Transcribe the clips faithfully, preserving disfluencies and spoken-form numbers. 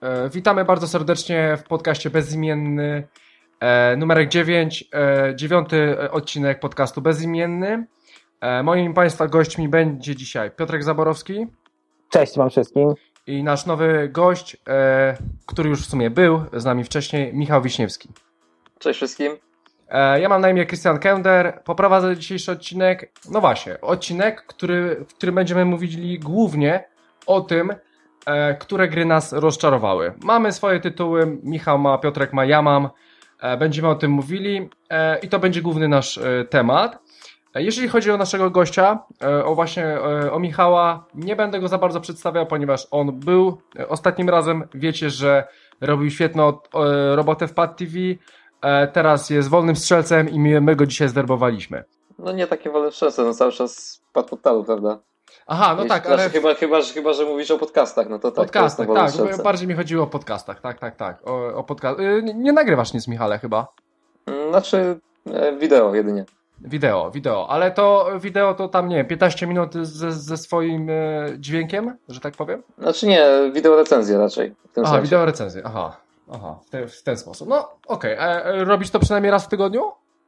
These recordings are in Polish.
E, witamy bardzo serdecznie w podcaście Bezimienny, e, numerek dziewięć, e, dziewiąty odcinek podcastu Bezimienny. E, moimi Państwa gośćmi będzie dzisiaj Piotrek Zaborowski. Cześć wam wszystkim. I nasz nowy gość, e, który już w sumie był z nami wcześniej, Michał Wiśniewski. Cześć wszystkim. E, ja mam na imię Krystian Kender, poprowadzę dzisiejszy odcinek. No właśnie, odcinek, który, w którym będziemy mówili głównie o tym, e, które gry nas rozczarowały. Mamy swoje tytuły, Michał ma, Piotrek ma, ja mam. E, będziemy o tym mówili e, i to będzie główny nasz e, temat. E, jeżeli chodzi o naszego gościa, e, o właśnie e, o Michała, nie będę go za bardzo przedstawiał, ponieważ on był e, ostatnim razem, wiecie, że robił świetną e, robotę w Pad T V. Teraz jest wolnym strzelcem i my, my go dzisiaj zwerbowaliśmy. No nie takie wolne strzelce, no cały czas padł pod talu, prawda? Aha, no Jeśli, tak, ale... Znaczy, chyba, chyba, że, chyba, że mówisz o podcastach, no to tak. Podcastach, to tak, strzelce. bardziej mi chodziło o podcastach, tak, tak, tak. O, o podca... nie, nie nagrywasz nic, Michale, chyba? Znaczy, wideo jedynie. Wideo, wideo, ale to wideo to tam, nie wiem, piętnaście minut ze, ze swoim e, dźwiękiem, że tak powiem? Znaczy nie, wideo recenzję raczej. W tym aha, sensie. wideo recenzję, aha. Aha, w, te, w ten sposób. No, okej. Okay. Robisz to przynajmniej raz w tygodniu?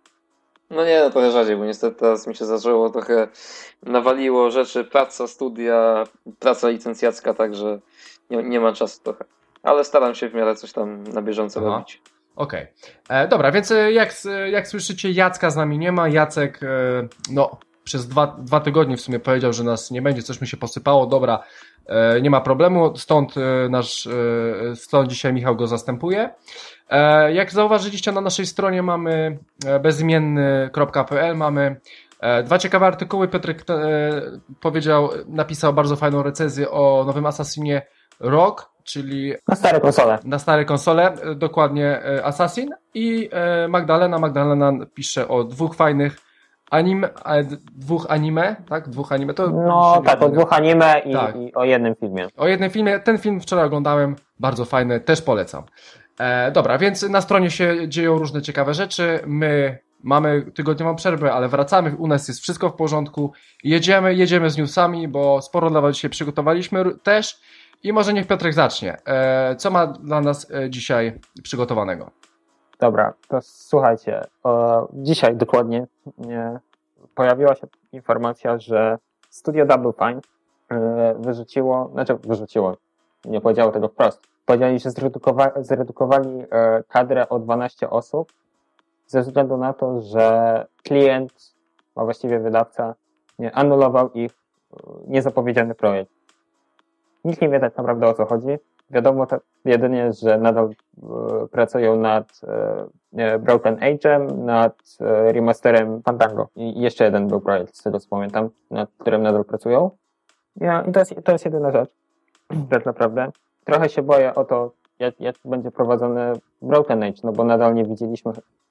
No nie, no trochę rzadziej, bo niestety teraz mi się zaczęło trochę nawaliło rzeczy, praca, studia, praca licencjacka, także nie, nie mam czasu trochę. Ale staram się w miarę coś tam na bieżąco Aha. robić. Okej. Okay. Dobra, więc jak, jak słyszycie, Jacka z nami nie ma. Jacek, no, przez dwa, dwa tygodnie w sumie powiedział, że nas nie będzie, coś mi się posypało. Dobra, nie ma problemu, stąd nasz, stąd dzisiaj Michał go zastępuje. Jak zauważyliście, na naszej stronie mamy bezimienny kropka p l, mamy dwa ciekawe artykuły. Piotrek powiedział, napisał bardzo fajną recenzję o nowym Assassinie Rogue, czyli na stare konsole. Na stare konsole, dokładnie Assassin. I Magdalena, Magdalena pisze o dwóch fajnych Anime, dwóch anime, tak? Dwóch anime to... No tak, o dwóch anime i, tak. i o jednym filmie. O jednym filmie. Ten film wczoraj oglądałem, bardzo fajny, też polecam. E, dobra, więc na stronie się dzieją różne ciekawe rzeczy. My mamy tygodniową przerwę, ale wracamy, u nas jest wszystko w porządku. Jedziemy, jedziemy z newsami, bo sporo dla was dzisiaj przygotowaliśmy też. I może niech Piotrek zacznie. E, co ma dla nas e, dzisiaj przygotowanego? Dobra, to słuchajcie, o, dzisiaj dokładnie nie, pojawiła się informacja, że studio Double Fine y, wyrzuciło, znaczy wyrzuciło, nie powiedziało tego wprost, powiedzieli, że zredukowa, zredukowali y, kadrę o dwanaście osób ze względu na to, że klient, a właściwie wydawca, nie, anulował ich y, niezapowiedziany projekt. Nikt nie wie tak naprawdę, o co chodzi. Wiadomo to jedynie, że nadal e, pracują nad e, Broken Age'em, nad e, remasterem Fandango. I jeszcze jeden był projekt, z tego co pamiętam, nad którym nadal pracują. Ja, I to jest, to jest jedyna rzecz, tak naprawdę. Trochę się boję o to, jak, jak będzie prowadzony Broken Age, no bo nadal nie widzieliśmy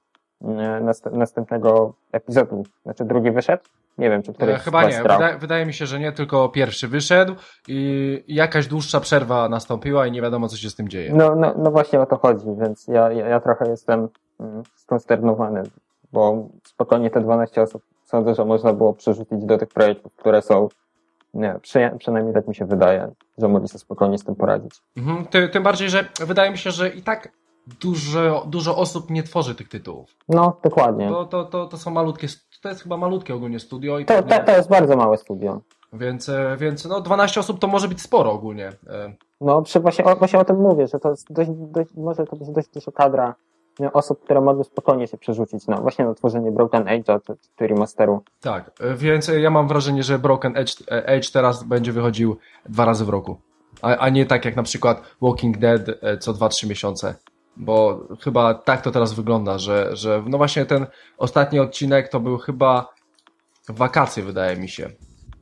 e, nast- następnego epizodu. Znaczy drugi wyszedł? Nie wiem, czy któryś Chyba nie. Wyda- wydaje mi się, że nie, tylko pierwszy wyszedł i jakaś dłuższa przerwa nastąpiła i nie wiadomo, co się z tym dzieje. No, no, no właśnie o to chodzi, więc ja, ja, ja trochę jestem mm, skonsternowany, bo spokojnie te dwanaście osób sądzę, że można było przerzucić do tych projektów, które są, nie, przy, przynajmniej tak mi się wydaje, że mogli sobie spokojnie z tym poradzić. Mhm, ty, tym bardziej, że wydaje mi się, że i tak dużo, dużo osób nie tworzy tych tytułów. No, dokładnie. To, to, to, to są malutkie, to jest chyba malutkie ogólnie studio. I to, to, to, to jest bardzo małe studio. Więc, więc no dwanaście osób to może być sporo ogólnie. No przy, właśnie, o, właśnie o tym mówię, że to jest dość, dość, może to być dość duża kadra nie, osób, które mogły spokojnie się przerzucić no, właśnie na tworzenie Broken Age'a czy, czy remasteru. Tak, więc ja mam wrażenie, że Broken Age, Age teraz będzie wychodził dwa razy w roku. A, a nie tak jak na przykład Walking Dead co dwa trzy miesiące. Bo chyba tak to teraz wygląda, że, że no właśnie ten ostatni odcinek to był chyba w wakacje, wydaje mi się.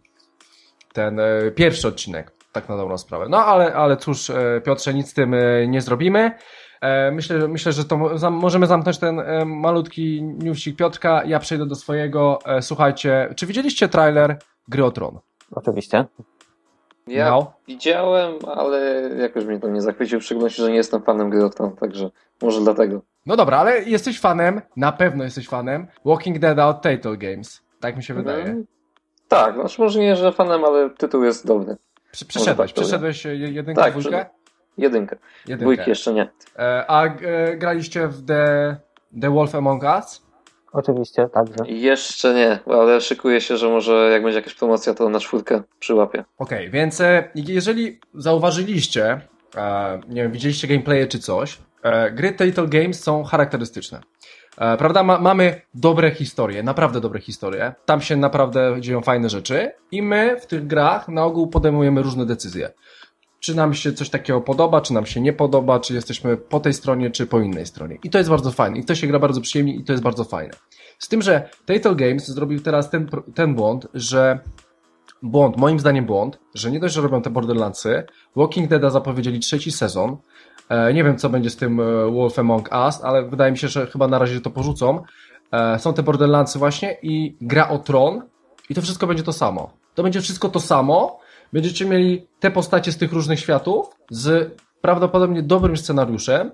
Ten e, pierwszy odcinek, tak na dobrą sprawę. No ale, ale cóż, e, Piotrze, nic z tym e, nie zrobimy. E, myślę, myślę, że to zam, możemy zamknąć ten e, malutki newsik Piotrka. Ja przejdę do swojego. E, słuchajcie, czy widzieliście trailer Gry o Tron? Oczywiście. Ja no. widziałem, ale jakoś mnie to nie zachwycił, w szczególności, że nie jestem fanem Gry o Tron, także może dlatego. No dobra, ale jesteś fanem, na pewno jesteś fanem Walking Dead od Telltale Games. Tak mi się wydaje. Hmm. Tak, znaczy może nie, że fanem, ale tytuł jest dobry. Przeszedłeś, tak przeszedłeś jedynkę, tak, dwójkę? Jedynkę. Jedynkę. Dwójki jeszcze nie. E, a e, graliście w The, The Wolf Among Us? Oczywiście, także. Jeszcze nie, ale szykuję się, że może jak będzie jakaś promocja, to na czwórkę przyłapię. Okej, okay, więc e, jeżeli zauważyliście, e, nie wiem, widzieliście gameplaye czy coś, e, gry Telltale Games są charakterystyczne. E, prawda, Ma, mamy dobre historie, naprawdę dobre historie. Tam się naprawdę dzieją fajne rzeczy i my w tych grach na ogół podejmujemy różne decyzje. Czy nam się coś takiego podoba, czy nam się nie podoba, czy jesteśmy po tej stronie, czy po innej stronie. I to jest bardzo fajne. I to się gra bardzo przyjemnie i to jest bardzo fajne. Z tym, że Telltale Games zrobił teraz ten, ten błąd, że błąd, moim zdaniem błąd, że nie dość, że robią te Borderlandsy, Walking Deada zapowiedzieli trzeci sezon. E, nie wiem, co będzie z tym Wolf Among Us, ale wydaje mi się, że chyba na razie to porzucą. E, są te Borderlandsy właśnie i gra o tron i to wszystko będzie to samo. To będzie wszystko to samo. Będziecie mieli te postacie z tych różnych światów z prawdopodobnie dobrym scenariuszem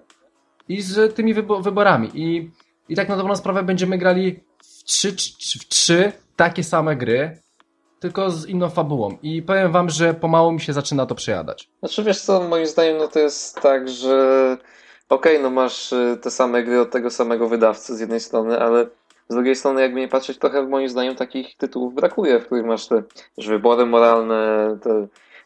i z tymi wybo- wyborami. I, I tak na dobrą sprawę będziemy grali w trzy, w trzy takie same gry, tylko z inną fabułą. I powiem wam, że pomału mi się zaczyna to przejadać. Znaczy wiesz co, moim zdaniem no to jest tak, że okej, okay, no masz te same gry od tego samego wydawcy z jednej strony, ale z drugiej strony jakby nie patrzeć, trochę moim zdaniem takich tytułów brakuje, w których masz te też wybory moralne, te,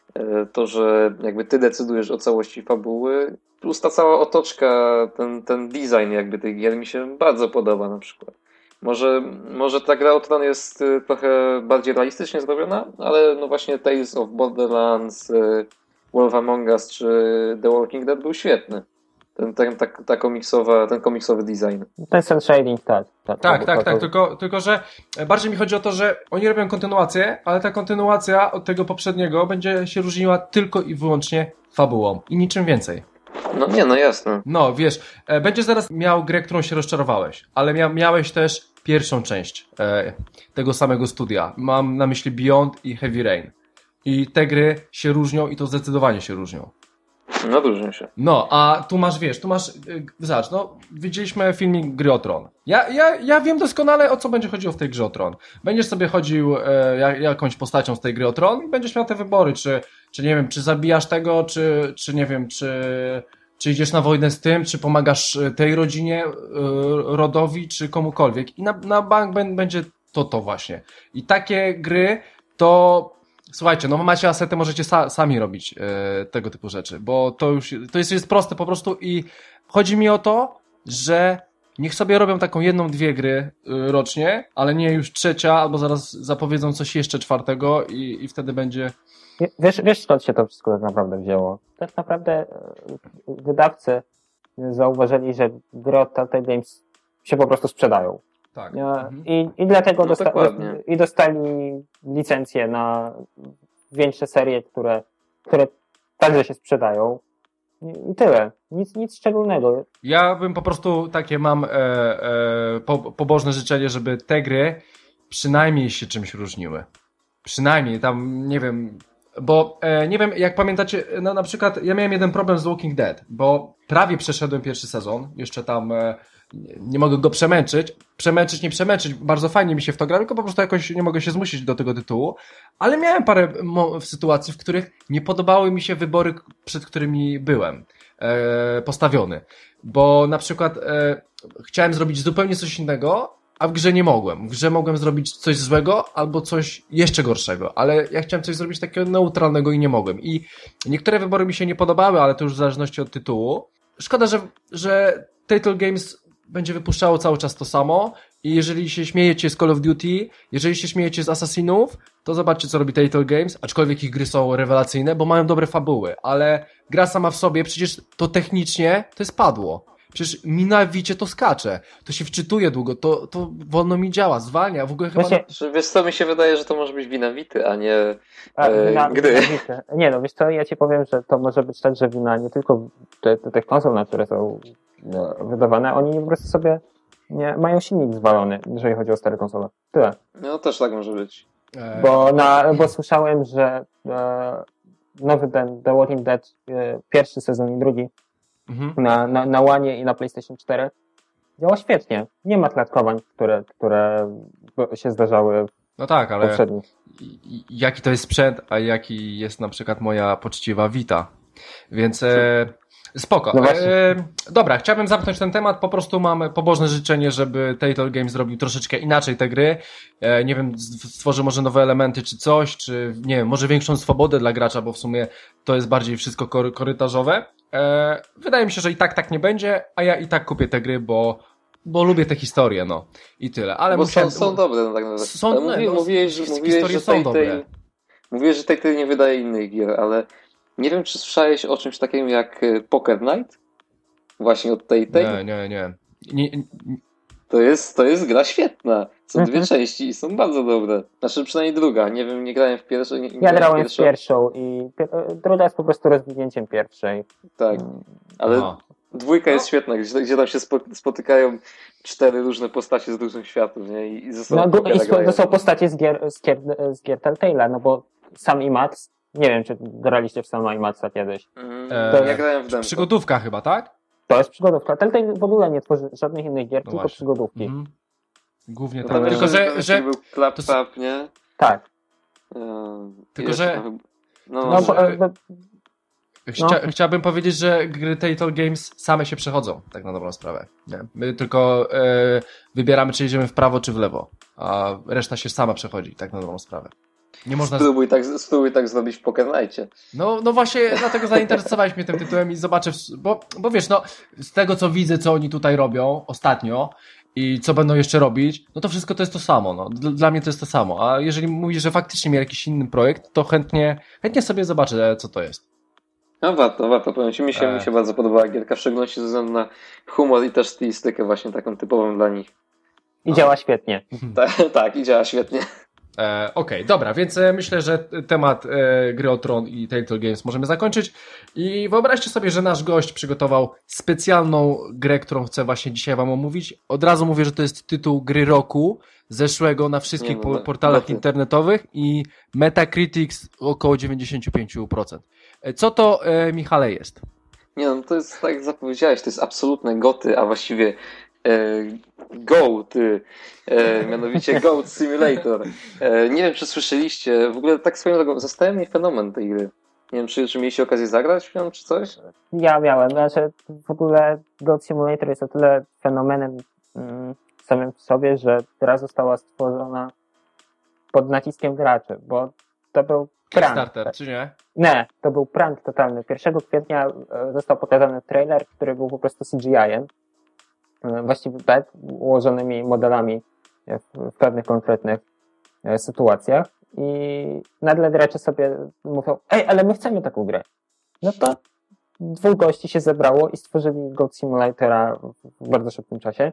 to, że jakby ty decydujesz o całości fabuły, plus ta cała otoczka, ten, ten design jakby tych gier mi się bardzo podoba na przykład. Może, może ta gra o Tron jest trochę bardziej realistycznie zrobiona, ale no właśnie Tales of Borderlands, Wolf Among Us czy The Walking Dead był świetny. Ten, ten, ta, ta komiksowa, ten komiksowy design. Ten cel shading, tak. Tak, tak, to, tak, to, tak to... tylko, tylko, że bardziej mi chodzi o to, że oni robią kontynuację, ale ta kontynuacja od tego poprzedniego będzie się różniła tylko i wyłącznie fabułą i niczym więcej. No nie, no jasne. No, wiesz, będziesz zaraz miał grę, którą się rozczarowałeś, ale mia- miałeś też pierwszą część e, tego samego studia. Mam na myśli Beyond i Heavy Rain. I te gry się różnią i to zdecydowanie się różnią. No różnią się. No, a tu masz, wiesz, tu masz, yy, zobacz, no, widzieliśmy filmik Gry o Tron. Ja, ja, ja wiem doskonale, o co będzie chodziło w tej Grze o Tron. Będziesz sobie chodził e, jak, jakąś postacią z tej Gry o Tron i będziesz miał te wybory, czy, czy nie wiem, czy zabijasz tego, czy, czy nie wiem, czy, czy idziesz na wojnę z tym, czy pomagasz tej rodzinie, yy, rodowi, czy komukolwiek. I na, na bank b- będzie to, to właśnie. I takie gry to... Słuchajcie, no macie asety, możecie sa- sami robić e, tego typu rzeczy, bo to już, to jest, jest proste po prostu i chodzi mi o to, że niech sobie robią taką jedną, dwie gry y, rocznie, ale nie już trzecia, albo zaraz zapowiedzą coś jeszcze czwartego i, i wtedy będzie... Wiesz, wiesz skąd się to wszystko tak naprawdę wzięło? Tak naprawdę wydawcy zauważyli, że gry od Telltale Games się po prostu sprzedają. Tak. Mhm. I, i dlatego no dosta- i dostali licencje na większe serie, które, które także się sprzedają. I, i tyle. Nic, nic szczególnego. Ja bym po prostu takie mam e, e, po, pobożne życzenie, żeby te gry przynajmniej się czymś różniły. Przynajmniej tam, nie wiem, bo e, nie wiem, jak pamiętacie, no na przykład ja miałem jeden problem z Walking Dead, bo prawie przeszedłem pierwszy sezon, jeszcze tam e, nie, nie mogę go przemęczyć, przemęczyć, nie przemęczyć, bardzo fajnie mi się w to gra, tylko po prostu jakoś nie mogę się zmusić do tego tytułu, ale miałem parę mo- sytuacji, w których nie podobały mi się wybory, przed którymi byłem e, postawiony, bo na przykład e, chciałem zrobić zupełnie coś innego, a w grze nie mogłem. W grze mogłem zrobić coś złego albo coś jeszcze gorszego, ale ja chciałem coś zrobić takiego neutralnego i nie mogłem. I niektóre wybory mi się nie podobały, ale to już w zależności od tytułu. Szkoda, że, że Telltale Games będzie wypuszczało cały czas to samo i jeżeli się śmiejecie z Call of Duty, jeżeli się śmiejecie z Assassinów, to zobaczcie, co robi Telltale Games, aczkolwiek ich gry są rewelacyjne, bo mają dobre fabuły, ale gra sama w sobie, przecież to technicznie to jest padło. Przecież mi na wicie to skacze, to się wczytuje długo, to, to wolno mi działa, zwalnia, w ogóle chyba... Właśnie... Wiesz co, mi się wydaje, że to może być wina Wity, a nie a, e, wina, gry. Wina nie no, wiesz co, ja ci powiem, że to może być tak, że wina nie tylko te, te, tych konsol, na które są no, wydawane, oni po prostu sobie nie, mają silnik zwalony, jeżeli chodzi o stare konsole. Tyle. No też tak może być. E... Bo, na, bo słyszałem, że e, nowy ten The Walking Dead, e, pierwszy sezon i drugi Mhm. Na, na, na One i na PlayStation cztery działa świetnie. Nie ma klatkowań, które, które się zdarzały no tak, ale poprzednich. Jaki to jest sprzęt, a jaki jest na przykład moja poczciwa Vita? Więc e, spoko. No właśnie. E, dobra, chciałbym zamknąć ten temat, po prostu mam pobożne życzenie, żeby Telltale Games zrobił troszeczkę inaczej te gry. E, nie wiem, stworzy może nowe elementy czy coś, czy nie wiem, może większą swobodę dla gracza, bo w sumie to jest bardziej wszystko kory, korytarzowe. E, wydaje mi się, że i tak tak nie będzie, a ja i tak kupię te gry, bo bo lubię te historie, no. I tyle. Ale Bo musiałem... są, są dobre, no tak naprawdę. Są, Ale mówi, no, mówiłeś, historie mówiłeś, że są dobre. Telltale, mówiłeś, że Telltale nie wydaje innych gier, ale nie wiem, czy słyszałeś o czymś takim jak y, Poker Night? Właśnie od Telltale? Nie, nie, nie. nie, nie To jest, to jest gra świetna. Są Mhm. dwie części i są bardzo dobre. Znaczy przynajmniej druga. Nie wiem, nie grałem w pierwszą. Nie, nie Ja grałem w pierwszą. pierwszą i pier- druga jest po prostu rozwinięciem pierwszej. Tak, ale Aha. dwójka jest świetna, gdzie, gdzie tam się spo, spotykają cztery różne postacie z różnych światów, nie? I, i ze sobą No do, i grają. to są postacie z gier, z gier, z gier Telltale'a, no bo Sam i Max, nie wiem, czy graliście w Sama i Maxa kiedyś. Mm, Eee, ja grałem w demko. Przygodówka chyba, tak? To jest przygodówka. Telltale w ogóle nie tworzy żadnych innych gier, No tylko właśnie. przygodówki. Mhm. Głównie No tak. tam Tylko, jeszcze że, że był Clap to s- Tap, nie? Tak. Eee, Tylko, jeszcze że- tam- No, No, może- bo, e, bo, chcia, no. chciałbym powiedzieć, że gry Telltale Games same się przechodzą, tak na dobrą sprawę. Nie? My tylko e, wybieramy, czy idziemy w prawo, czy w lewo, a reszta się sama przechodzi, tak na dobrą sprawę. Nie można... Z... spróbuj, tak, spróbuj tak zrobić w Poker Nightie. No, no właśnie, dlatego zainteresowałeś mnie tym tytułem i zobaczę, w- bo, bo wiesz, no, z tego co widzę, co oni tutaj robią ostatnio i co będą jeszcze robić, no to wszystko to jest to samo, no. Dla, dla mnie to jest to samo, a jeżeli mówisz, że faktycznie miał jakiś inny projekt, to chętnie, chętnie sobie zobaczę, co to jest. No warto, warto, powiem ci, mi się, E. mi się bardzo podobała gierka, w szczególności ze względu na humor i też stylistykę właśnie taką typową dla nich. I działa świetnie. Ta, tak, i działa świetnie. E, Okej, dobra, więc e, myślę, że temat e, gry o Tron i Telltale Games możemy zakończyć i wyobraźcie sobie, że nasz gość przygotował specjalną grę, którą chcę właśnie dzisiaj wam omówić. Od razu mówię, że to jest tytuł gry roku zeszłego na wszystkich Nie, no, po, no, portalach mety. internetowych i Metacritics około dziewięćdziesiąt pięć procent. E, Co to, e, Michale, jest? Nie no, to jest, tak jak zapowiedziałeś, to jest absolutne goty, a właściwie e, Go, ty, e, mianowicie Goat Simulator. E, nie wiem, czy słyszeliście, w ogóle tak swoją drogą, zostaje mnie fenomen tej gry. Nie wiem, czy, czy mieliście okazję zagrać w nią, czy coś? Ja miałem, znaczy w ogóle God Simulator jest o tyle fenomenem mm, samym w sobie, że gra została stworzona pod naciskiem graczy, bo to był prank. Kickstarter, czy nie? Nie, to był prank totalny. pierwszego kwietnia e, został pokazany trailer, który był po prostu C G I-em. E, Właściwie tak, ułożonymi modelami e, w, w pewnych konkretnych e, sytuacjach. I nagle gracze sobie mówią, ej, ale my chcemy taką grę. No to dwóch gości się zebrało i stworzyli God Simulatora w bardzo szybkim czasie.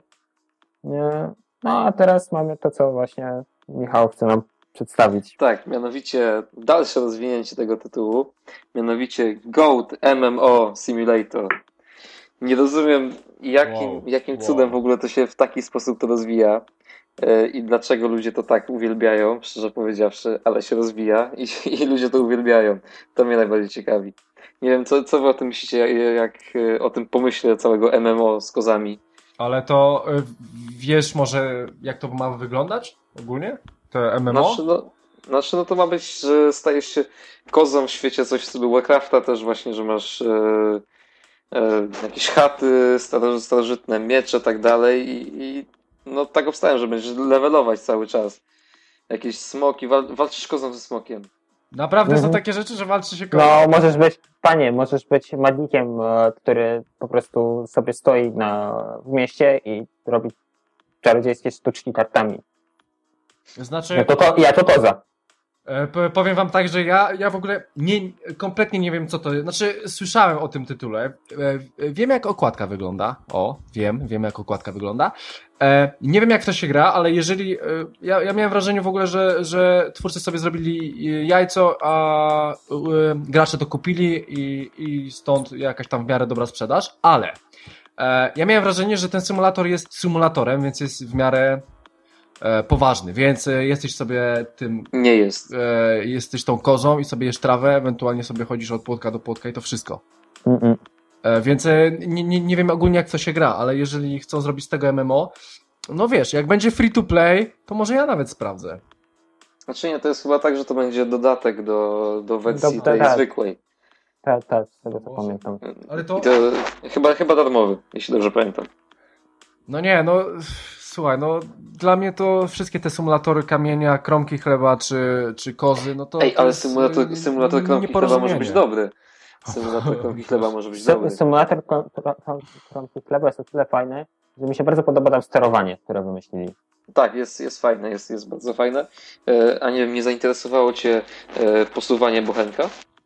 E, No a teraz mamy to, co właśnie Michał chce nam przedstawić. Tak, mianowicie dalsze rozwinięcie tego tytułu, mianowicie Goat M M O Simulator. Nie rozumiem, jakim, Wow, jakim wow. cudem w ogóle to się w taki sposób to rozwija e, i dlaczego ludzie to tak uwielbiają, szczerze powiedziawszy, ale się rozwija i, i ludzie to uwielbiają. To mnie najbardziej ciekawi. Nie wiem, co, co wy o tym myślicie, jak, jak e, o tym pomyśle całego M M O z kozami. Ale to e, wiesz może, jak to ma wyglądać ogólnie? Te M M O? Znaczy no, znaczy, no to ma być, że stajesz się kozą w świecie, coś w stylu Warcrafta też właśnie, że masz e, e, jakieś chaty, staroży- starożytne miecze, tak dalej i, i no tak obstałem, że będziesz levelować cały czas. Jakieś smoki, wal, walczysz kozą ze smokiem. Naprawdę Mhm. są takie rzeczy, że walczy się No, możesz być, panie, możesz być magikiem, e, który po prostu sobie stoi na, w mieście i robi czarodziejskie sztuczki kartami. Znaczy, No to, ko- ja to koza. e, p- powiem wam tak, że ja, ja w ogóle nie, kompletnie nie wiem, co to jest. Znaczy, słyszałem o tym tytule. E, wiem, jak okładka wygląda. O, wiem, wiem, jak okładka wygląda. E, nie wiem, jak to się gra, ale jeżeli... E, ja, ja miałem wrażenie w ogóle, że, że twórcy sobie zrobili jajco, a e, gracze to kupili i, i stąd jakaś tam w miarę dobra sprzedaż, ale e, ja miałem wrażenie, że ten symulator jest symulatorem, więc jest w miarę e, poważny, więc e, jesteś sobie tym, Nie jest. e, jesteś tą kozą i sobie jesz trawę, ewentualnie sobie chodzisz od płotka do płotka i to wszystko. Mm-mm. E, więc e, nie, nie, nie wiem ogólnie, jak to się gra, ale jeżeli chcą zrobić z tego M M O, no wiesz, jak będzie free to play, to może ja nawet sprawdzę. Znaczy nie, to jest chyba tak, że to będzie dodatek do, do wersji Do- tej tak. zwykłej. Tak, tak, z tego co Boże. pamiętam. Ale to... I to chyba, chyba darmowy, jeśli dobrze pamiętam. No nie, no słuchaj, no dla mnie to wszystkie te symulatory kamienia, kromki chleba czy, czy kozy, no to... Ej, to ale jest, symulator, y, symulator kromki chleba może być nieporozumienie. dobry. Symulator kromki chleba może być dobry. Sy- Symulator kromki chleba jest o tyle fajny, że mi się bardzo podoba tam sterowanie, które wymyślili. Tak, jest, jest fajne, jest, jest bardzo fajne. E, a nie wiem, nie zainteresowało cię e, posuwanie bochenka?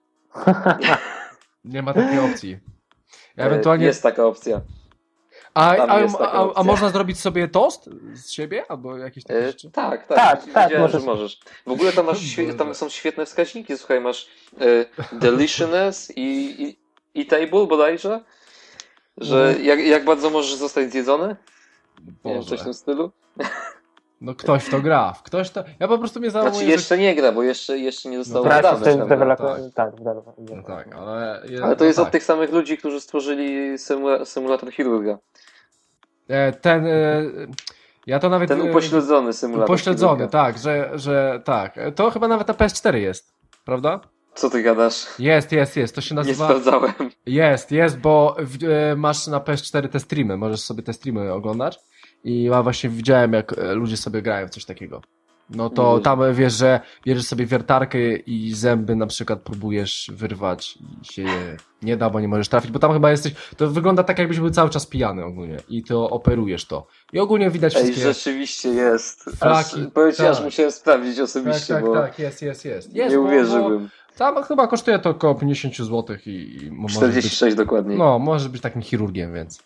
Nie ma takiej opcji. Ja E, ewentualnie... Jest taka opcja. A, tam a, jest taka a, a opcja. można zrobić sobie tost z siebie? Albo jakieś takie E, rzeczy? tak, tak, Tak, widziałem, tak, że możesz. możesz. W ogóle tam, masz, świe- tam są świetne wskaźniki, słuchaj, masz e, deliciousness i, i, i table bodajże, że Mhm. jak, jak bardzo możesz zostać zjedzony? Nie wiem, Boże. coś w tym stylu. No ktoś w to gra. Ktoś to... Ja po prostu mnie Znaczy załamuje, jeszcze nie gra, bo jeszcze, jeszcze nie zostało No tak, wydane. to jest prawda? deweloper, tak, deweloper. że... No tak, ale... Ale to no jest tak. od tych samych ludzi, którzy stworzyli symula- symulator chirurga. E, Ten... e, Ja to nawet... Ten e, upośledzony symulator Upośledzony, chirurga. tak, że, że tak. To chyba nawet na P S cztery jest, prawda? Co ty gadasz? Jest, jest, jest. To się Nie nazywa... sprawdzałem. Jest, jest, bo w, e, masz na P S cztery te streamy, możesz sobie te streamy oglądać i ja właśnie widziałem, jak e, ludzie sobie grają w coś takiego. No to Nie tam e, wiesz, że bierzesz sobie wiertarkę i zęby na przykład próbujesz wyrwać i się je nie da, bo nie możesz trafić, bo tam chyba jesteś, to wygląda tak, jakbyś był cały czas pijany ogólnie i to operujesz to. I ogólnie widać Ej, wszystkie... rzeczywiście jest. Aż, Flaki, powiem ci, aż tak. musiałem sprawdzić Tak, osobiście, tak, bo tak, jest, jest, jest. jest nie bo- bo uwierzyłbym. Tam chyba kosztuje to około pięćdziesiąt złotych i, i mo- może czterdzieści być, sześć dokładnie. no, może być takim chirurgiem, więc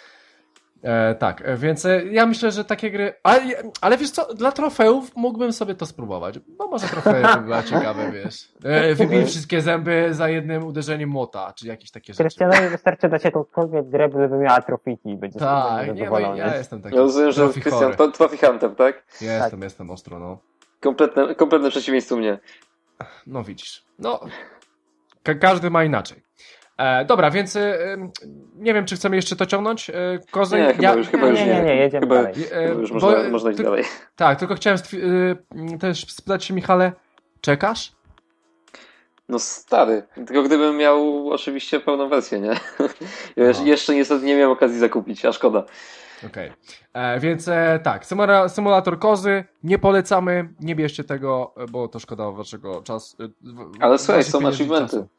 e, tak, e, więc e, ja myślę, że takie gry, ale, ale wiesz co, dla trofeów mógłbym sobie to spróbować, bo może trofeje by była ciekawe, wiesz. E, wybij wszystkie zęby za jednym uderzeniem młota, czy jakieś takie rzeczy. Krystianowi wystarczy dać jakąkolwiek grę, żeby miała trofiki i będzie Tak, będzie nie, bo zadowolony. ja jestem taki Ja rozumiem, że trophy Krystian, chory. to Trophy Hunter, tak? Jestem, jestem ostro, no. Kompletne, kompletne przeciwieństwo mnie. No widzisz. No, ka- każdy ma inaczej. E, dobra, więc e, nie wiem, czy chcemy jeszcze to ciągnąć. E, Kozę, Nie, chyba już, chyba nie, już nie, nie. nie, nie, jedziemy chyba, dalej. E, chyba już bo- można, można iść ty- dalej. Tak, tylko chciałem stwi- y, też spytać się, Michale, czekasz? No stary, tylko gdybym miał oczywiście pełną wersję, nie? Ja jeszcze- No. jeszcze niestety nie miałem okazji zakupić, a szkoda. Okej. E, Więc e, tak, symula- symulator kozy, nie polecamy, nie bierzcie tego, e, bo to szkoda waszego czasu. e, w- Ale słuchaj, waszych są pieniędzy i achievementy. czasu.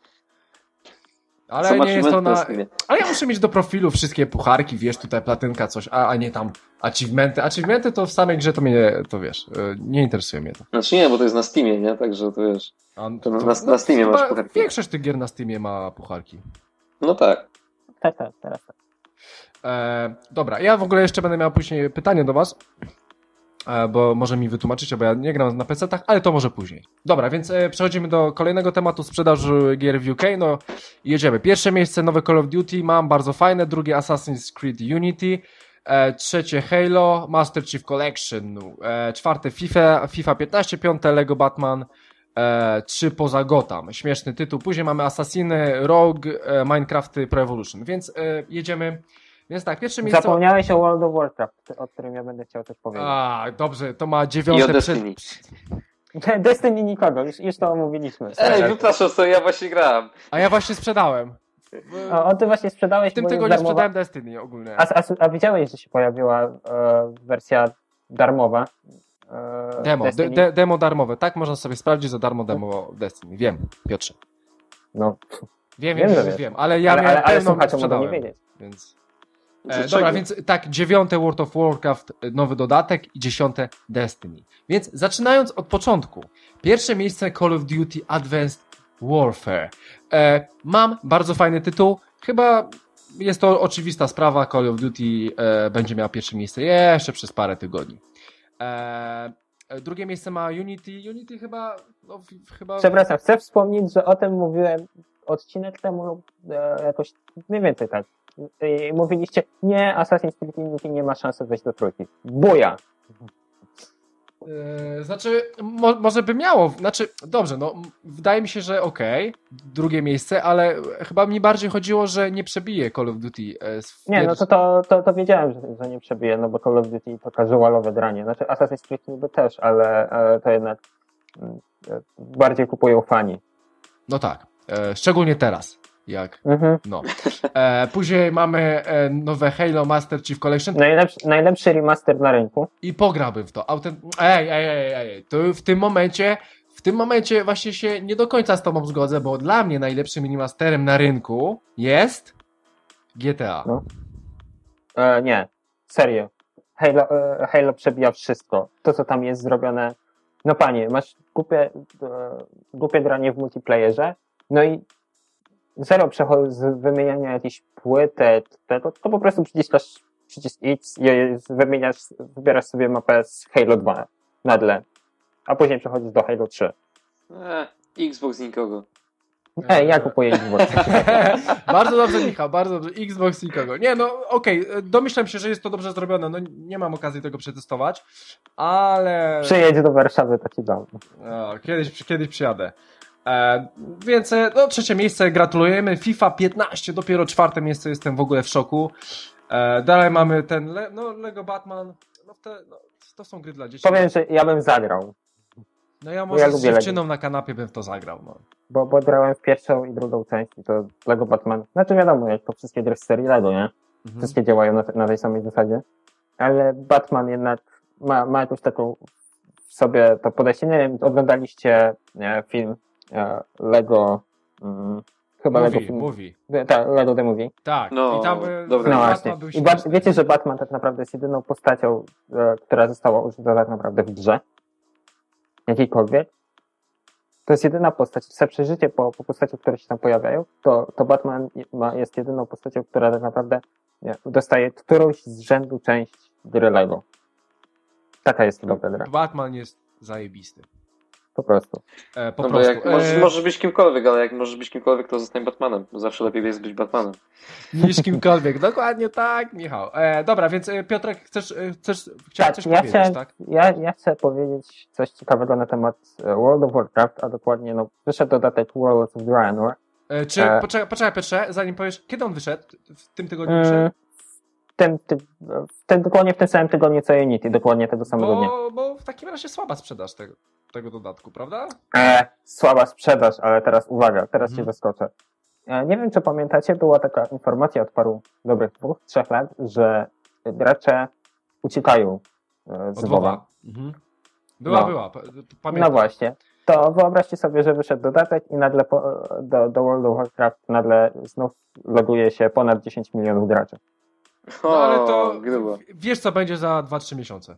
Ale Są nie jest to achievementy na na... Steamie. Ale ja muszę mieć do profilu wszystkie pucharki, wiesz, tutaj platynka, coś, a, a nie tam achievementy. Achievementy to w samej grze to mnie, to wiesz, e, nie interesuje mnie to. Znaczy nie, bo to jest na Steamie, nie? Także to wiesz. A, To na- na Steamie chyba masz pucharki. Większość tych gier na Steamie ma pucharki. No tak. Tak, tak, teraz tak. E, dobra, ja w ogóle jeszcze będę miał później pytanie do was, e, bo może mi wytłumaczycie, bo ja nie gram na pecetach, ale to może później. Dobra, więc e, przechodzimy do kolejnego tematu, sprzedaży gier w U K, no jedziemy. Pierwsze miejsce, nowe Call of Duty, mam bardzo fajne, drugie Assassin's Creed Unity, e, trzecie Halo, Master Chief Collection, e, czwarte FIFA, FIFA piętnaście, piąte Lego Batman, E, trzy poza Gotham. Śmieszny tytuł. Później mamy Assassiny, Rogue, e, Minecrafty, Pro Evolution. Więc e, jedziemy. Więc tak, pierwsze miejsce. Zapomniałeś o World of Warcraft, o którym ja będę chciał coś powiedzieć. A, dobrze, to ma I dziewiąte o przed... Destiny. Destiny nikogo, już, już to omówiliśmy. Ej, wypraszam, co ja właśnie grałem. A ja właśnie sprzedałem. W, O, o ty właśnie sprzedałeś, w tym bo jest tygodniu darmowa. sprzedałem Destiny ogólnie. A, a, a widziałeś, że się pojawiła e, wersja darmowa? E, Demo, de, Destiny? de, demo darmowe. Tak, można sobie sprawdzić za darmo demo Destiny. Wiem, Piotrze. No, Wiem, Wiem, wiem, że wiem, wiesz. wiem. Ale ja ale, miałem ale, ale pełną, słuchacze mogą nie sprzedałem. wiedzieć. Więc... E, Dlaczego? dobra, więc tak, dziewiąte World of Warcraft, e, nowy dodatek i dziesiąte Destiny. Więc zaczynając od początku. Pierwsze miejsce Call of Duty Advanced Warfare. E, mam bardzo fajny tytuł. Chyba jest to oczywista sprawa. Call of Duty e, będzie miał pierwsze miejsce jeszcze przez parę tygodni. E, drugie miejsce ma Unity. Unity chyba... No, w- chyba... Przepraszam, chcę wspomnieć, że o tym mówiłem odcinek temu lub e, jakoś mniej więcej tak. I mówiliście, nie, Assassin's Creed Unity nie ma szansy wejść do trójki. Buja! Yy, znaczy, mo, może by miało, znaczy, dobrze, no, m- wydaje mi się, że okej, drugie miejsce, ale chyba mi bardziej chodziło, że nie przebije Call of Duty. E, z Nie, no pier- to, to, to, to wiedziałem, że, że nie przebije, no bo Call of Duty to casualowe granie. Znaczy Assassin's Creed niby też, ale, ale to jednak mm, e, bardziej kupują fani. No tak, e, szczególnie teraz. Jak? Mhm. No. E, później mamy e, nowe Halo Master Chief Collection Najlepszy, najlepszy remaster na rynku. i pograłbym w to. Autent... Ej, ej, ej, ej, to w tym momencie, w tym momencie właśnie się nie do końca z tobą zgodzę, bo dla mnie najlepszym remasterem na rynku jest G T A. No. E, nie, serio. Halo, e, Halo przebija wszystko. To, co tam jest zrobione. No panie, masz głupie, e, głupie granie w multiplayerze, no i zero przechodu z wymieniania jakiejś płyty, tego, to po prostu przyciskasz przycisk X i wymieniasz, wybierasz sobie mapę z Halo dwa na tle, a później przechodzisz do Halo trzy. E, Xbox nikogo. Ej, ja kupuję Xbox. Bardzo dobrze, Michał, bardzo dobrze. Xbox nikogo. Nie, no okej, okay. Domyślam się, że jest to dobrze zrobione. No nie mam okazji tego przetestować, ale... Przyjedź do Warszawy, to ci dam. No, kiedyś, kiedyś przyjadę. E, więc no trzecie miejsce, gratulujemy. FIFA piętnaście, dopiero czwarte miejsce, jestem w ogóle w szoku. E, dalej mamy ten Le no, Lego Batman. No, te, no, to są gry dla dzieci. Powiem, że ja bym zagrał. No ja może ja z dziewczyną na kanapie bym w to zagrał. No. Bo, bo grałem w pierwszą i drugą część i to Lego Batman. Znaczy wiadomo, jak to wszystkie gry z serii Lego, nie? Mhm. Wszystkie działają na, te, na tej samej zasadzie. Ale Batman jednak ma, ma jakąś taką w sobie to podejście. Nie wiem, oglądaliście nie, film e, Lego mm, chyba Movie, Lego film. Movie. Tak, Lego The Movie. Tak. No, i tam dobra. No Batman właśnie. był I ba- śmieszny. wiecie, że Batman tak naprawdę jest jedyną postacią, e, która została użyta tak naprawdę w grze? Jakiejkolwiek? To jest jedyna postać. Chce przeżycie po, po postaciach, które się tam pojawiają, to, to Batman ma, jest jedyną postacią, która tak naprawdę nie, dostaje którąś z rzędu część gry Lego. Taka jest to dobra gra. Batman jest zajebisty. Po prostu. E, po No bo prostu. jak możesz, E, możesz być kimkolwiek, ale jak możesz być kimkolwiek, to zostań Batmanem. Zawsze lepiej jest być Batmanem. Niż kimkolwiek. Dokładnie tak, Michał. E, dobra, więc e, Piotrek, chcesz, e, chcesz chciałeś Tak, coś ja, powiedzieć, chciałem, tak? ja, ja chcę powiedzieć coś ciekawego na temat e, World of Warcraft, a dokładnie no, wyszedł dodatek World of Draenor. E, czy, E, poczekaj, poczekaj Piotrze, zanim powiesz, kiedy on wyszedł? W tym tygodniu Mm, wyszedł? w tym, ty, w tym, dokładnie w tym samym tygodniu co Unity, dokładnie tego samego dnia. Bo, bo w takim razie słaba sprzedaż tego, tego dodatku, prawda? E, słaba sprzedaż, ale teraz uwaga, teraz Mhm. cię zaskoczę. E, nie wiem, czy pamiętacie, była taka informacja od paru dobrych dwóch, trzech lat, że gracze uciekają e, z Od WoWa. WoWa. Mhm. Była, No. była. pa- No Pamiętam. właśnie. To wyobraźcie sobie, że wyszedł dodatek i nagle po, do, do World of Warcraft nagle znów loguje się ponad dziesięć milionów graczy. O, No ale to grubo. wiesz, co będzie za dwa trzy miesiące.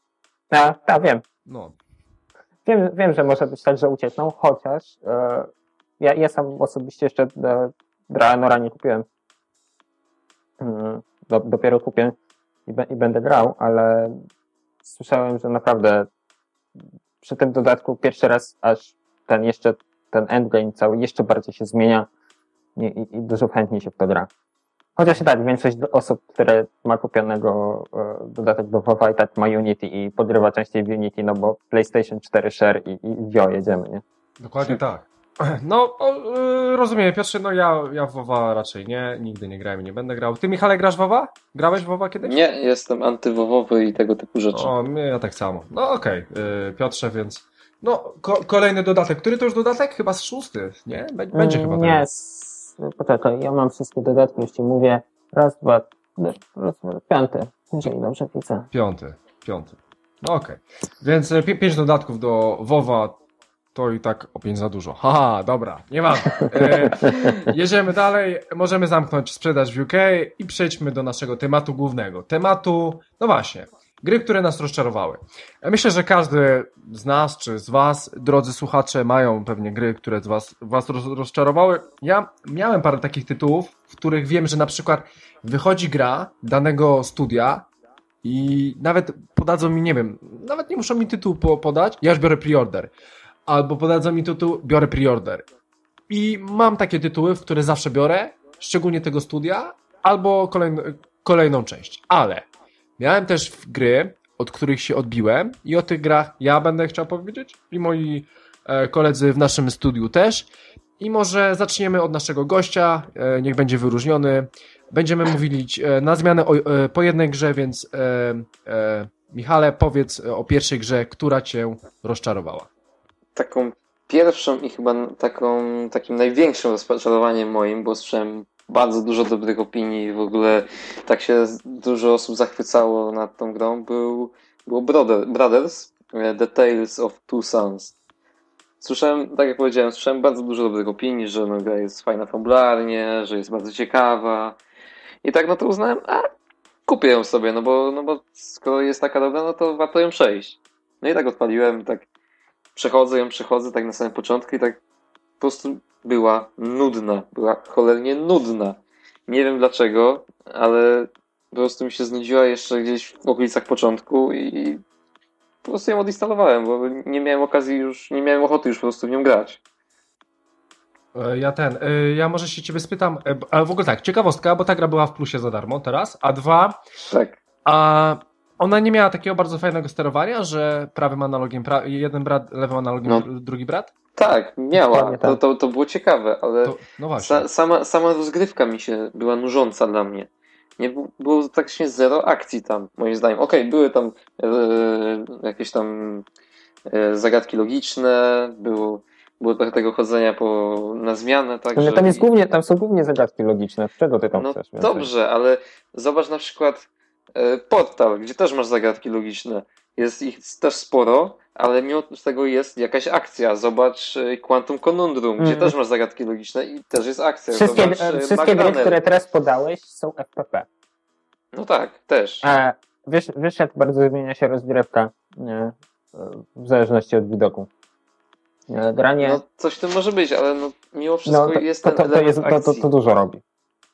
A, a wiem. No. Wiem, wiem, że może być tak, że uciekną, chociaż e, ja, ja sam osobiście jeszcze e, Draenora nie kupiłem. Mm, do, dopiero kupię i, be, i będę grał, ale słyszałem, że naprawdę przy tym dodatku pierwszy raz aż ten jeszcze ten endgame cały jeszcze bardziej się zmienia i, i, i dużo chętniej się w to gra. Chociaż i tak większość osób, które ma kupionego e, dodatek do WoWa i tak ma Unity i podrywa częściej w Unity, no bo PlayStation cztery Share i, i wio jedziemy, nie? Dokładnie tak. No, o, y, rozumiem, Piotrze, no ja, ja w WoWa raczej nie, nigdy nie grałem i nie będę grał. Ty, Michale, grasz w WoWa? Grałeś w WoWa kiedyś? Nie, jestem antywowowy i tego typu rzeczy. O, mnie ja tak samo. No okej, okay. Piotrze, więc no, ko kolejny dodatek. Który to już dodatek? Chyba z szósty, nie? Bę- Będzie Mm, chyba Nie, ten. s- poczekaj, ja mam wszystkie dodatki, już ci mówię. Raz, dwa, raz, dwa, piąty, jeżeli dobrze widzę. Piąty, piąty. No okej. Więc e, pi pięć dodatków do WoWa to i tak o pięć za dużo. Haha, dobra, nieważne. E, jedziemy dalej, możemy zamknąć sprzedaż w U K i przejdźmy do naszego tematu głównego. Tematu, no właśnie, gry, które nas rozczarowały. Myślę, że każdy z nas, czy z was, drodzy słuchacze, mają pewnie gry, które z was, was roz, rozczarowały. Ja miałem parę takich tytułów, w których wiem, że na przykład wychodzi gra danego studia i nawet podadzą mi, nie wiem, nawet nie muszą mi tytuł po podać, ja już biorę preorder. Albo podadzą mi tytuł, biorę preorder. I mam takie tytuły, w które zawsze biorę, szczególnie tego studia, albo kolejny, kolejną część. Ale miałem też gry, od których się odbiłem i o tych grach ja będę chciał powiedzieć i moi e, koledzy w naszym studiu też. I może zaczniemy od naszego gościa, e, niech będzie wyróżniony. Będziemy mówić e, na zmianę o, e, po jednej grze, więc e, e, Michale, powiedz o pierwszej grze, która cię rozczarowała. Taką pierwszą i chyba taką, takim największym rozczarowaniem moim, bo słyszałem bardzo dużo dobrych opinii i w ogóle tak się dużo osób zachwycało nad tą grą, był, było Brother, Brothers, The Tales of Two Sons. Słyszałem, tak jak powiedziałem, słyszałem bardzo dużo dobrych opinii, że no, gra jest fajna fabularnie, że jest bardzo ciekawa. I tak no to uznałem, a kupię ją sobie, no bo, no bo skoro jest taka dobra, no to warto ją przejść. No i tak odpaliłem i tak przechodzę ją, przechodzę tak na samym początku i tak po prostu była nudna. Była cholernie nudna. Nie wiem dlaczego, ale po prostu mi się znudziła jeszcze gdzieś w okolicach początku i po prostu ją odinstalowałem, bo nie miałem okazji już, nie miałem ochoty już po prostu w nią grać. Ja ten, ja może się ciebie spytam, ale w ogóle tak, ciekawostka, bo ta gra była w plusie za darmo teraz, a dwa, Tak. a ona nie miała takiego bardzo fajnego sterowania, że prawym analogiem, pra... jeden brat, lewym analogiem, No. drugi brat? Tak, miała. Dokładnie tak. To, to, to było ciekawe, ale To, no właśnie. sa, sama, sama rozgrywka mi się była nużąca dla mnie. Nie było, było praktycznie zero akcji tam, moim zdaniem. Okej, okay, były tam e, jakieś tam e, zagadki logiczne, było, było trochę tego chodzenia po, na zmianę. Tak, Ale że... tam, jest głównie, tam są głównie zagadki logiczne. Czego ty tam No chcesz? więcej? dobrze, ale zobacz na przykład e, Portal, gdzie też masz zagadki logiczne. Jest ich też sporo, ale mimo tego jest jakaś akcja. Zobacz e, Quantum Conundrum, gdzie Mhm. też masz zagadki logiczne i też jest akcja. Wszystkie, Zobacz, e, e, wszystkie gry, McRunner. które teraz podałeś, są F P P. No tak, też. E, wiesz, wiesz, jak bardzo zmienia się rozgrywka nie, e, w zależności od widoku. E, Granie. No coś w tym może być, ale no mimo wszystko no, to, jest to, ten to, to, element jest, to, to, akcji. to dużo robi.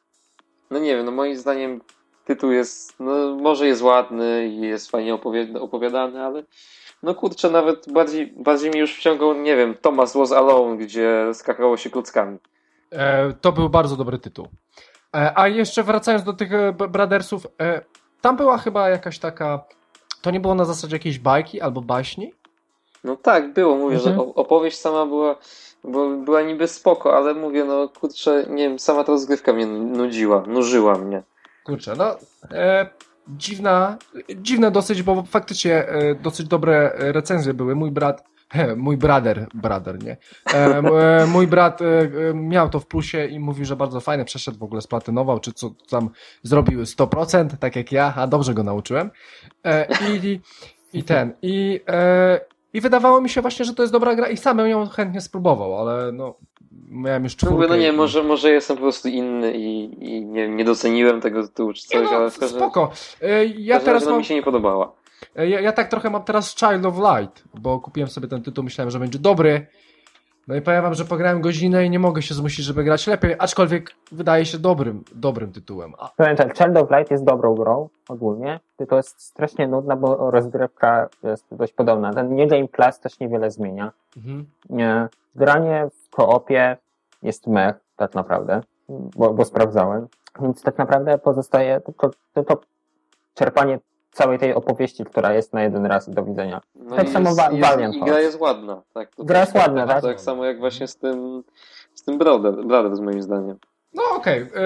No nie wiem, no moim zdaniem tytuł jest, no może jest ładny i jest fajnie opowi- opowiadany, ale no kurczę, nawet bardziej, bardziej mi już wciągał, nie wiem, Thomas Was Alone, gdzie skakało się klockami. E, to był bardzo dobry tytuł. E, a jeszcze wracając do tych e, Brothersów, e, tam była chyba jakaś taka, to nie było na zasadzie jakiejś bajki albo baśni? No tak, było, mówię, Mhm. że o- opowieść sama była, bo była niby spoko, ale mówię, no kurczę, nie wiem, sama ta rozgrywka mnie nudziła, nużyła mnie. Kurczę, no e, dziwna, dziwne dosyć, bo faktycznie e, dosyć dobre recenzje były. Mój brat, he, mój brother, brother, nie? E, m- e, mój brat e, e, miał to w plusie i mówił, że bardzo fajne, przeszedł w ogóle, splatynował, czy co tam zrobił sto procent, tak jak ja, a dobrze go nauczyłem. E, i, I ten, i, e, i wydawało mi się właśnie, że to jest dobra gra i sam bym ją chętnie spróbował, ale no, miałem już No czwórkę. mówię, no nie, i- może, może jestem po prostu inny i, i nie, nie doceniłem tego tytułu czy Nie, coś, no, ale w każdym, spoko. E, w Ja każdym teraz razie no, mam... mi się nie podobała. Ja, ja tak trochę mam teraz Child of Light, bo kupiłem sobie ten tytuł, myślałem, że będzie dobry. No i powiem wam, że pograłem godzinę i nie mogę się zmusić, żeby grać lepiej, aczkolwiek wydaje się dobrym, dobrym tytułem. A, Powiem tak, Child of Light jest dobrą grą ogólnie, tylko jest strasznie nudna, bo rozgrywka jest dość podobna. Ten New Game Plus też niewiele zmienia. mhm. Nie. Granie w koopie jest mech, tak naprawdę, bo, bo sprawdzałem. Więc tak naprawdę pozostaje tylko, tylko czerpanie całej tej opowieści, która jest na jeden raz i do widzenia. No Tak i samo jest, Wa- jest, Valiant i Hearts. gra jest ładna. Tak, to Gra też- jest ładna, tak? Tak samo jak właśnie z tym, z tym Brother, Brothers moim zdaniem. No okej, okay.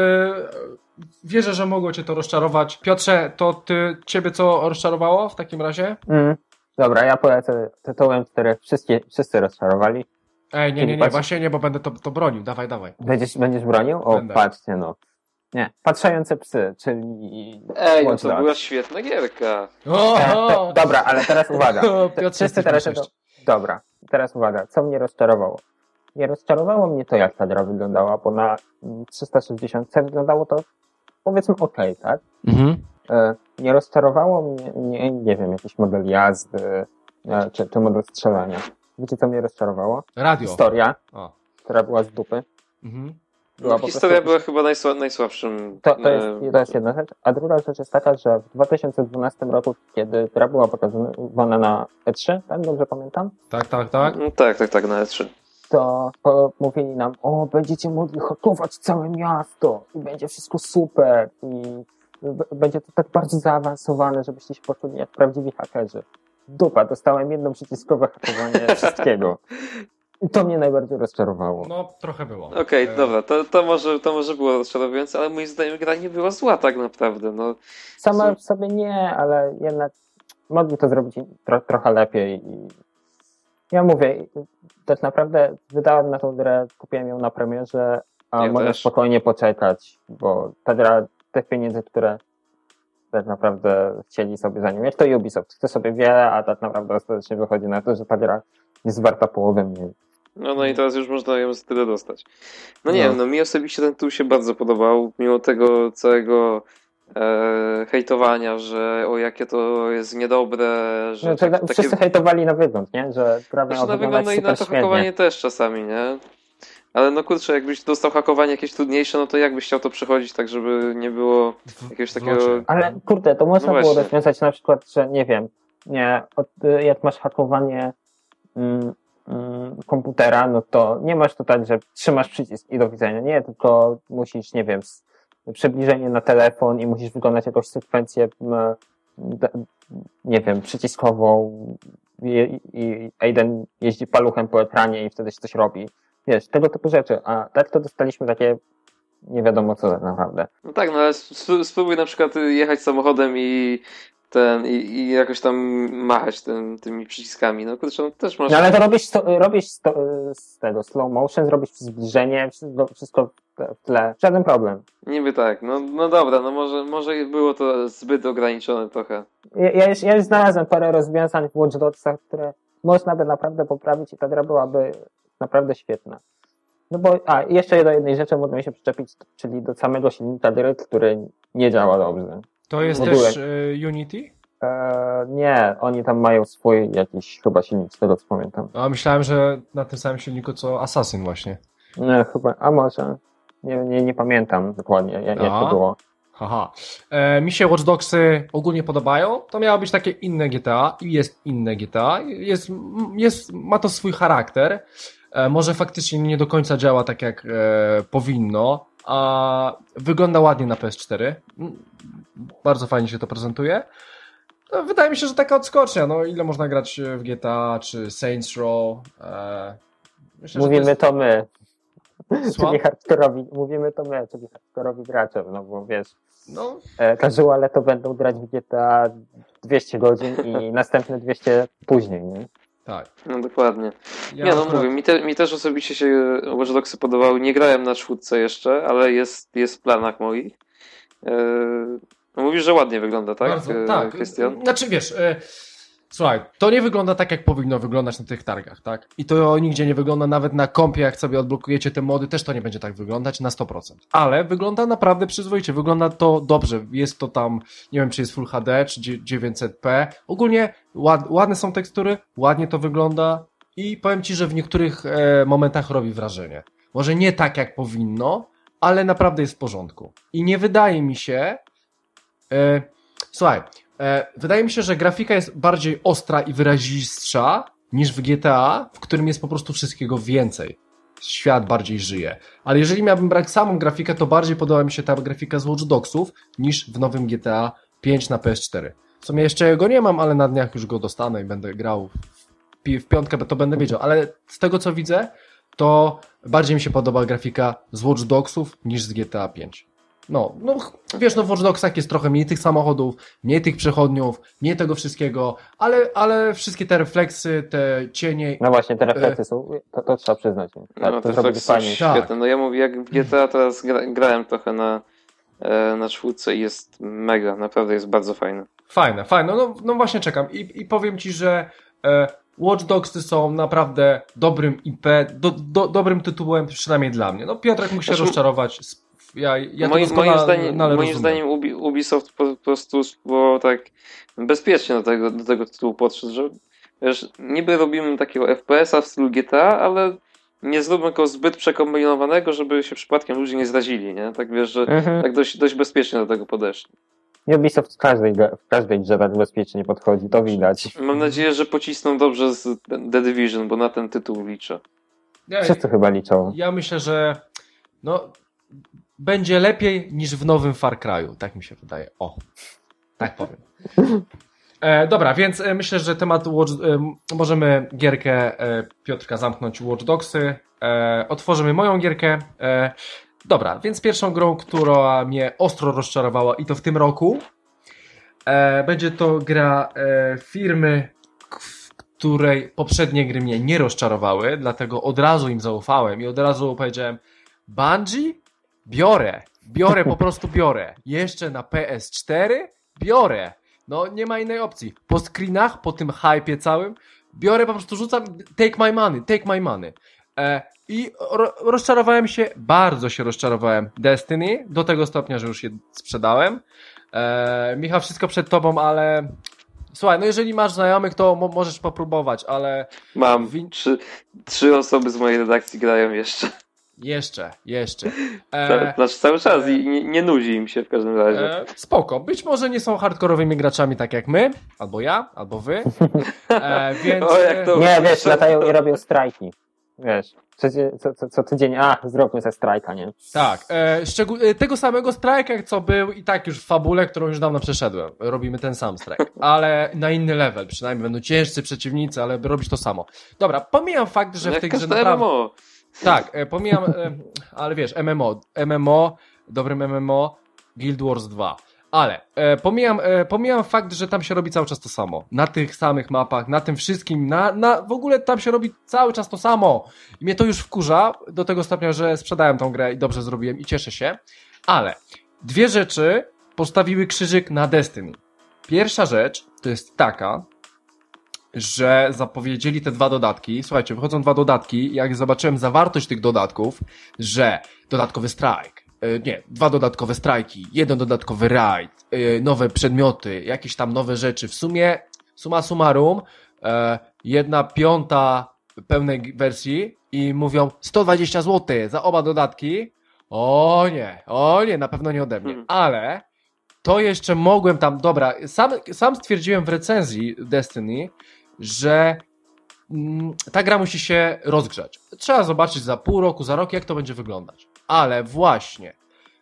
Wierzę, że mogło cię to rozczarować. Piotrze, to ty, ciebie co rozczarowało w takim razie? Mm. Dobra, ja polecę tytułem, który wszyscy, wszyscy rozczarowali. Ej, nie, nie, nie, Patrz. właśnie nie, bo będę to, to bronił, dawaj, dawaj. Będziesz, będziesz bronił? O, Będę. patrzcie no. Nie, Patrzające psy, czyli Ej, no Watch to Dogs. była świetna gierka. O, E, o, te, dobra, ale teraz uwaga. O, Te- Piotrze, Wszyscy jesteś teraz... mniejszość. Dobra, teraz uwaga. Co mnie rozczarowało? Nie rozczarowało mnie to, jak ta gra wyglądała, bo na mm, trzysta sześćdziesiąt wyglądało to powiedzmy okej, tak? Mhm. E, Nie rozczarowało mnie, nie, nie wiem, jakiś model jazdy, e, czy, czy model strzelania. Wiecie, co mnie rozczarowało? Radio. Historia, O. która była z dupy. Mhm. Była No, po historia prostu- była chyba najsła, najsłabszym. To, to, e, jest, to jest jedna rzecz. A druga rzecz jest taka, że w dwa tysiące dwunastym roku, kiedy gra była pokazywana na E trzy, tak dobrze pamiętam, Tak, tak, tak. no, tak, tak, tak, na E trzy. to po- mówili nam, o, będziecie mogli hakować całe miasto i będzie wszystko super i b- będzie to tak bardzo zaawansowane, żebyście się poczuli jak prawdziwi hakerzy. Dupa, dostałem jedno przyciskowe hakowanie wszystkiego. I to mnie najbardziej rozczarowało. No, trochę było. Okej, E, dobra, to, to, może, to może było rozczarowujące, ale moim zdaniem gra nie była zła tak naprawdę. No, Sama w sobie nie, ale jednak mogli to zrobić tro, trochę lepiej i ja mówię, tak naprawdę wydałem na tą grę, kupiłem ją na premierze, a Ja mogę też. spokojnie poczekać, bo ta gra, te pieniądze, które tak naprawdę chcieli sobie za nią, jak to Ubisoft, chce sobie wiele, a tak naprawdę ostatecznie wychodzi na to, że ta gra jest warta połowę mniej. No, no i teraz już można ją z tyle dostać. No nie No. wiem, no mi osobiście ten tytuł się bardzo podobał, mimo tego całego e, hejtowania, że o jakie to jest niedobre, że No, to, tak, takie... wszyscy hejtowali na wygląd, nie? Że gra miała Znaczy na wyglądać wygląda i na super to hakowanie świetnie. też czasami, nie? Ale no kurczę, jakbyś dostał hakowanie jakieś trudniejsze, no to jak byś chciał to przechodzić tak, żeby nie było W- jakiegoś w takiego... locie. Ale kurde, to można No było właśnie. rozwiązać na przykład, że nie wiem, nie, od, jak masz hakowanie mm, mm, komputera, no to nie masz to tak, że trzymasz przycisk i do widzenia, nie, tylko musisz, nie wiem, s- przybliżenie na telefon i musisz wykonać jakąś sekwencję, m, d- nie wiem, przyciskową i, i Aiden jeździ paluchem po ekranie i wtedy się coś robi. Wiesz, tego typu rzeczy, a tak to dostaliśmy takie nie wiadomo co tak naprawdę. No tak, no ale sp- spróbuj na przykład jechać samochodem i ten, i, i jakoś tam machać tym, tymi przyciskami. No kurczę, no też masz... No ale to robisz, sto, robisz sto, z tego slow motion, zrobisz zbliżenie, wszystko, wszystko w tle. Żaden problem. Niby tak, no, no dobra, no może, może było to zbyt ograniczone trochę. Ja, ja, już, ja już znalazłem parę rozwiązań w Watch Dogsach, które można by naprawdę poprawić i ta gra byłaby naprawdę świetna. No bo, a jeszcze do jednej rzeczy możemy się przyczepić, czyli do samego silnika gry, który nie działa dobrze. To jest W ogóle. też y, Unity? Eee, nie, oni tam mają swój jakiś chyba silnik, z tego co pamiętam. A myślałem, że na tym samym silniku co Assassin właśnie. Nie, chyba, a może, nie, nie, nie pamiętam dokładnie, jak, jak to A? było. Haha. E, mi się Watch Dogsy ogólnie podobają. To miało być takie inne G T A i jest inne G T A. Jest, jest, ma to swój charakter. E, może faktycznie nie do końca działa tak jak e, powinno, a wygląda ładnie na P S cztery. Mm, Bardzo fajnie się to prezentuje. No, wydaje mi się, że taka odskocznia. No, ile można grać w G T A czy Saints Row? E, myślę, Mówimy że to my, to jest... czyli hardkorowi, mówimy to my, czyli hardkorowi gracze, no bo wiesz, No, e, casuale to będą grać w G T A dwieście godzin i następne dwieście później, nie? tak. No dokładnie. Ja nie no akurat- mówię, mi, te, mi też osobiście się Watch Dogsy podobały. Nie grałem na czwórce jeszcze, ale jest, jest w planach moich. Eee, no mówisz, że ładnie wygląda, tak? Bardzo, Eee, tak. Krystian? Znaczy wiesz, e, słuchaj, to nie wygląda tak, jak powinno wyglądać na tych targach, tak? I to nigdzie nie wygląda, nawet na kompie, jak sobie odblokujecie te mody, też to nie będzie tak wyglądać na sto procent. Ale wygląda naprawdę przyzwoicie, wygląda to dobrze. Jest to tam, nie wiem, czy jest Full H D, czy dzie- dziewięćset p. Ogólnie ład, ładne są tekstury, ładnie to wygląda i powiem Ci, że w niektórych e, momentach robi wrażenie. Może nie tak, jak powinno, ale naprawdę jest w porządku. I nie wydaje mi się... E, słuchaj, e, wydaje mi się, że grafika jest bardziej ostra i wyrazistsza niż w G T A, w którym jest po prostu wszystkiego więcej. Świat bardziej żyje. Ale jeżeli miałbym brać samą grafikę, to bardziej podoba mi się ta grafika z Watch Dogsów niż w nowym G T A pięć na P S cztery. W sumie jeszcze go nie mam, ale na dniach już go dostanę i będę grał w, pi- w piątkę, bo to będę wiedział. Ale z tego co widzę, to bardziej mi się podoba grafika z Watch Dogsów niż z G T A pięć. No, no ch- wiesz, no w Watch Dogsach jest trochę mniej tych samochodów, mniej tych przechodniów, mniej tego wszystkiego, ale, ale wszystkie te refleksy, te cienie... No właśnie, te refleksy są, to, to trzeba przyznać. Tak, No, to te zrobili flex są fajnie. Tak. świetne. No ja mówię, jak w G T A teraz gra, grałem trochę na, e, na czwórce i jest mega, naprawdę jest bardzo fajne. Fajne, fajne, no, no właśnie czekam i, i powiem Ci, że e, Watch Dogsy są naprawdę dobrym I P, do, do, dobrym tytułem, przynajmniej dla mnie. No Piotrek mógł się Znaczy, rozczarować, s- ja, ja to moim, moim doskonale zdaniem, moim rozumiem. zdaniem Ubi, Ubisoft po, po prostu było tak bezpiecznie do tego, do tego tytułu podszedł, że wiesz, niby robimy takiego F P S a w stylu G T A, ale nie zróbmy go zbyt przekombinowanego, żeby się przypadkiem ludzie nie zrazili, nie? Tak wiesz, że Mhm. tak dość, dość bezpiecznie do tego podeszli. Ubisoft w każdej, grze- w każdej grze tak bezpiecznie podchodzi, to widać. Mam nadzieję, że pocisną dobrze z The Division, bo na ten tytuł liczę. Ja, Wszyscy chyba liczą. ja myślę, że no, będzie lepiej niż w nowym Far Cry'u, tak mi się wydaje. O, tak powiem. E, dobra, więc e, myślę, że temat Watch, e, możemy gierkę e, Piotrka zamknąć Watch Dogsy. E, otworzymy moją gierkę. E, dobra, więc pierwszą grą, która mnie ostro rozczarowała i to w tym roku, e, będzie to gra e, firmy, k- której poprzednie gry mnie nie rozczarowały, dlatego od razu im zaufałem i od razu powiedziałem Bungie? Biorę. Biorę, po prostu biorę. Jeszcze na P S cztery? Biorę. No nie ma innej opcji. Po screenach, po tym hypie całym, biorę, po prostu rzucam take my money, take my money. E, I ro, rozczarowałem się, bardzo się rozczarowałem Destiny, do tego stopnia, że już je sprzedałem. E, Michał, wszystko przed tobą, ale słuchaj, no jeżeli masz znajomych, to mo możesz popróbować, ale... Mam. Trzy, trzy osoby z mojej redakcji grają jeszcze. Jeszcze, jeszcze. E, znaczy cały czas i nie, nie nudzi im się w każdym razie. E, spoko. Być może nie są hardkorowymi graczami tak jak my, albo ja, albo wy. E, więc... O, jak to... Nie, wiesz, latają i robią strajki. Wiesz, co, co, co, co tydzień, a, zróbmy ze strajka, nie? Tak. E, szczegół- tego samego strajka, co był i tak już w fabule, którą już dawno przeszedłem. Robimy ten sam strajk. Ale na inny level. Przynajmniej będą ciężcy przeciwnicy, ale robić to samo. Dobra, pomijam fakt, że jak w tej grze naprawdę... naprawdę... M M O. Tak, e, pomijam, e, ale wiesz, M M O, M M O, dobrym M M O, Guild Wars dwa, ale e, pomijam, e, pomijam fakt, że tam się robi cały czas to samo, na tych samych mapach, na tym wszystkim, na, na, w ogóle tam się robi cały czas to samo i mnie to już wkurza do tego stopnia, że sprzedałem tą grę i dobrze zrobiłem i cieszę się, ale dwie rzeczy postawiły krzyżyk na Destiny. Pierwsza rzecz to jest taka, że zapowiedzieli te dwa dodatki. Słuchajcie, wychodzą dwa dodatki. Jak zobaczyłem zawartość tych dodatków, że dodatkowy strajk, yy, nie, dwa dodatkowe strajki, jeden dodatkowy raid, yy, nowe przedmioty, jakieś tam nowe rzeczy. W sumie, summa summarum, yy, jedna piąta pełnej wersji i mówią sto dwadzieścia złotych za oba dodatki. O nie, o nie, na pewno nie ode mnie. Hmm. Ale to jeszcze mogłem tam, dobra, sam, sam stwierdziłem w recenzji Destiny, że mm, ta gra musi się rozgrzać. Trzeba zobaczyć za pół roku, za rok, jak to będzie wyglądać. Ale właśnie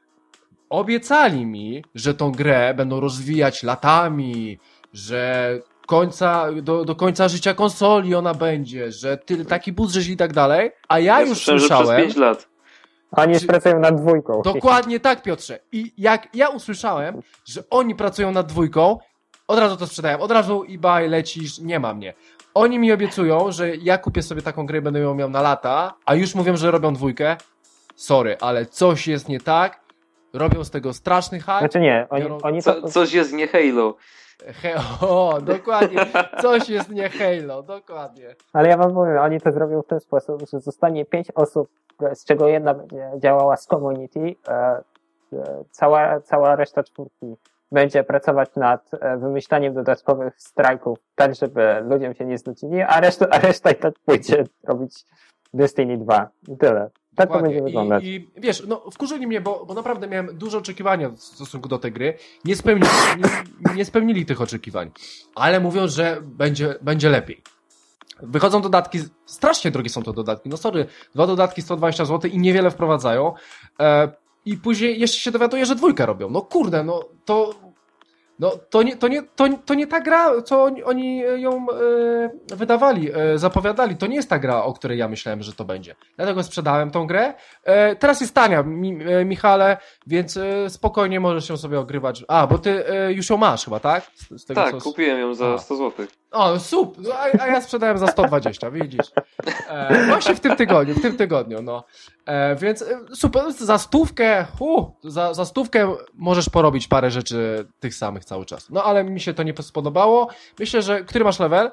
obiecali mi, że tą grę będą rozwijać latami, że końca, do, do końca życia konsoli ona będzie, że tyle, taki budżet i tak dalej, a ja, Ja już słyszałem, że słyszałem... przez pięć lat. Oni już Czy- pracują nad dwójką. Dokładnie tak, Piotrze. I jak ja usłyszałem, że oni pracują nad dwójką, od razu to sprzedałem, od razu eBay lecisz, nie ma mnie. Oni mi obiecują, że ja kupię sobie taką grę i będę ją miał na lata, a już mówią, że robią dwójkę. Sorry, ale coś jest nie tak. Robią z tego straszny hype. Znaczy nie, oni, Biorą- oni Co, to... coś jest nie Halo. He, o, dokładnie. Coś jest nie Halo, dokładnie. Ale ja wam powiem, oni to zrobią w ten sposób, że zostanie pięć osób, z czego jedna będzie działała z community, e, e, cała, cała reszta czwórki będzie pracować nad e, wymyślaniem dodatkowych strajków, tak żeby ludziom się nie znudzili, a reszta, a reszta i tak pójdzie robić Destiny dwa. I tyle. Tak to Dokładnie. będzie wyglądać. I, I wiesz, no wkurzyli mnie, bo, bo naprawdę miałem duże oczekiwania w stosunku do tej gry. Nie spełnili, nie, nie spełnili tych oczekiwań. Ale mówią, że będzie, będzie lepiej. Wychodzą dodatki, strasznie drogie są to dodatki. No sorry, dwa dodatki sto dwadzieścia złotych i niewiele wprowadzają. E, I później jeszcze się dowiaduję, że dwójkę robią. No kurde, no to... No to nie, to nie, to, to nie ta gra, co oni, oni ją e, wydawali, e, zapowiadali. To nie jest ta gra, o której ja myślałem, że to będzie. Dlatego sprzedałem tą grę. E, teraz jest tania, mi, e, Michale, więc e, spokojnie możesz ją sobie ogrywać. A, bo ty e, już ją masz chyba, tak? Z, z tego, Tak, co... kupiłem ją za A. sto złotych. O, super, no, a, a ja sprzedałem za sto dwadzieścia, widzisz. E, właśnie w tym tygodniu, w tym tygodniu, no. E, więc e, super, za stówkę, uh, za, za stówkę możesz porobić parę rzeczy tych samych cały czas. No ale mi się to nie spodobało. Myślę, że, który masz level?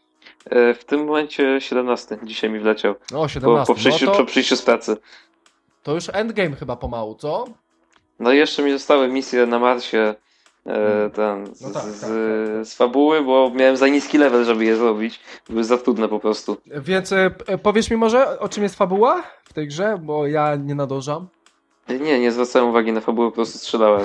E, w tym momencie siedemnasty. Dzisiaj mi wleciał. No, Po, siedemnaście. po, przyjściu, No po to, przyjściu z pracy. to już endgame chyba pomału, co? No i jeszcze mi zostały misje na Marsie. E, ten, z, No tak, z, tak, z fabuły, bo miałem za niski level, żeby je zrobić. Były za trudne po prostu. Więc e, p- powiesz mi może, o czym jest fabuła w tej grze, bo ja nie nadążam. Nie, nie zwracałem uwagi na fabułę, po prostu strzelałem.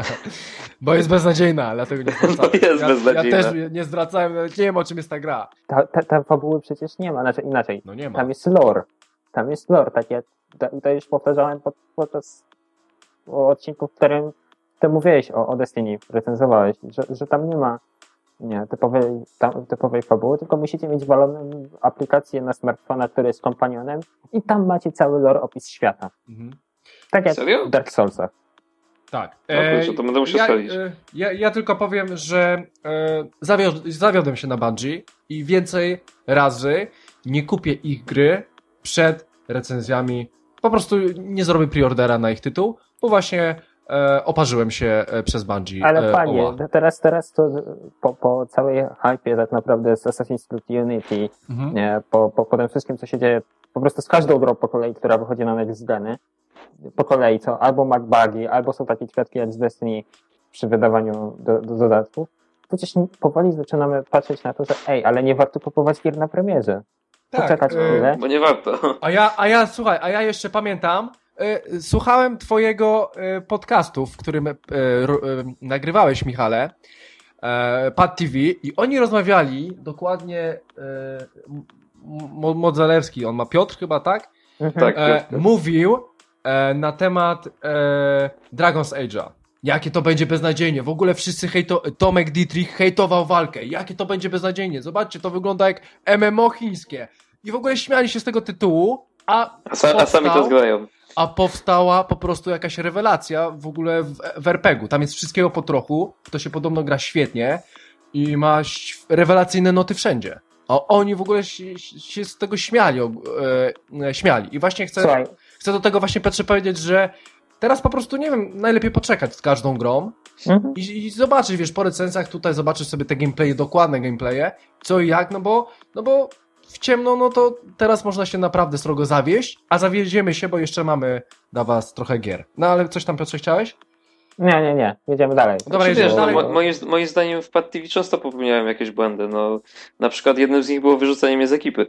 Bo jest beznadziejna, dlatego nie zwracałem. No jest ja, beznadziejna. Ja też nie zwracałem, nawet nie wiem, o czym jest ta gra. Ta, ta, ta fabuły przecież nie ma, znaczy inaczej. No nie ma. Tam jest lore. Tam jest lore, takie, to, to już powtarzałem pod, podczas odcinku, w którym ty mówiłeś o, o Destiny, recenzowałeś, że, że tam nie ma nie, typowej, tam, typowej fabuły, tylko musicie mieć waloną aplikację na smartfona, który jest kompanionem i tam macie cały lore, opis świata. Mhm. Tak jak Serio? w Dark Soulsach. Tak. No kurczę, to będę musiał ja, sprawdzić. e, ja, ja tylko powiem, że e, zawiod, zawiodłem się na Bungie i więcej razy nie kupię ich gry przed recenzjami. Po prostu nie zrobię preordera na ich tytuł, bo właśnie e, oparzyłem się e, przez Bungie. Ale e, panie, oła. teraz, teraz to po, po całej hypie tak naprawdę z Assassin's Creed Unity, Mhm. nie, po, po, po tym wszystkim, co się dzieje, po prostu z każdą grą po kolei, która wychodzi na next geny, po kolei, co albo MacBugi, albo są takie kwiatki jak z Destiny przy wydawaniu do, do dodatków, to gdzieś powoli zaczynamy patrzeć na to, że ej, ale nie warto kupować gier na premierze. Poczekać e, chwilę. Bo nie warto. A ja, a ja, słuchaj, a ja jeszcze pamiętam, y, słuchałem twojego y, podcastu, w którym y, y, y, nagrywałeś, Michale, y, Pad T V, i oni rozmawiali dokładnie, y, Modzelewski, on ma Piotr chyba, tak? Mhm. Tak. E, mówił e, na temat e, Dragon's Age'a. Jakie to będzie beznadziejnie. W ogóle wszyscy hejto... Tomek Dietrich hejtował walkę. Jakie to będzie beznadziejnie. Zobaczcie, to wygląda jak M M O chińskie. I w ogóle śmiali się z tego tytułu, a, A, sa, a sami to powstał, zgrają. a powstała po prostu jakaś rewelacja w ogóle w, w er pe gu. Tam jest wszystkiego po trochu. To się podobno gra świetnie i ma ś- rewelacyjne noty wszędzie. A oni w ogóle się, się z tego śmiali. E, e, śmiali. I właśnie chcę... Słuchaj, Chcę do tego właśnie, Piotrze, powiedzieć, że teraz po prostu, nie wiem, najlepiej poczekać z każdą grą mhm. i, i zobaczyć, wiesz, po recenzjach tutaj zobaczysz sobie te gameplaye, dokładne gameplaye, co i jak, no bo, no bo w ciemno, no to teraz można się naprawdę srogo zawieść, a zawiedziemy się, bo jeszcze mamy dla was trochę gier. No ale coś tam, Piotrze, chciałeś? nie, nie, nie, jedziemy dalej. Dobra, Znaczy, jedziemy wiesz, no, dalej. mo, moim, moim zdaniem w Pad T V często popełniałem jakieś błędy. No, na przykład jednym z nich było wyrzucenie mnie z ekipy.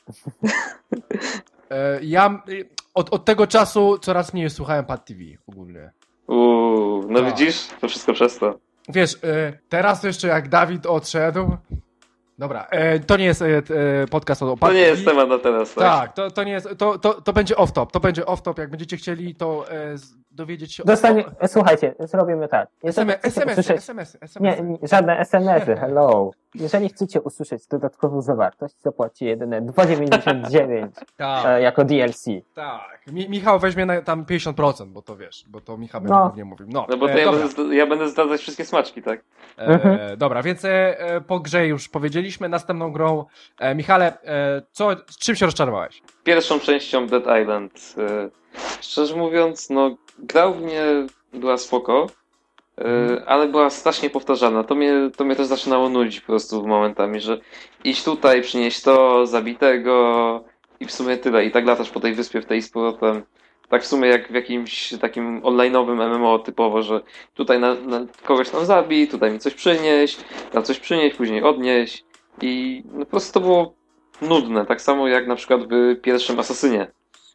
E, ja y, od, od tego czasu coraz mniej słuchałem Pad T V ogólnie. Uuu, no Tak. widzisz? To wszystko przez to. Wiesz, y, teraz jeszcze jak Dawid odszedł... Dobra, e, to nie jest e, e, podcast o Pad To nie T V. jest temat na teraz, tak? Tak, to, to nie jest, to, to, to będzie off-top, to będzie off-top, jak będziecie chcieli, to e, z- dowiedzieć się Dostanie, o... słuchajcie, zrobimy tak. Jeżeli SMS, chcecie SMS-y, usłyszeć- SMS-y, Nie, SMS-y. nie, żadne es em esy, hello. Jeżeli chcecie usłyszeć dodatkową zawartość, zapłacicie jedyne dwa dziewięćdziesiąt dziewięć Tak, e, jako D L C. tak. Mi, Michał weźmie na, tam pięćdziesiąt procent, bo to wiesz, bo to Michał będzie No. głównie mówił. No, No bo to e, ja, dobra, będę, zd- ja będę zdradzać wszystkie smaczki, tak? e, Mhm. dobra, więc e, e, po grze już powiedzieliśmy, następną grą. E, Michale, e, co, z czym się rozczarowałeś? Pierwszą częścią Dead Island. e, Szczerze mówiąc, no gra w mnie była spoko, e, ale była strasznie powtarzana. To mnie, to mnie też zaczynało nudzić po prostu momentami, że idź tutaj, przynieś to, zabitego i w sumie tyle. I tak latasz po tej wyspie w tej z powrotem. Tak w sumie jak w jakimś takim online'owym M M O typowo, że tutaj na, na kogoś tam zabij, tutaj mi coś przynieś, tam coś przynieś, później odnieś. I no, po prostu to było nudne. Tak samo jak na przykład w pierwszym Asasynie.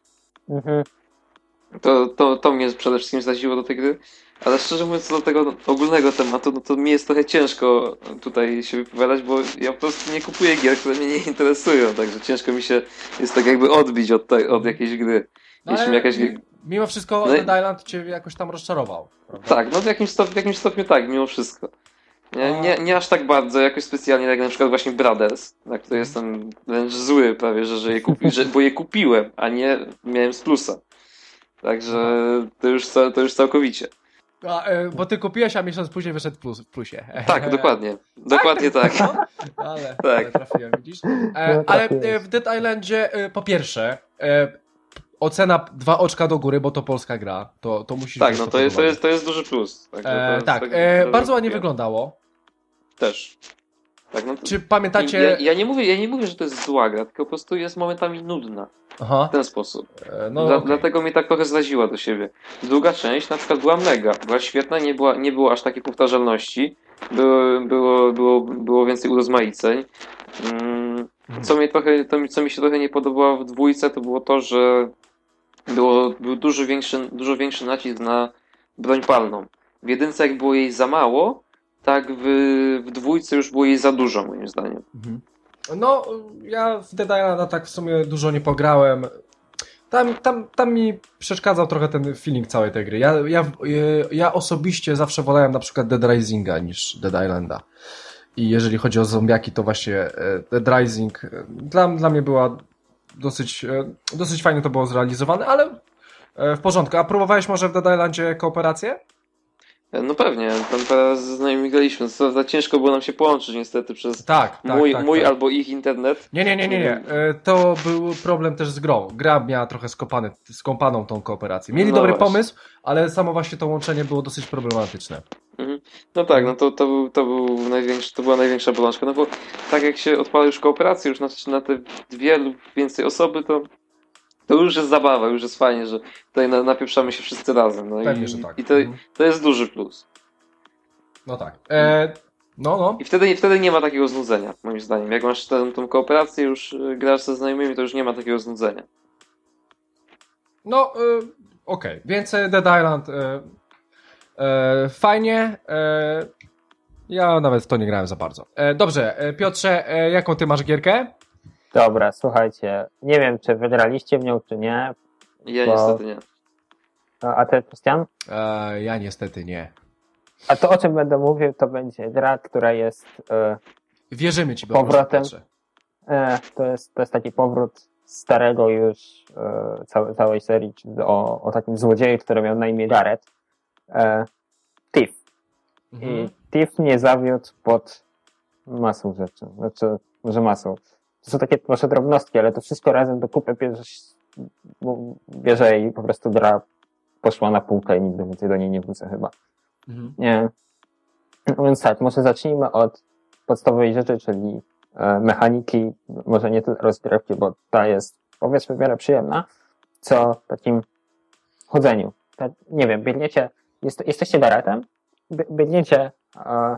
Mhm. To, to, to mnie przede wszystkim zraziło do tej gry. Ale szczerze mówiąc, co do tego ogólnego tematu, no to mi jest trochę ciężko tutaj się wypowiadać, bo ja po prostu nie kupuję gier, które mnie nie interesują, także ciężko mi się jest tak jakby odbić od, te, od jakiejś gry. No, Jeśli ale mi jakaś... mimo wszystko No i- Dead Island cię jakoś tam rozczarował, prawda? Tak, no w jakimś, stop, w jakimś stopniu tak, mimo wszystko. Nie, nie, nie aż tak bardzo, jakoś specjalnie, jak na przykład właśnie Brothers, na które jestem wręcz zły prawie, że, że je kupi, że, bo je kupiłem, a nie miałem z plusa. Także to już, ca- to już całkowicie. A, e, bo ty kupiłeś, a miesiąc później wyszedł plus, w plusie. Tak, dokładnie. Dokładnie tak. No, ale, Tak. ale trafiłem, widzisz? E, No, ale trafiłeś. e, w Dead Islandzie e, po pierwsze e, ocena dwa oczka do góry, bo to polska gra. To, to musisz Tak, wziąć no to jest, pod to uwagę. jest, to jest duży plus. Także to E, jest tak, tak- e, to- bardzo ładnie ja- wyglądało. Też. Tak, no to, Czy pamiętacie... ja, ja, nie mówię, ja nie mówię, że to jest zła gra, tylko po prostu jest momentami nudna. Aha, W ten sposób. e, no Dla, okej. Dlatego mnie tak trochę zraziła do siebie. Druga część na przykład była mega, była świetna, nie, była, nie było aż takiej powtarzalności, było, było, było, było więcej urozmaiceń. Mm, co, mnie trochę, to, mi- co mi się trochę nie podobało w dwójce, to było to, że było, był dużo większy, dużo większy nacisk na broń palną. W jedynce jak było jej za mało, tak w, w dwójce już było jej za dużo, moim zdaniem. Mhm. No, ja w Dead Islanda tak w sumie dużo nie pograłem. Tam, tam, tam mi przeszkadzał trochę ten feeling całej tej gry. Ja, ja, ja osobiście zawsze wolałem na przykład Dead Risinga niż Dead Islanda. I jeżeli chodzi o zombiaki, to właśnie e, Dead Rising e, dla, dla mnie była dosyć, e, dosyć fajnie to było zrealizowane, ale e, w porządku. A próbowałeś może w Dead Islandzie kooperację? No pewnie, tam teraz z nami graliśmy. Co prawda ciężko było nam się połączyć niestety przez Tak, tak, mój, tak, mój tak. albo ich internet. Nie, nie, nie, nie, nie. E, To był problem też z grą. Gra miała trochę skopany, skąpaną tą kooperację. Mieli No dobry właśnie. pomysł, ale samo właśnie to łączenie było dosyć problematyczne. Mhm. No tak, no to, to, był, to, był największy, to była największa bolączka, no bo tak jak się odpala już kooperację już na, na te dwie lub więcej osoby, to, to już jest zabawa, już jest fajnie, że tutaj na, napieprzamy się wszyscy razem. No Pewnie, i, że tak. I to, Mhm. to jest duży plus. No tak. E, no, no. I wtedy, wtedy nie ma takiego znudzenia, moim zdaniem. Jak masz tę, tą kooperację, już y, grasz ze znajomymi, to już nie ma takiego znudzenia. No, e, okej. Więc e, Dead Island e, e, fajnie. E, ja nawet w to nie grałem za bardzo. E, dobrze, e, Piotrze, e, jaką ty masz gierkę? Dobra, słuchajcie, nie wiem, czy wygraliście w nią, czy nie. Ja Bo- niestety nie. A a ty, Krystian? E, ja niestety nie. A to, o czym będę mówił, to będzie gra, która jest... E, Wierzymy ci, Powrotem. Piotrze. e, to, jest to jest taki powrót starego już e, całej, całej serii czyli o, o takim złodzieju, który miał na imię Gareth. E, Thief. Mhm. I Thief mnie zawiódł pod masą rzeczy. Znaczy, może masą. To są takie może drobnostki, ale to wszystko razem do kupy bierzesz, bierze i po prostu gra poszła na półkę i nigdy więcej do niej nie wrócę chyba. Mhm. Nie. No więc tak, może zacznijmy od podstawowej rzeczy, czyli e, mechaniki, może nie tyle rozgrywki, bo ta jest powiedzmy w miarę przyjemna, co takim chodzeniu. Tak, nie wiem, biegniecie, jest, jesteście Garethem, bie- biegniecie e,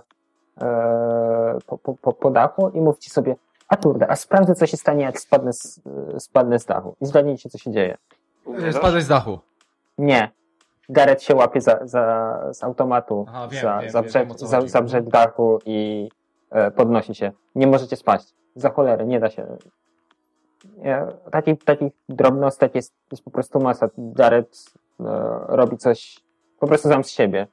e, po, po, po, po dachu i mówicie sobie, a kurde, a sprawdzę, co się stanie, jak spadnę z, spadnę z dachu. I zgadnijcie, co się dzieje. Umierasz? Spadłeś z dachu. Nie. Gareth się łapie za, za, z automatu, Aha, wiem, za, wiem, za, wiem, brzeg, wiem, o co za, chodzi. za brzeg dachu i e, podnosi się. Nie możecie spaść. Za cholerę, nie da się. Nie, takich, takich drobnostek jest, jest po prostu masa. Gareth e, robi coś po prostu sam z siebie.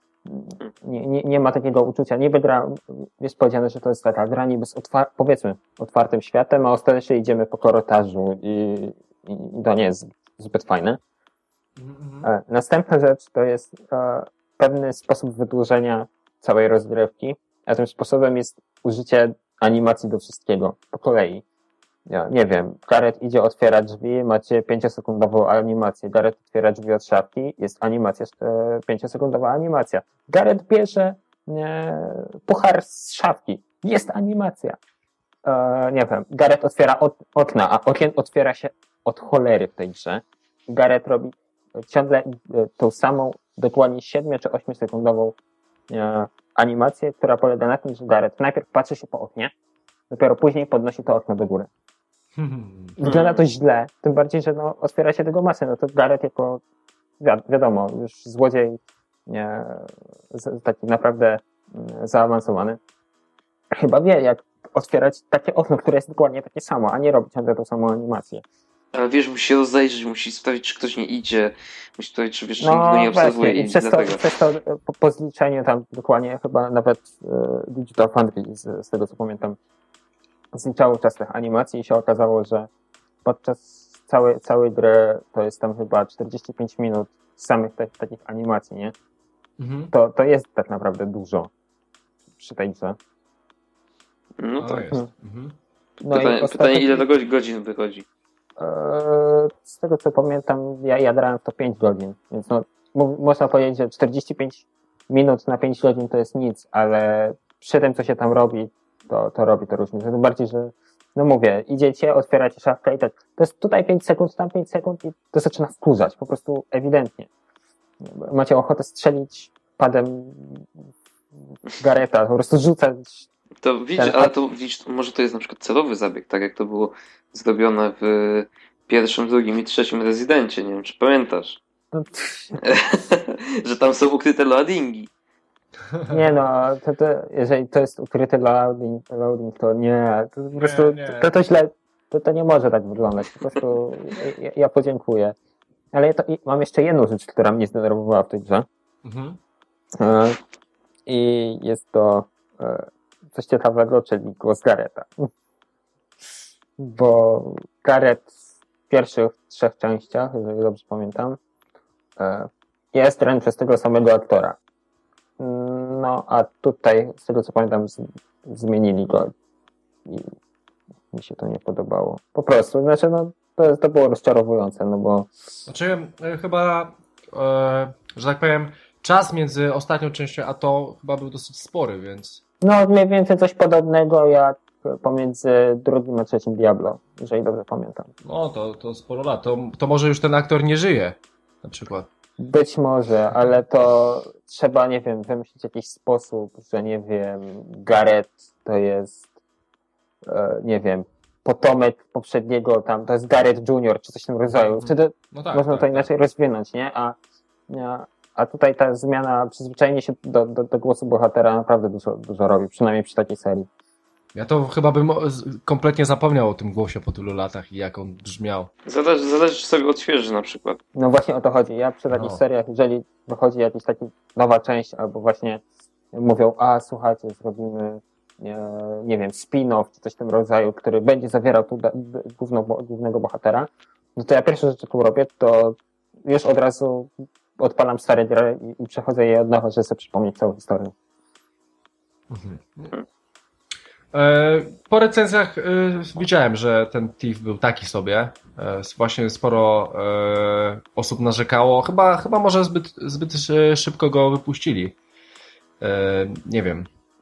Nie, nie, nie ma takiego uczucia. Niby gra, jest powiedziane, że to jest taka gra niby z otwar- powiedzmy otwartym światem, a ostatecznie idziemy po korytarzu i, i, i to nie jest zbyt fajne. Mhm. E, Następna rzecz to jest e, pewny sposób wydłużenia całej rozgrywki, a tym sposobem jest użycie animacji do wszystkiego po kolei. Ja nie wiem, Gareth idzie otwierać drzwi, macie pięciosekundową animację. Gareth otwiera drzwi od szafki, jest animacja, e, pięciosekundowa animacja. Gareth bierze e, puchar z szafki, jest animacja. E, nie wiem, Gareth otwiera od, okna, a okien otwiera się od cholery w tej grze. Gareth robi ciągle e, tą samą, dokładnie siedmiu czy ośmiosekundową e, animację, która polega na tym, że Gareth najpierw patrzy się po oknie, dopiero później podnosi to okno do góry. Wygląda to źle, tym bardziej, że no, otwiera się tego masę. No to Gareth jako, wi- wiadomo, już złodziej nie, z, taki naprawdę mm, zaawansowany, chyba wie, jak otwierać takie okno, które jest dokładnie takie samo, a nie robić ciągle tą samą animację. Ale wiesz, musi się rozejrzeć, musi sprawdzić, czy ktoś nie idzie, musi sprawdzić, czy wiesz, czy nikt No go nie obserwuje właśnie, i i przez to, dlatego. przez to po, po zliczeniu tam dokładnie chyba nawet e, Digital Foundry, z, z tego co pamiętam, zliczało czas tych animacji i się okazało, że podczas całej, całej gry to jest tam chyba czterdzieści pięć minut samych te, takich animacji, nie? Mhm. To, to jest tak naprawdę dużo przy tej grze. No To tak. jest. Mhm. No pytanie, i pytanie, ostatecznie, ile to godzin, godzin wychodzi? e, z tego co pamiętam, ja, ja grałem w to pięć godzin, więc no, mo- można powiedzieć, że czterdzieści pięć minut na pięć godzin to jest nic, ale przy tym, co się tam robi, to, to robi to różnicę. Tym bardziej, że no mówię, idziecie, otwieracie szafkę i tak, to jest tutaj pięć sekund, tam pięć sekund i to zaczyna wkurzać, po prostu ewidentnie. Macie ochotę strzelić padem Garetha, po prostu rzucać. To widzisz, Ten- ale to widzisz, może to jest na przykład celowy zabieg, tak jak to było zrobione w pierwszym, drugim i trzecim Rezydencie, nie wiem, czy pamiętasz? No, Że tam są ukryte loadingi. nie no, to, to, jeżeli to jest ukryty loading, loading to nie, to po prostu, nie. To, to źle, to, to nie może tak wyglądać, po prostu ja, ja podziękuję. Ale to, i mam jeszcze jedną rzecz, która mnie zdenerwowała w tej grze. Mhm. E, I jest to e, coś ciekawego, czyli głos Garetha. Bo Gareth w pierwszych trzech częściach, jeżeli dobrze pamiętam, e, jest grany przez tego samego aktora. No, a tutaj, z tego co pamiętam, z, zmienili go i mi się to nie podobało. Po prostu, znaczy, no, to, to było rozczarowujące, no bo... Znaczy, e, chyba, e, że tak powiem, czas między ostatnią częścią a to chyba był dosyć spory, więc... No, mniej więcej coś podobnego jak pomiędzy drugim a trzecim Diablo, jeżeli dobrze pamiętam. No, to, to sporo lat. To, to może już ten aktor nie żyje, na przykład. Być może, ale to trzeba, nie wiem, wymyślić jakiś sposób, że nie wiem, Gareth to jest, e, nie wiem, potomek poprzedniego tam, to jest Gareth junior czy coś w tym rodzaju. Wtedy No tak, można tak, to tak. inaczej rozwinąć, nie? A, a, a tutaj ta zmiana, przyzwyczajenie się do, do, do głosu bohatera naprawdę dużo, dużo robi, przynajmniej przy takiej serii. Ja to chyba bym o- z- kompletnie zapomniał o tym głosie po tylu latach i jak on brzmiał. Zależy, zależy czy sobie odświeży na przykład. No właśnie o to chodzi. Ja przy takich No. seriach, jeżeli wychodzi jakaś taka nowa część, albo właśnie mówią, a słuchajcie, zrobimy, nie, nie wiem, spin-off, czy coś w tym rodzaju, który będzie zawierał tu da- d- główno, głównego bohatera, no to ja pierwsze rzeczy, tu robię, to już od razu odpalam stare gry i, i przechodzę je od nowa, żeby sobie przypomnieć całą historię. E, Po recenzjach e, widziałem, że ten Thief był taki sobie. E, Właśnie sporo e, osób narzekało. Chyba, chyba może zbyt, zbyt e, szybko go wypuścili. E, Nie wiem.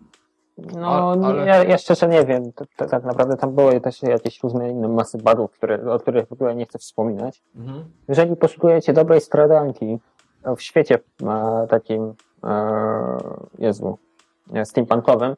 No, A- ale- ja, ja szczerze nie wiem. To, to, tak naprawdę tam były też jakieś różne inne masy bugów, które, o których w ogóle nie chcę wspominać. Mhm. Jeżeli poszukujecie dobrej stradanki w świecie e, takim, e, Jezu, e, steampunkowym,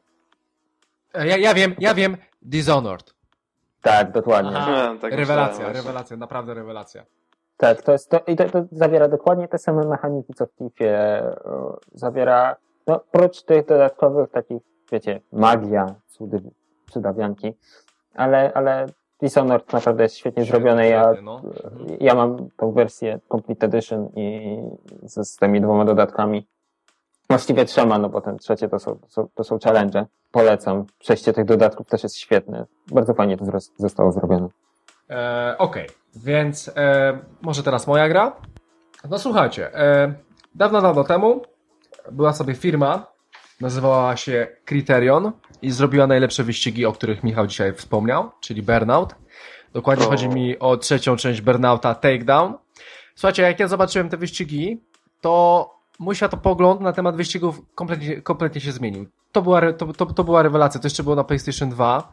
E, Ja, ja wiem, ja wiem. Dishonored. tak, dokładnie. Aha. Ja, tak Rewelacja, myślałem właśnie. rewelacja, naprawdę rewelacja. Tak, to jest to, i to, to zawiera dokładnie te same mechaniki, co w Thiefie. e, Zawiera, no, oprócz tych dodatkowych takich, wiecie, magia, cudy, cudawianki, ale, ale Dishonored naprawdę jest świetnie Świetny, zrobione. Ja, świetny, no. Mhm. ja mam tą wersję Complete Edition i z, z tymi dwoma dodatkami. Właściwie trzema, no bo ten trzecie to są, to są, to są challenge. Polecam. Przejście tych dodatków też jest świetne. Bardzo fajnie to zro- zostało zrobione. E, Okej, więc e, może teraz moja gra. No słuchajcie, e, dawno, dawno temu była sobie firma, nazywała się Criterion i zrobiła najlepsze wyścigi, o których Michał dzisiaj wspomniał, czyli Burnout. Dokładnie O. chodzi mi o trzecią część Burnouta Takedown. Słuchajcie, jak ja zobaczyłem te wyścigi, to mój światopogląd na temat wyścigów kompletnie, kompletnie się zmienił. To była, re- to, to, to była rewelacja, to jeszcze było na PlayStation dwa.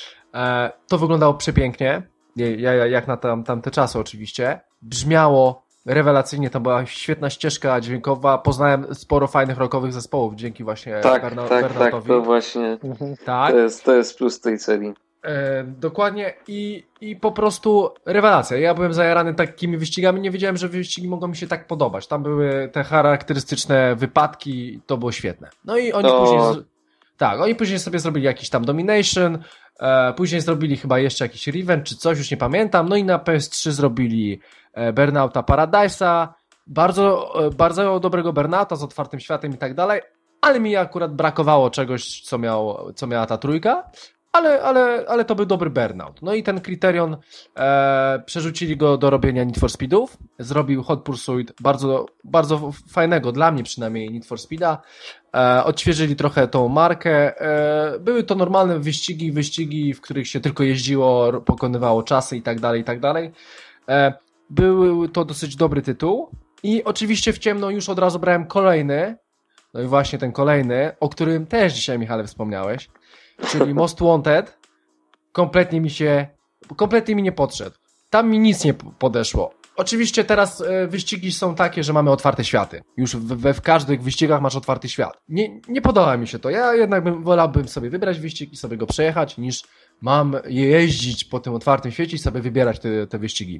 E, to wyglądało przepięknie, ja, ja, jak na tam, tamte czasy oczywiście. Brzmiało rewelacyjnie, to była świetna ścieżka dźwiękowa, poznałem sporo fajnych rockowych zespołów dzięki właśnie Tak, Burnout- tak, tak, Burnoutowi. to właśnie, Tak. to jest, to jest plus tej serii. E, dokładnie i, i po prostu rewelacja. Ja byłem zajarany takimi wyścigami, nie wiedziałem, że wyścigi mogą mi się tak podobać. Tam były te charakterystyczne wypadki, to było świetne. No i oni To- później z... tak, oni później sobie zrobili jakiś tam Domination, e, później zrobili chyba jeszcze jakiś Revenge czy coś, już nie pamiętam. No i na P S trzy zrobili e, Burnouta Paradise'a, bardzo, e, bardzo dobrego Burnouta z otwartym światem i tak dalej, ale mi akurat brakowało czegoś, co, miał, co miała ta trójka. Ale, ale, ale to był dobry Burnout. No i ten Criterion e, przerzucili go do robienia Need for Speedów. Zrobił Hot Pursuit, bardzo, bardzo fajnego, dla mnie przynajmniej, Need for Speeda. E, odświeżyli trochę tą markę. E, były to normalne wyścigi, wyścigi, w których się tylko jeździło, pokonywało czasy i tak dalej, i tak dalej. E, był to dosyć dobry tytuł. I oczywiście w ciemno już od razu brałem kolejny. No i właśnie ten kolejny, o którym też dzisiaj, Michale, wspomniałeś. Czyli Most Wanted, kompletnie mi się, kompletnie mi nie podszedł. Tam mi nic nie podeszło. Oczywiście teraz e, wyścigi są takie, że mamy otwarte światy. Już w, we, w każdych wyścigach masz otwarty świat. Nie, nie podoba mi się to. Ja jednak bym, wolałbym sobie wybrać wyścig i sobie go przejechać, niż mam jeździć po tym otwartym świecie i sobie wybierać te, te wyścigi.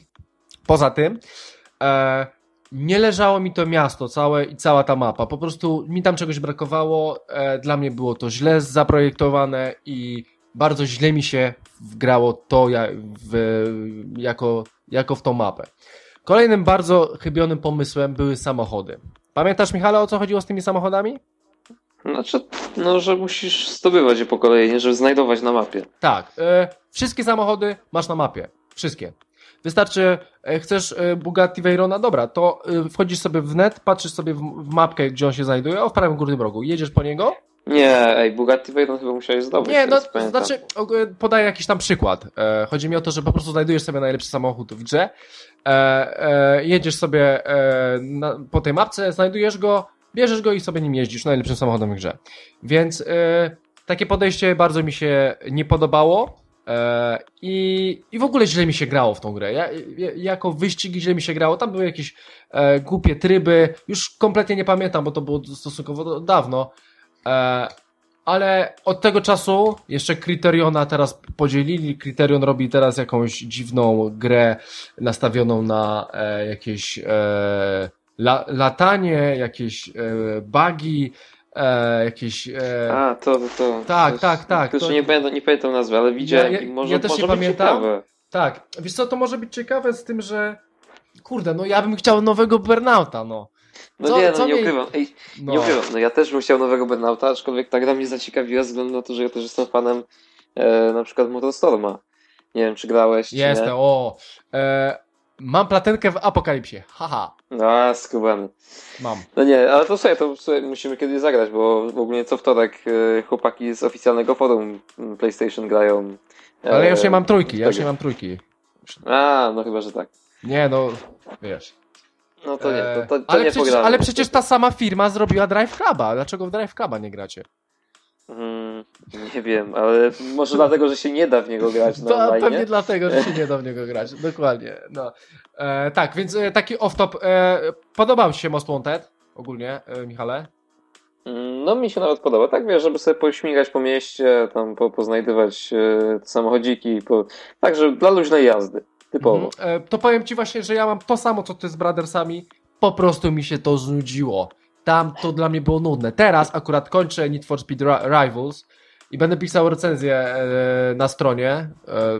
Poza tym e, nie leżało mi to miasto całe i cała ta mapa. Po prostu mi tam czegoś brakowało. E, dla mnie było to źle zaprojektowane i bardzo źle mi się wgrało to ja, w, jako, jako w tą mapę. Kolejnym bardzo chybionym pomysłem były samochody. Pamiętasz, Michale, o co chodziło z tymi samochodami? Znaczy, no, że musisz zdobywać je po kolei, nie? Żeby znajdować na mapie. Tak. E, wszystkie samochody masz na mapie. Wszystkie. Wystarczy, e, chcesz e, Bugatti Veyrona, dobra, to e, wchodzisz sobie w net, patrzysz sobie w, w mapkę, gdzie on się znajduje, o w prawym górnym rogu, jedziesz po niego. Nie, ej, Bugatti Veyron chyba musiałeś zdobyć. Nie, no, to znaczy, e, podaję jakiś tam przykład. E, chodzi mi o to, że po prostu znajdujesz sobie najlepszy samochód w grze, e, e, jedziesz sobie e, na, po tej mapce, znajdujesz go, bierzesz go i sobie nim jeździsz najlepszym samochodem w grze. Więc e, takie podejście bardzo mi się nie podobało e, i, i w ogóle źle mi się grało w tą grę. Ja, ja, jako wyścigi źle mi się grało. Tam były jakieś e, głupie tryby. Już kompletnie nie pamiętam, bo to było stosunkowo dawno. E, ale od tego czasu jeszcze Criteriona teraz podzielili. Criterion robi teraz jakąś dziwną grę nastawioną na e, jakieś e, la, latanie, jakieś e, bugi, e, jakieś... E... A, to, to... Tak, to, tak, tak. To, To... Nie, pamiętam, nie pamiętam nazwy, ale widziałem ja, i ja, może, ja też może nie być pamiętam. ciekawe. Tak, wiesz co, to może być ciekawe z tym, że kurde, no ja bym chciał nowego Burnouta, no. No Co- nie, co no nie mi- ukrywam. Ej, no. nie ukrywam, no ja też bym chciał nowego Burnouta, aczkolwiek ta gra mnie zaciekawiła ze względu na to, że ja też jestem fanem e, na przykład Motorstorma. Nie wiem, czy grałeś, czy Jestem, nie. o. E, mam platynkę w Apokalipsie, haha, A, skubany. mam. No nie, ale to słuchaj, to słuchaj, musimy kiedyś zagrać, bo w ogóle co wtorek e, chłopaki z oficjalnego forum m, PlayStation grają. e, Ale ja już nie mam trójki, ja już tego. nie mam trójki. A, no chyba, że tak. Nie, no, wiesz. No to nie, to, to, to ale, nie przecież, pogramy. ale przecież ta sama firma zrobiła Drive Cluba. Dlaczego w Drive Cluba nie gracie? Mm, nie wiem, ale może dlatego, że się nie da w niego grać na To online. pewnie dlatego, że się nie da w niego grać. Dokładnie. No. E, tak, więc e, taki off-top. E, podobał Ci się Most Wanted ogólnie, e, Michale? Mm, No mi się nawet podoba, tak wiesz, żeby sobie pośmigać po mieście, tam po, poznajdywać e, te samochodziki, po... także dla luźnej jazdy, typowo. Mhm. E, to powiem Ci właśnie, że ja mam to samo, co Ty z Brothersami. Po prostu mi się to znudziło. Tam to dla mnie było nudne. Teraz akurat kończę Need for Speed Ri- Rivals i będę pisał recenzję e, na stronie, e,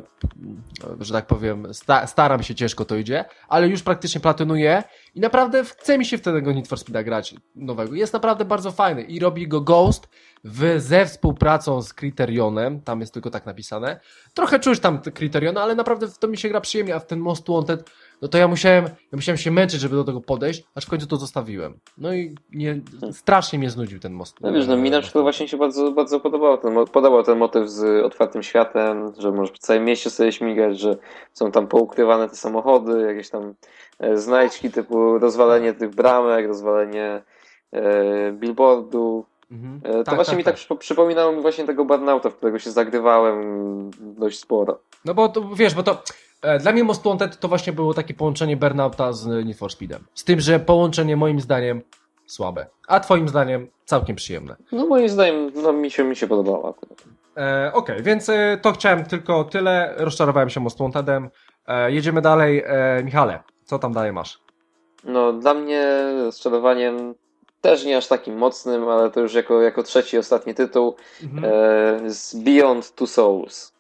że tak powiem, sta- staram się, ciężko to idzie, ale już praktycznie platynuję i naprawdę chce mi się w tego Need for Speeda grać nowego. Jest naprawdę bardzo fajny i robi go Ghost w, ze współpracą z Criterionem, tam jest tylko tak napisane. Trochę czuć tam Criteriona, ale naprawdę w to mi się gra przyjemnie, a w ten Most Wanted, no to ja musiałem, ja musiałem się męczyć, żeby do tego podejść, aż w końcu to zostawiłem. No i nie, strasznie mnie znudził ten Most. No wiesz, no mi na przykład właśnie się bardzo, bardzo podobał ten, mo- podobał ten motyw z otwartym światem, że możesz po całym mieście sobie śmigać, że są tam poukrywane te samochody, jakieś tam e, znajdźki typu rozwalenie tych bramek, rozwalenie e, billboardu. Mhm. E, to Tak, właśnie tak, mi tak, tak. przypo- przypominało mi właśnie tego Burnouta, w którego się zagrywałem dość sporo. No bo to, wiesz, bo to e, dla mnie Most Wanted to właśnie było takie połączenie Burnouta z Need for Speedem. Z tym, że połączenie moim zdaniem słabe, a twoim zdaniem całkiem przyjemne. No moim zdaniem, no mi się, mi się podobało akurat. E, Okej, okay, więc e, to chciałem tylko tyle. Rozczarowałem się Most Wantedem. E, jedziemy dalej. E, Michale, co tam dalej masz? No dla mnie rozczarowaniem też nie aż takim mocnym, ale to już jako, jako trzeci, ostatni tytuł Mhm. e, z Beyond Two Souls.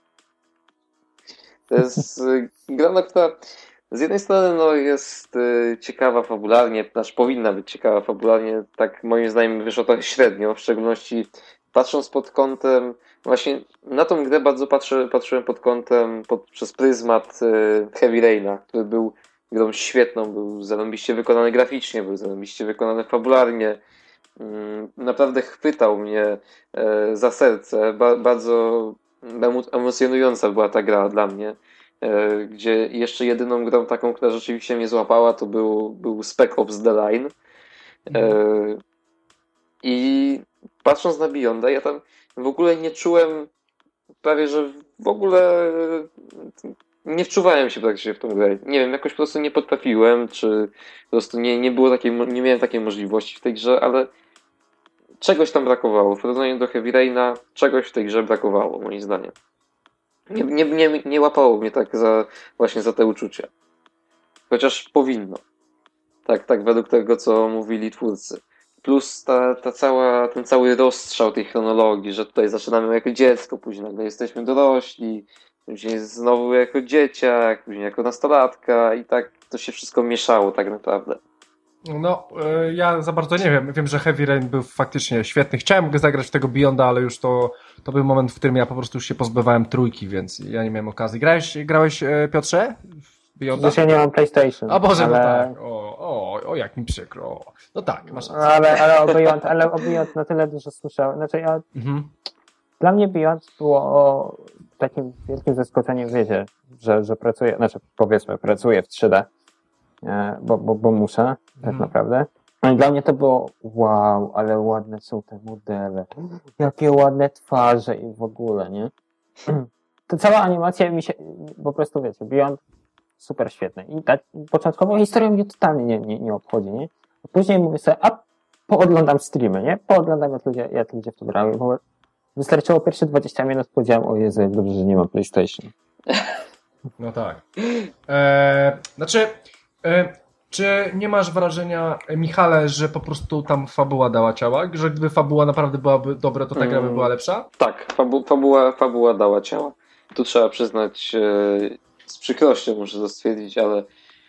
To jest e, gra, no, która z jednej strony no, jest e, ciekawa fabularnie, znaczy powinna być ciekawa fabularnie, tak moim zdaniem wyszło to średnio, w szczególności patrząc pod kątem, właśnie na tą grę bardzo patrzę, patrzyłem pod kątem, pod, przez pryzmat e, Heavy Raina, który był grą świetną, był zarąbiście wykonany graficznie, był zarąbiście wykonany fabularnie. Mm, Naprawdę chwytał mnie e, za serce. Ba- bardzo emo- emocjonująca była ta gra dla mnie, e, gdzie jeszcze jedyną grą taką, która rzeczywiście mnie złapała, to był, był Spec Ops The Line. E, I patrząc na Beyonda, ja tam w ogóle nie czułem prawie, że w ogóle nie wczuwałem się praktycznie w tą grę. Nie wiem, jakoś po prostu nie potrafiłem, czy po prostu nie, nie było takiej, mo- nie miałem takiej możliwości w tej grze, ale czegoś tam brakowało. W porównaniu do Heavy Raina czegoś w tej grze brakowało, moim zdaniem. Nie, nie, nie, nie łapało mnie tak za, właśnie za te uczucia. Chociaż powinno. Tak, tak według tego, co mówili twórcy. Plus ta, ta cała, ten cały rozstrzał tej chronologii, że tutaj zaczynamy jako dziecko, później nagle jesteśmy dorośli, później znowu jako dzieciak, później jako nastolatka i tak to się wszystko mieszało tak naprawdę. No, e, ja za bardzo nie wiem. Wiem, że Heavy Rain był faktycznie świetny. Chciałem go zagrać w tego Beyonda, ale już to, to był moment, w którym ja po prostu już się pozbywałem trójki, więc ja nie miałem okazji. Grałeś, grałeś e, Piotrze, Beyonda? Przecież ja nie mam PlayStation. A Boże, ale... no tak. O, o, o, jak mi przykro. No tak, masz rację. Ale, ale, o Beyond, ale o Beyond na tyle dużo słyszałem. Znaczy ja, Mhm. dla mnie Beyond było takim wielkim zaskoczeniem, wiecie, że, że pracuję, znaczy powiedzmy, pracuję w trzy D, e, bo, bo, bo muszę, tak Mhm. naprawdę. No i dla mnie to było wow, ale ładne są te modele. Jakie ładne twarze i w ogóle, nie? To cała animacja mi się, po prostu wiecie, Beyond super świetne. I tak początkowo historia mnie totalnie nie, nie, nie obchodzi, nie? A później mówię sobie, a pooglądam streamy, nie? Pooglądam jak ludzie, jak ludzie w to grały, bo wystarczyło pierwsze dwadzieścia minut, powiedziałem, o Jezu, jak dobrze, że nie mam PlayStation. No tak. E, znaczy, e, czy nie masz wrażenia, Michale, że po prostu tam fabuła dała ciała? Że gdyby fabuła naprawdę byłaby dobra, to ta gra by była lepsza? Tak, fabu fabuła, fabuła dała ciała. Tu trzeba przyznać, e, z przykrością muszę to stwierdzić, ale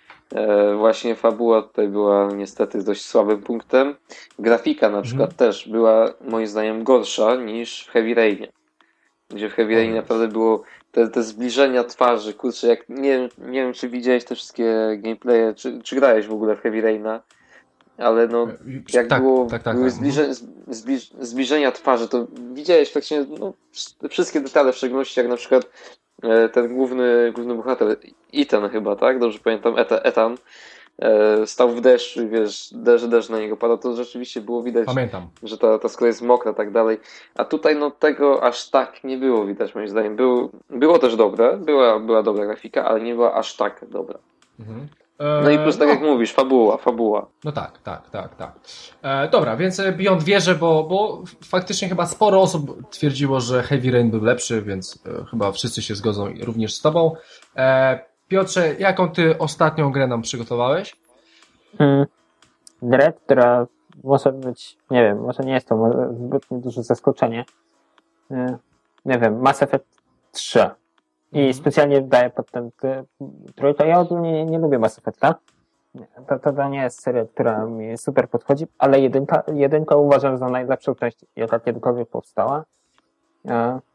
e, właśnie fabuła tutaj była niestety dość słabym punktem. Grafika na przykład też była moim zdaniem gorsza niż w Heavy Rainie. Gdzie w Heavy Rainie naprawdę było te, te zbliżenia twarzy, kurczę, jak nie wiem, nie wiem czy widziałeś te wszystkie gameplaye, czy, czy grałeś w ogóle w Heavy Raina, ale no jak tak, było tak, tak, były tak. zbliże, zbliż, zbliżenia twarzy, to widziałeś praktycznie no, wszystkie detale, w szczególności jak na przykład e, ten główny, główny bohater, Ethan chyba, tak? Dobrze pamiętam, Eta, Ethan, e, stał w deszczu i wiesz, deszcz, deszcz na niego padał, to rzeczywiście było widać, Pamiętam. że ta, ta skóra jest mokra, tak dalej. A tutaj no tego aż tak nie było widać, moim zdaniem. Był, było też dobre, była, była dobra grafika, ale nie była aż tak dobra. Mhm. No i plus, tak no. jak mówisz, fabuła, fabuła. No tak, tak, tak, tak. E, dobra, więc Beyond wierzę, bo, bo faktycznie chyba sporo osób twierdziło, że Heavy Rain był lepszy, więc e, chyba wszyscy się zgodzą również z tobą. E, Piotrze, jaką ty ostatnią grę nam przygotowałeś? Hmm. Grę, która może być, nie wiem, może nie jest to może zbytnio duże zaskoczenie. Yy, nie wiem, Mass Effect trzy. I Mhm. specjalnie daję pod ten ty, trójkę. Ja ogólnie nie, nie lubię Mass Effecta. To, to, to nie jest seria, która mi super podchodzi, ale jedynka, jedynka uważam za najlepszą część, jaka kiedykolwiek powstała. Yy,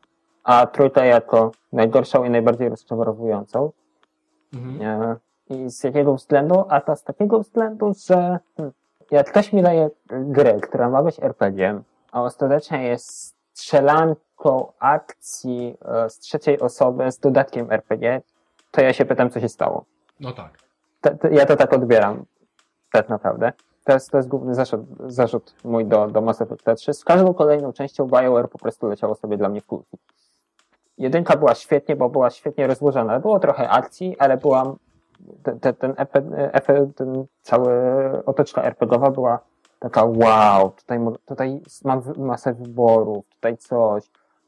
a trójka jako najgorszą i najbardziej rozczarowującą. Mhm. Yy, I z jakiego względu? A to z takiego względu, że hmm, jak ktoś mi daje grę, która ma być er pe gie em, a ostatecznie jest strzelanką akcji e, z trzeciej osoby z dodatkiem er pe gie, to ja się pytam, co się stało. No tak. To, to, ja to tak odbieram. Tak naprawdę. To jest, to jest główny zarzut, zarzut mój do, do Mass Effect trzy. Z każdą kolejną częścią BioWare po prostu leciało sobie dla mnie w kulki. Jedynka była świetnie, bo była świetnie rozłożona. Było trochę akcji, ale była ten, ten, ten, ten, ten cały otoczka er pe gie owa była taka wow, tutaj, tutaj mam masę wyborów, tutaj coś.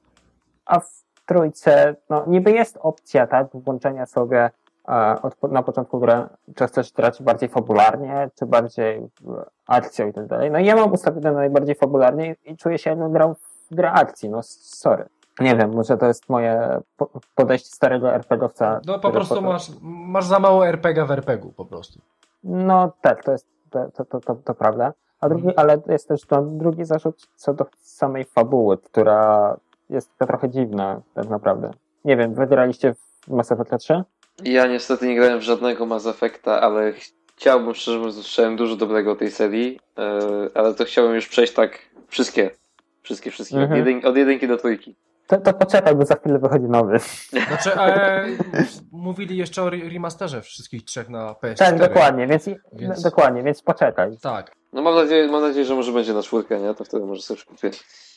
A w trójce, no niby jest opcja, tak, włączenia sobie e, od, na początku gry, czy chcesz grać bardziej fabularnie, czy bardziej e, akcją i tak dalej. No i ja mam ustawione najbardziej fabularnie i czuję się, jakbym grał w grę akcji, no sorry. Nie wiem, może to jest moje podejście starego er pe gie owca. No po prostu masz, masz za mało er pe gie w er pe gie u po prostu. No tak, to jest to, to, to, to, to prawda. A drugi, ale jest też to drugi zarzut co do samej fabuły, która jest trochę dziwna tak naprawdę. Nie wiem, wy graliście w Mass Effect trzy? Ja niestety nie grałem w żadnego Mass Effecta, ale chciałbym, szczerze mówiąc, usłyszałem dużo dobrego o tej serii, yy, ale to chciałbym już przejść tak wszystkie, wszystkie, wszystkie, Mhm. od, jedyn, od jedynki do trójki. To, to poczekaj, bo za chwilę wychodzi nowy. Znaczy, e, mówili jeszcze o remasterze wszystkich trzech na pe es cztery. Tak, dokładnie, więc, Więc- dokładnie, więc poczekaj. Tak. No mam nadzieję, mam nadzieję, że może będzie na czwórkę, nie? To wtedy może sobie kupię.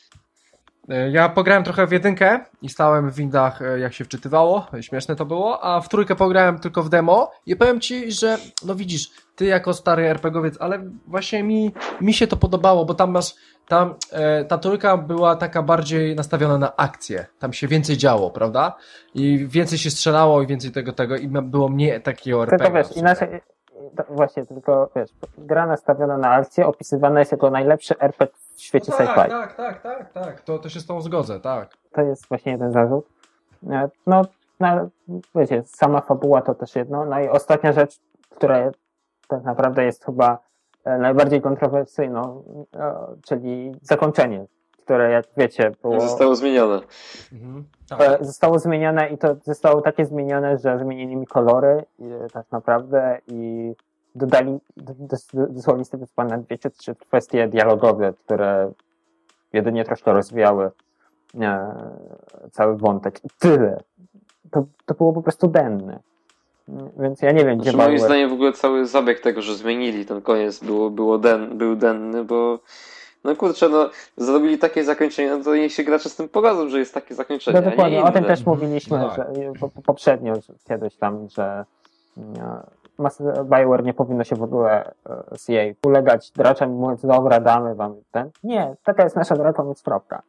E, Ja pograłem trochę w jedynkę i stałem w windach, e, jak się wczytywało. Śmieszne to było. A w trójkę pograłem tylko w demo i powiem ci, że no widzisz, ty jako stary er pe gie owiec, ale właśnie mi, mi się to podobało, bo tam masz, tam e, ta trójka była taka bardziej nastawiona na akcję. Tam się więcej działo, prawda? I więcej się strzelało i więcej tego, tego i ma- było mniej takiego er pe gie. Tylko wiesz, w sumie. inaczej, to właśnie, tylko wiesz, gra nastawiona na akcję opisywana jest jako najlepszy er pe gie w świecie No tak, sci-fi. tak, tak, tak, tak. To, to się z tą zgodzę, tak. To jest właśnie jeden zarzut. E, No, no, wiecie, sama fabuła to też jedno. No i ostatnia rzecz, która tak naprawdę jest chyba e, najbardziej kontrowersyjną, e, czyli zakończenie. które jak wiecie było... Zostało zmienione. Mhm. Tak. Zostało zmienione i to zostało takie zmienione, że zmienili mi kolory tak naprawdę i dodali dosłownie z tego co pamiętam dwie czy trzy kwestie dialogowe, które jedynie troszkę rozwijały e, cały wątek. I tyle. To, to było po prostu denne. Więc ja nie wiem, Znaczy, gdzie moim Bauer... zdaniem w ogóle cały zabieg tego, że zmienili ten koniec, było, było den, był denny, bo no kurczę, no zrobili takie zakończenie, no to niech się gracze z tym pogodzą, że jest takie zakończenie, No dokładnie, a nie o tym inne. też mówiliśmy No tak. że, po, poprzednio że kiedyś tam, że e, BioWare nie powinno się w ogóle e, C A ulegać draczom, mówiąc, dobra, damy wam ten. Nie, taka jest nasza gra, koniec, kropka.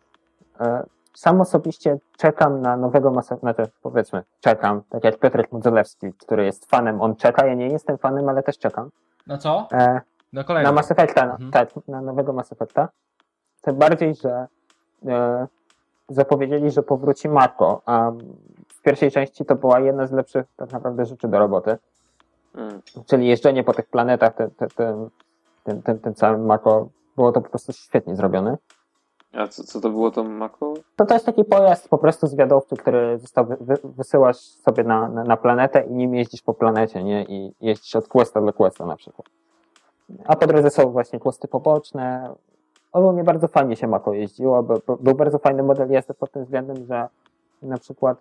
E, sam osobiście czekam na nowego Mass Effecta, znaczy powiedzmy, czekam, tak jak Piotrek Modzelewski, który jest fanem, on czeka, ja nie jestem fanem, ale też czekam. Na co? E, Na kolejny. na Mass Effecta, Mhm. tak, na nowego Mass Effecta. Tym bardziej, że e, zapowiedzieli, że powróci Mako, a w pierwszej części to była jedna z lepszych tak naprawdę rzeczy do roboty. Mm. Czyli jeżdżenie po tych planetach, tym, tym, tym, tym, tym całym Mako, było to po prostu świetnie zrobione. A co, co to było to Mako? To to jest taki pojazd po prostu zwiadowczy, który został, wy, wy, wysyłasz sobie na, na, na planetę i nim jeździsz po planecie, nie? I jeździsz od questa do questa na przykład. A po drodze są właśnie questy poboczne. Ogólnie bardzo fajnie się Mako jeździło, bo, bo, był bardzo fajny model jazdy pod tym względem, że na przykład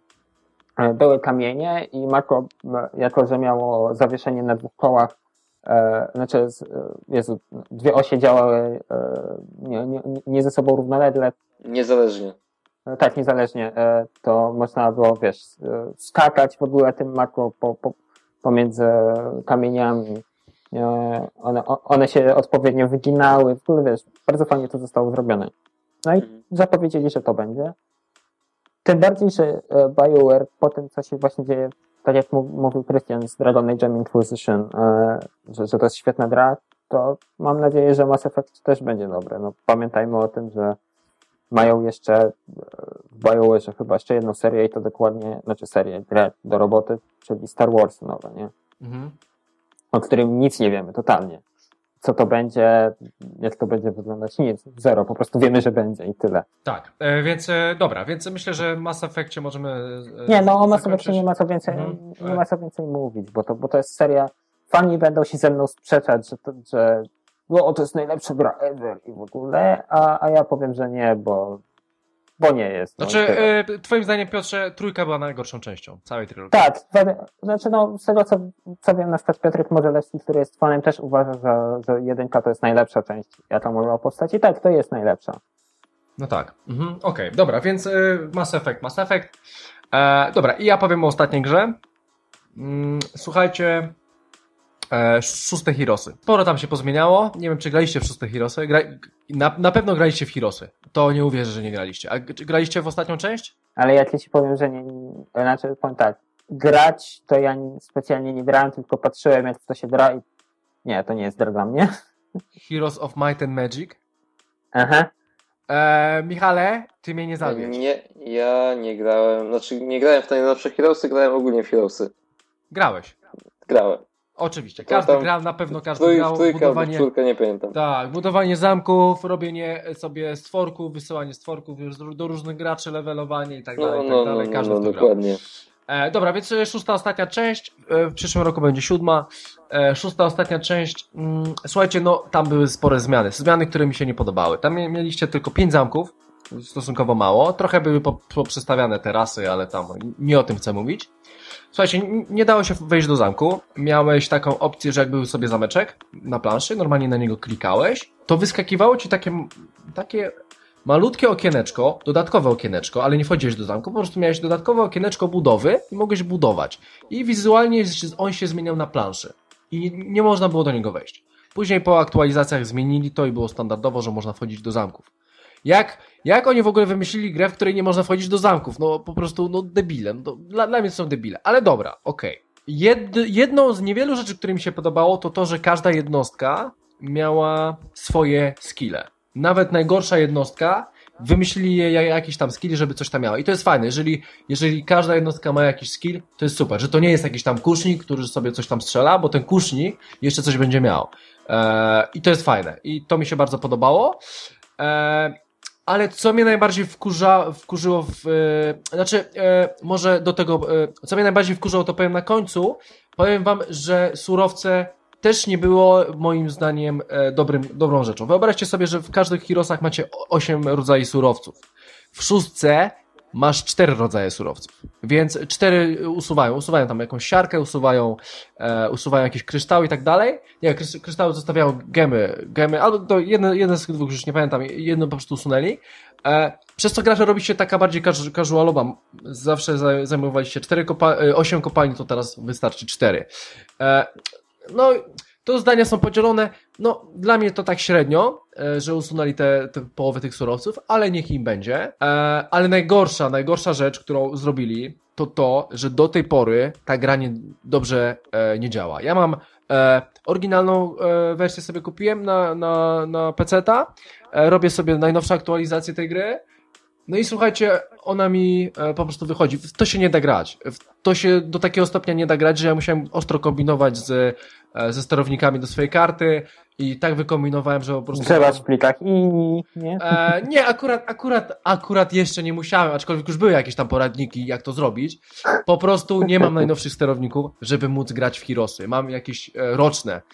były kamienie i Mako, jako że miało zawieszenie na dwóch kołach, e, znaczy, Jezu, dwie osie działały e, nie, nie, nie ze sobą równolegle, Niezależnie. e, tak niezależnie, e, to można było, wiesz, e, skakać w ogóle tym Mako po, po, pomiędzy kamieniami. E, one, one się odpowiednio wyginały, w ogóle, wiesz, bardzo fajnie to zostało zrobione. No i Mhm. zapowiedzieli, że to będzie. Tym bardziej, że BioWare po tym, co się właśnie dzieje, tak jak mówił Krystian z Dragon Age Inquisition, że, że to jest świetna gra, to mam nadzieję, że Mass Effect też będzie dobre. No, pamiętajmy o tym, że mają jeszcze w BioWare chyba jeszcze jedną serię i to dokładnie, znaczy serię, grę do roboty, czyli Star Wars nowe, nie? Mhm. O którym nic nie wiemy, totalnie. Co to będzie, jak to będzie wyglądać, nic, zero, po prostu wiemy, że będzie i tyle. Tak, e, więc e, dobra, więc myślę, że Mass Effectie możemy e, Nie, no o Mass zakończyć. Effectie nie ma co więcej, Mhm. nie ma co więcej mówić, bo to, bo to jest seria, fani będą się ze mną sprzeczać, że to, że no, to jest najlepsza gra ever i w ogóle, a, a ja powiem, że nie, bo, bo nie jest. No, Znaczy, i tyle. e, twoim zdaniem, Piotrze, trójka była najgorszą częścią całej trylogii. Tak, zwa- znaczy no, z tego co, co wiem, na przykład Piotrek Modzelewski, który jest fanem, też uważa, że, że jedynka to jest najlepsza część, jaka mogła powstać i tak, to jest najlepsza. No tak, mhm. Okej, dobra, więc y, Mass Effect, Mass Effect. E, dobra, i ja powiem o ostatniej grze. Mm, słuchajcie, e, szóste Heroesy. Sporo tam się pozmieniało, nie wiem, czy graliście w szóste Heroesy. Gra, na, na pewno graliście w Heroesy. To nie uwierzę, że nie graliście. A g- czy graliście w ostatnią część? Ale jak ja ci powiem, że nie, znaczy powiem tak, grać to ja specjalnie nie grałem, tylko patrzyłem jak w to się gra i nie, to nie jest gra dla mnie. Heroes of Might and Magic. Aha. E, Michale, ty mnie nie zawiedź. Nie, ja nie grałem, znaczy nie grałem w te najnowsze Heroesy, grałem ogólnie w Heroesy. Grałeś. Grałem. Oczywiście, To każdy tam grał, na pewno każdy Trój, grał. trójka albo Budowanie... czwórka, nie pamiętam. Tak, budowanie zamków, robienie sobie stworków, wysyłanie stworków do różnych graczy, levelowanie i tak No, dalej, i no, tak no, dalej. no, Każdy no, w to grał. dokładnie. E, dobra, więc e, szósta ostatnia część, e, w przyszłym roku będzie siódma. E, szósta ostatnia część, mm, słuchajcie, no tam były spore zmiany, zmiany, które mi się nie podobały. Tam mie- mieliście tylko pięć zamków, stosunkowo mało, trochę były po- poprzestawiane te rasy, ale tam nie o tym chcę mówić. Słuchajcie, n- nie dało się wejść do zamku, miałeś taką opcję, że jak był sobie zameczek na planszy, normalnie na niego klikałeś, to wyskakiwało ci takie, takie malutkie okieneczko, dodatkowe okieneczko, ale nie wchodziłeś do zamku, po prostu miałeś dodatkowe okieneczko budowy i mogłeś budować. I wizualnie on się zmieniał na planszy. I nie, nie można było do niego wejść. Później po aktualizacjach zmienili to i było standardowo, że można wchodzić do zamków. Jak, jak oni w ogóle wymyślili grę, w której nie można wchodzić do zamków? No po prostu, no debilem. No, dla, dla mnie to są debile. Ale dobra, okej. Okay. Jed, jedną z niewielu rzeczy, które mi się podobało, to to, że każda jednostka miała swoje skille. Nawet najgorsza jednostka, wymyślili jej jakiś tam skill, żeby coś tam miała. I to jest fajne, jeżeli, jeżeli każda jednostka ma jakiś skill, to jest super, że to nie jest jakiś tam kusznik, który sobie coś tam strzela, bo ten kusznik jeszcze coś będzie miał. Eee, I to jest fajne. I to mi się bardzo podobało. E, ale co mnie najbardziej wkurza, wkurzyło w... E, znaczy, e, może do tego... E, co mnie najbardziej wkurzało, to powiem na końcu. Powiem wam, że surowce też nie było moim zdaniem e, dobrym, dobrą rzeczą. Wyobraźcie sobie, że w każdych Heroesach macie osiem rodzajów surowców. W szóstce masz cztery rodzaje surowców, więc cztery usuwają, usuwają tam jakąś siarkę, usuwają, e, usuwają jakieś kryształy i tak dalej. Nie, kry, kryształy zostawiają gemy, gemy, albo to jeden, jeden z tych dwóch, już nie pamiętam, jedno po prostu usunęli. E, przez co gracze robi się taka bardziej casualowa. Zawsze zajmowaliście cztery kopa osiem kopalni, to teraz wystarczy cztery. E, no, to zdania są podzielone. No, dla mnie to tak średnio, e, że usunęli te, te połowę tych surowców, ale niech im będzie. E, ale najgorsza, najgorsza rzecz, którą zrobili, to to, że do tej pory ta gra nie, dobrze e, nie działa. Ja mam e, oryginalną e, wersję sobie kupiłem na, na, na peceta, e, robię sobie najnowsze aktualizacje tej gry. No i słuchajcie, ona mi e, po prostu wychodzi. W to się nie da grać. W to się do takiego stopnia nie da grać, że ja musiałem ostro kombinować z, e, ze sterownikami do swojej karty i tak wykombinowałem, że po prostu... Grzebać w plikach i... Nie, e, nie akurat, akurat, akurat jeszcze nie musiałem, aczkolwiek już były jakieś tam poradniki, jak to zrobić. Po prostu nie mam najnowszych sterowników, żeby móc grać w Heroesy. Mam jakieś e, roczne,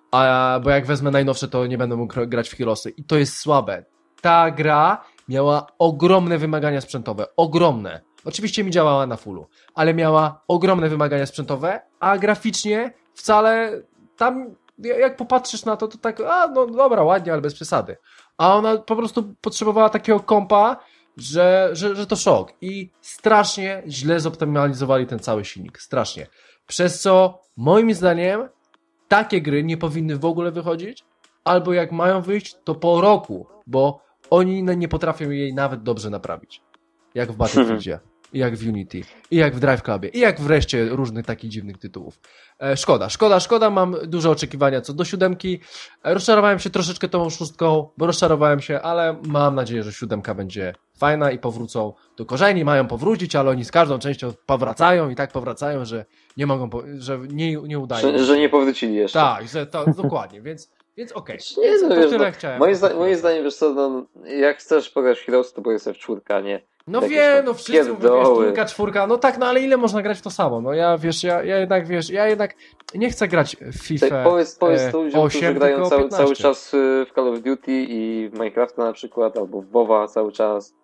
a, bo jak wezmę najnowsze, to nie będę mógł grać w Heroesy. I to jest słabe. Ta gra miała ogromne wymagania sprzętowe. Ogromne. Oczywiście mi działała na fullu, ale miała ogromne wymagania sprzętowe, a graficznie wcale tam, jak popatrzysz na to, to tak, a no dobra, ładnie, ale bez przesady. A ona po prostu potrzebowała takiego kompa, że, że, że to szok. I strasznie źle zoptymalizowali ten cały silnik. Strasznie. Przez co, moim zdaniem, takie gry nie powinny w ogóle wychodzić, albo jak mają wyjść, to po roku, bo oni nie potrafią jej nawet dobrze naprawić. Jak w Battlefieldzie, i jak w Unity, i jak w Drive Clubie, i jak wreszcie różnych takich dziwnych tytułów. E, szkoda, szkoda, szkoda, mam duże oczekiwania co do siódemki. E, rozczarowałem się troszeczkę tą szóstką, bo rozczarowałem się, ale mam nadzieję, że siódemka będzie fajna i powrócą do korzeni, mają powrócić, ale oni z każdą częścią powracają i tak powracają, że nie mogą, po, że nie, nie udają. Że, że nie powrócili jeszcze. Tak, że to, dokładnie, więc Więc okej, okay. Nie, Więc no, to wiesz, tyle no, chciałem. Moim, zda moim zdaniem, wiesz co, no, jak chcesz pograć w Heroes, to pograj sobie w czwórkę, a nie No jakieś wiem, tam no wszyscy mówią, wiesz, pierdoły. trójka, czwórka, no tak, no ale ile można grać w to samo? No ja, wiesz, ja, ja jednak, wiesz, ja jednak nie chcę grać w FIFA Tak, powiedz powiedz e, ludziom, osiem, którzy grają tylko cały, piętnaście. cały czas w Call of Duty i w Minecrafta na przykład, albo w WoWa cały czas.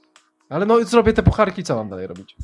Ale no zrobię te pucharki, co mam dalej robić?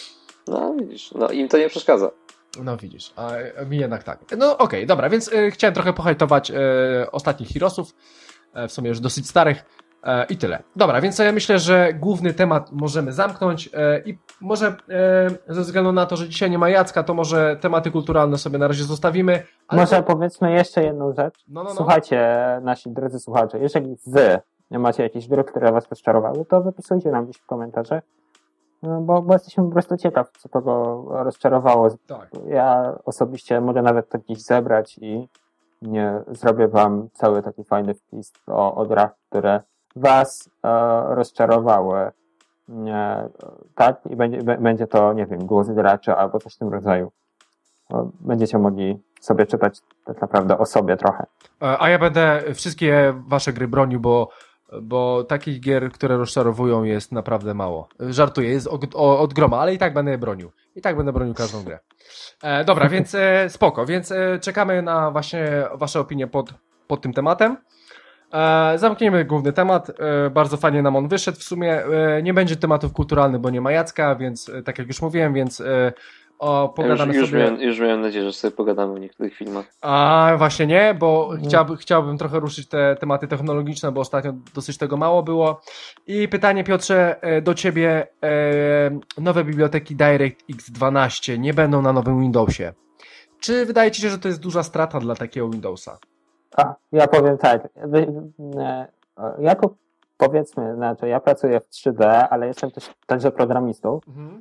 No widzisz, no im to nie przeszkadza. No widzisz, a mi jednak tak. No okej, okay, dobra, więc y, chciałem trochę pohajtować y, ostatnich Heroesów, y, w sumie już dosyć starych, y, i tyle. Dobra, więc ja myślę, że główny temat możemy zamknąć y, i może y, ze względu na to, że dzisiaj nie ma Jacka, to może tematy kulturalne sobie na razie zostawimy. Ale Może to... powiedzmy jeszcze jedną rzecz. No, no, no. Słuchajcie, nasi drodzy słuchacze, jeżeli wy macie jakieś gry, które was rozczarowały, to wypisujcie nam gdzieś w komentarzach. No, bo, bo jesteśmy po prostu ciekaw, co kogo rozczarowało. Tak. Ja osobiście mogę nawet to gdzieś zebrać i nie zrobię wam cały taki fajny wpis o, o grach, które was e, rozczarowały. Nie, tak? I będzie, b- będzie to, nie wiem, głos graczy albo coś w tym rodzaju. O, będziecie mogli sobie czytać tak naprawdę o sobie trochę. A ja będę wszystkie wasze gry bronił, bo bo takich gier, które rozczarowują, jest naprawdę mało. Żartuję, jest od, od groma, ale i tak będę je bronił. I tak będę bronił każdą grę. E, dobra, więc e, spoko, więc e, czekamy na właśnie wasze opinie pod, pod tym tematem. E, zamkniemy główny temat. E, bardzo fajnie nam on wyszedł w sumie. E, nie będzie tematów kulturalnych, bo nie ma Jacka, więc e, tak jak już mówiłem, więc e, o, pogadamy już, już, sobie... miałem, już miałem nadzieję, że sobie pogadamy o niektórych filmach. A właśnie nie, bo chciałby, chciałbym trochę ruszyć te tematy technologiczne, bo ostatnio dosyć tego mało było. I pytanie, Piotrze, do ciebie. E, nowe biblioteki DirectX dwanaście nie będą na nowym Windowsie. Czy wydaje ci się, że to jest duża strata dla takiego Windowsa? A, ja powiem tak. Wy, e, jako powiedzmy, znaczy ja pracuję w trzy D, ale jestem też także programistą. Mhm.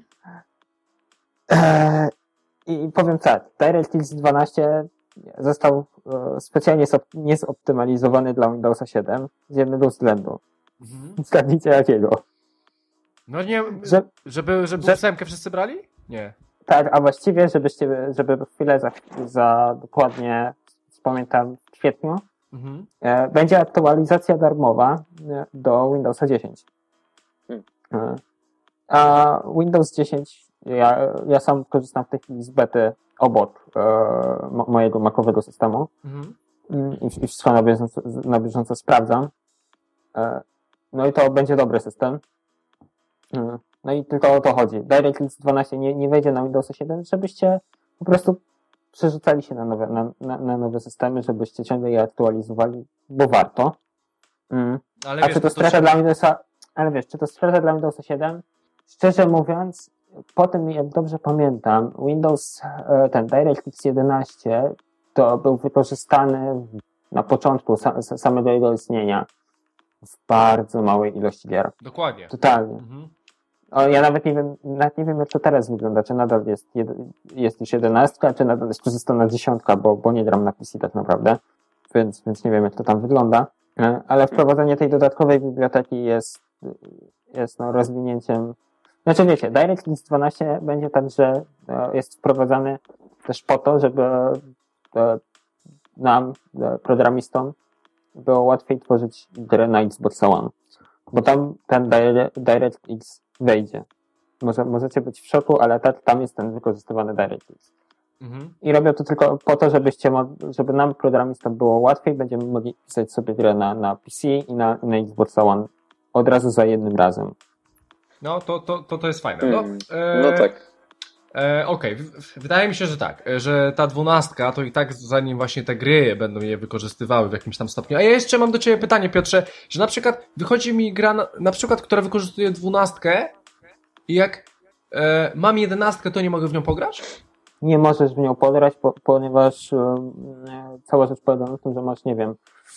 E, I powiem tak, DirectX dwanaście został e, specjalnie niezoptymalizowany dla Windowsa siedem z jednego względu. Mhm. Zgadnijcie jakiego? No nie, że, żeby, żeby że, ósemkę wszyscy brali? Nie. Tak, a właściwie, żebyście, żeby chwilę za, za dokładnie, pamiętam, w kwietniu, Mhm. e, będzie aktualizacja darmowa e, do Windowsa dziesięć. Hmm. E, a Windows dziesięć, ja, ja sam korzystam w tej chwili z bety obok e, mo, mojego makowego systemu Mhm. i, i wszystko na bieżąco, na bieżąco sprawdzam. E, no i to będzie dobry system. E, no i tylko o to chodzi. DirectX dwanaście nie, nie wejdzie na Windowsa siedem, żebyście po prostu przerzucali się na nowe, na, na, na nowe systemy, żebyście ciągle je aktualizowali, bo warto. Mm. Ale A wiesz, czy to to strata trzeba- dla Windowsa, ale wiesz, czy to strata dla Windowsa siedem? Szczerze mówiąc, po tym, jak dobrze pamiętam, Windows, e, ten DirectX jedenaście to był wykorzystany w- na początku sa, sa- samego jego istnienia w bardzo małej ilości gier. Dokładnie. Totalnie. Mhm. O, ja nawet nie wiem, nawet nie wiem, jak to teraz wygląda, czy nadal jest, jed, jest już jedenastka, czy nadal jest korzystana dziesiątka, bo, bo nie gram na P C tak naprawdę, więc, więc nie wiem, jak to tam wygląda. E, Ale wprowadzenie tej dodatkowej biblioteki jest, jest no, rozwinięciem. Znaczy wiecie, DirectX dwanaście będzie także e, jest wprowadzany też po to, żeby e, nam, e, programistom, było łatwiej tworzyć gry na Xbox One. Bo tam ten Dire- DirectX wejdzie. Może, możecie być w szoku, ale ta, tam jest ten wykorzystywany DirectX. Mhm. I robią to tylko po to, żebyście, mo- żeby nam programistom było łatwiej, będziemy mogli pisać sobie grę na, na P C i na, na Xbox One od razu za jednym razem. No, to, to, to, to jest fajne. No, Mm. e, No tak. E, Okej, w- w- wydaje mi się, że tak, e, że ta dwunastka to i tak zanim właśnie te gry będą je wykorzystywały w jakimś tam stopniu. A ja jeszcze mam do Ciebie pytanie, Piotrze, że na przykład wychodzi mi gra, na, na przykład, która wykorzystuje dwunastkę i jak e, mam jedenastkę, to nie mogę w nią pograć? Nie możesz w nią podrać, po, ponieważ e, cała rzecz polega na tym, że masz, nie wiem,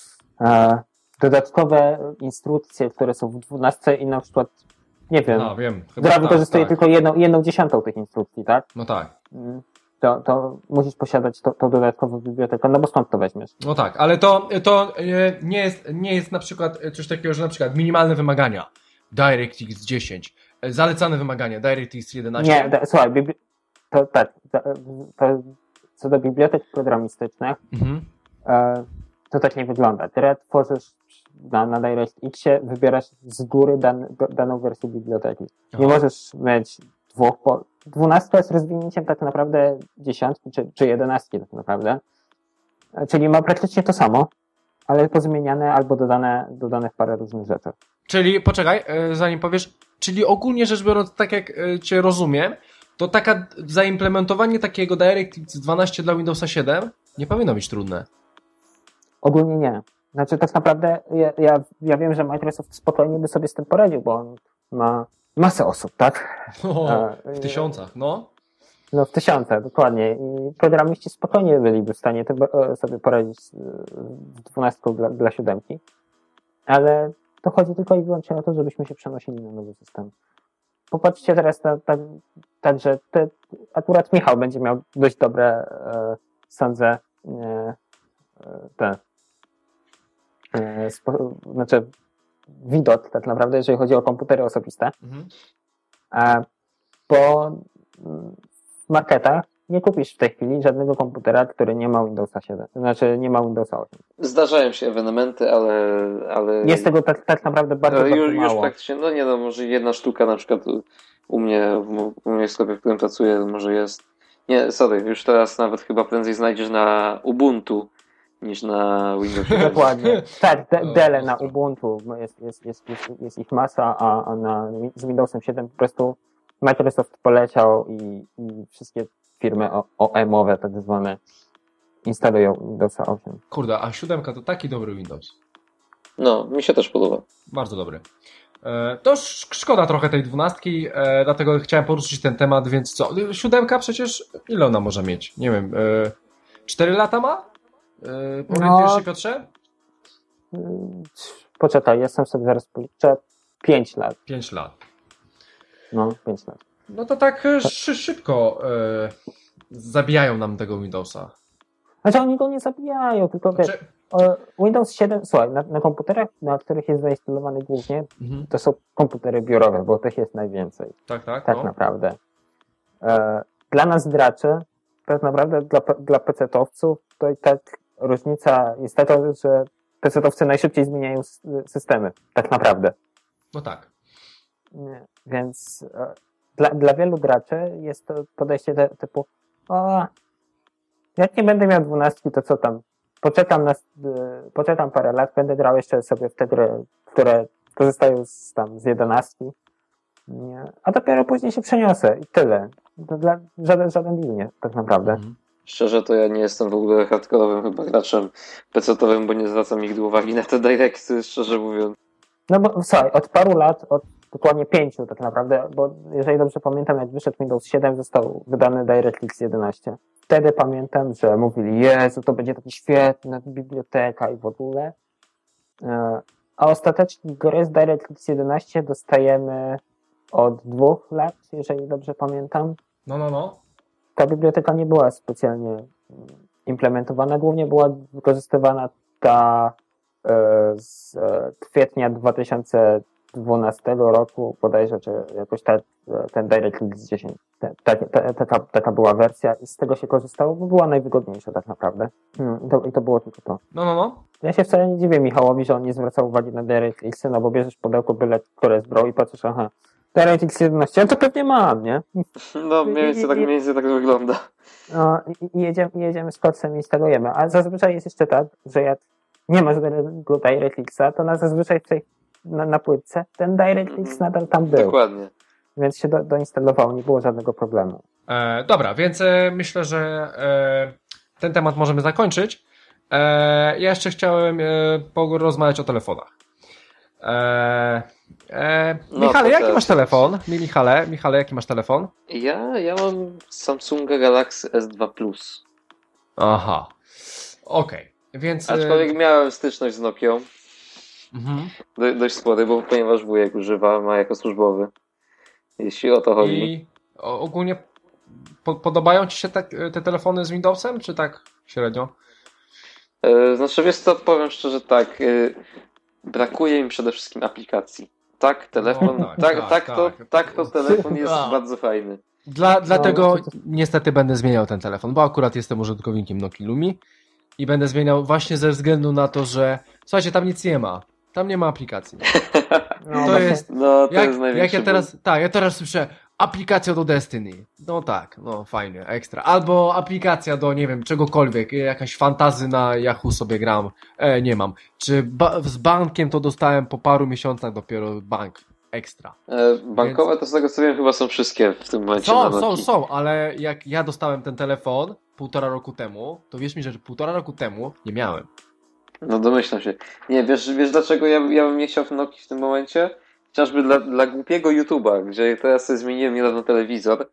e, dodatkowe instrukcje, które są w dwunastce i na przykład, nie wiem, No, wiem. Chyba gra tak, wykorzystuje tak. tylko jedną, jedną dziesiątą tych instrukcji, tak? No tak. Mm, To, to musisz posiadać to, to dodatkową bibliotekę, no bo skąd to weźmiesz? No tak, ale to, to e, nie, jest, nie jest na przykład coś takiego, że na przykład minimalne wymagania DirectX dziesięć, e, zalecane wymagania DirectX jedenaście. Nie, da, słuchaj, bibli- to tak, to, to, co do bibliotek programistycznych, Mhm. e, to tak nie wygląda. Ty tworzysz na, na DirectXie, wybierasz z góry dan, do, daną wersję biblioteki. Nie Aha. możesz mieć dwóch, po, dwunastka jest rozwinięciem tak naprawdę dziesiątki czy, czy jedenastki tak naprawdę. E, Czyli ma praktycznie to samo, ale pozmieniane albo dodane, dodane w parę różnych rzeczy. Czyli, poczekaj, e, zanim powiesz, czyli ogólnie rzecz biorąc, tak jak e, Cię rozumiem, to taka zaimplementowanie takiego DirectX dwanaście dla Windowsa siedem nie powinno być trudne. Ogólnie nie. Znaczy tak naprawdę ja, ja, ja wiem, że Microsoft spokojnie by sobie z tym poradził, bo on ma masę osób, tak? O, A, w tysiącach, no. No w tysiące, dokładnie. I programiści spokojnie byliby w stanie tym, e, sobie poradzić z z dwunastką dla, dla siódemki. Ale to chodzi tylko i wyłącznie o to, żebyśmy się przenosili na nowy system. Popatrzcie teraz na, tak, tak że te, akurat Michał będzie miał dość dobre, e, sądzę, e, e, te, e, spo, znaczy widok tak naprawdę, jeżeli chodzi o komputery osobiste. Mhm. E, bo mm, w marketach nie kupisz w tej chwili żadnego komputera, który nie ma Windowsa siedem, to znaczy nie ma Windowsa osiem. Zdarzają się ewenementy, ale... ale Jest tego tak, tak naprawdę bardzo, no, bardzo już, już mało. praktycznie, no nie no, może jedna sztuka na przykład u mnie, w, u mnie w sklepie, w którym pracuję, może jest... Nie, sorry, już teraz nawet chyba prędzej znajdziesz na Ubuntu niż na Windowsie. Dokładnie. Tak, de, O, Dele na ostro. Ubuntu, jest, jest, jest, jest, jest ich masa, a, a na, z Windowsem siedem po prostu Microsoft poleciał i, i wszystkie firmy o- O E M-owe tak zwane instalują Windowsa osiem. Kurde, a siódemka to taki dobry Windows. No, mi się też podoba. Bardzo dobry. E, to sz- szkoda trochę tej dwunastki, e, dlatego chciałem poruszyć ten temat, więc co? Siódemka przecież ile ona może mieć? Nie wiem, e, cztery lata ma? E, Orientujesz No. się, Piotrze? Mm, Poczekaj, jestem sobie zaraz policzę. pięć lat. pięć lat. No, pięć lat. No to tak e, szy- szybko e, zabijają nam tego Windowsa. Znaczy oni go nie zabijają, tylko wiesz, Znaczy, o, Windows siedem, słuchaj, na, na komputerach, na których jest zainstalowany głównie, mhm, to są komputery biurowe, bo tych jest najwięcej, tak, tak. tak no. naprawdę. E, dla nas graczy, tak naprawdę dla, pe- dla pecetowców, to i tak różnica jest taka, że pecetowcy najszybciej zmieniają systemy, tak naprawdę. No tak. Nie. Więc e, dla, dla wielu graczy jest to podejście te, typu o, jak nie będę miał dwunastki, to co tam? Poczekam, na, e, poczekam parę lat, będę grał jeszcze sobie w te gry, które korzystają z, tam, z jedenastki. Nie. A dopiero później się przeniosę i tyle. To dla, żaden, żaden deal nie, tak naprawdę. Mhm. Szczerze to ja nie jestem w ogóle hardkorowym chyba graczem pecetowym, bo nie zwracam nigdy uwagi na te directy, szczerze mówiąc. No bo słuchaj, od paru lat, od dokładnie pięciu tak naprawdę, bo jeżeli dobrze pamiętam, jak wyszedł Windows siedem, został wydany DirectX jedenaście. Wtedy pamiętam, że mówili, Jezu, to będzie taki świetna biblioteka i w ogóle. A ostatecznie gry z DirectX jedenaście dostajemy od dwóch lat, jeżeli dobrze pamiętam. No, no, no. Ta biblioteka nie była specjalnie implementowana, głównie była wykorzystywana ta z kwietnia dwa tysiące dwunastego roku, bodajże, czy jakoś ta, ten DirectX dziesięć. Ta, ta, taka, taka była wersja i z tego się korzystało, bo była najwygodniejsza tak naprawdę. Hmm, i, to, I to było tylko to. No, no, no. Ja się wcale nie dziwię Michałowi, że on nie zwracał uwagi na DirectX, no bo bierzesz pudełko byle, które zbrał i patrzysz, aha, DirectX jedenaście, ja to pewnie mam, nie? No, mniej więcej tak, mniej więcej tak wygląda. No, i, i jedziemy, jedziemy z koksem i instalujemy. A zazwyczaj jest jeszcze tak, że jak nie masz żadnego DirectXa, to na zazwyczaj w tej, na, na płytce ten DirectX nadal tam był. Dokładnie. Więc się do, doinstalowało, nie było żadnego problemu. E, dobra, więc e, myślę, że e, ten temat możemy zakończyć. E, ja jeszcze chciałem e, porozmawiać o telefonach. E, e, No, Michale, to jaki też. masz telefon? Michale, Michale, jaki masz telefon? Ja, ja mam Samsunga Galaxy S dwa Plus. Aha, okej. Więc... e, Aczkolwiek miałem styczność z Nokią. mhm. Do, dość spory, bo ponieważ wujek używa, ma jako służbowy. Jeśli o to chodzi. I o, ogólnie po, podobają Ci się te, te telefony z Windowsem, czy tak średnio? E, znaczy, wiesz co, powiem szczerze tak. E, brakuje mi przede wszystkim aplikacji. Tak, telefon, No, tak, tak, tak, tak, tak, to, tak. tak to telefon jest A. bardzo fajny. Dla, dlatego no, to- niestety będę zmieniał ten telefon, bo akurat jestem użytkownikiem Nokii Lumi i będę zmieniał właśnie ze względu na to, że słuchajcie, tam nic nie ma. Tam nie ma aplikacji. No, To właśnie- jest... No, to Jak, jest największy jak ja teraz, tak, ja teraz słyszę aplikacja do Destiny. No tak, no fajnie, ekstra. Albo aplikacja do, nie wiem, czegokolwiek, jakaś fantazy na Yahoo sobie gram, e, nie mam. Czy ba- z bankiem to dostałem po paru miesiącach dopiero bank, ekstra. E, bankowe to z tego co wiem chyba są wszystkie w tym momencie na Są, są, Nokii. są, ale jak ja dostałem ten telefon półtora roku temu, to wierz mi, że półtora roku temu nie miałem. No domyślam się. Nie, wiesz, wiesz dlaczego ja, ja bym nie chciał w Nokii w tym momencie? Chociażby dla, dla głupiego YouTube'a, gdzie teraz sobie zmieniłem niedawno telewizor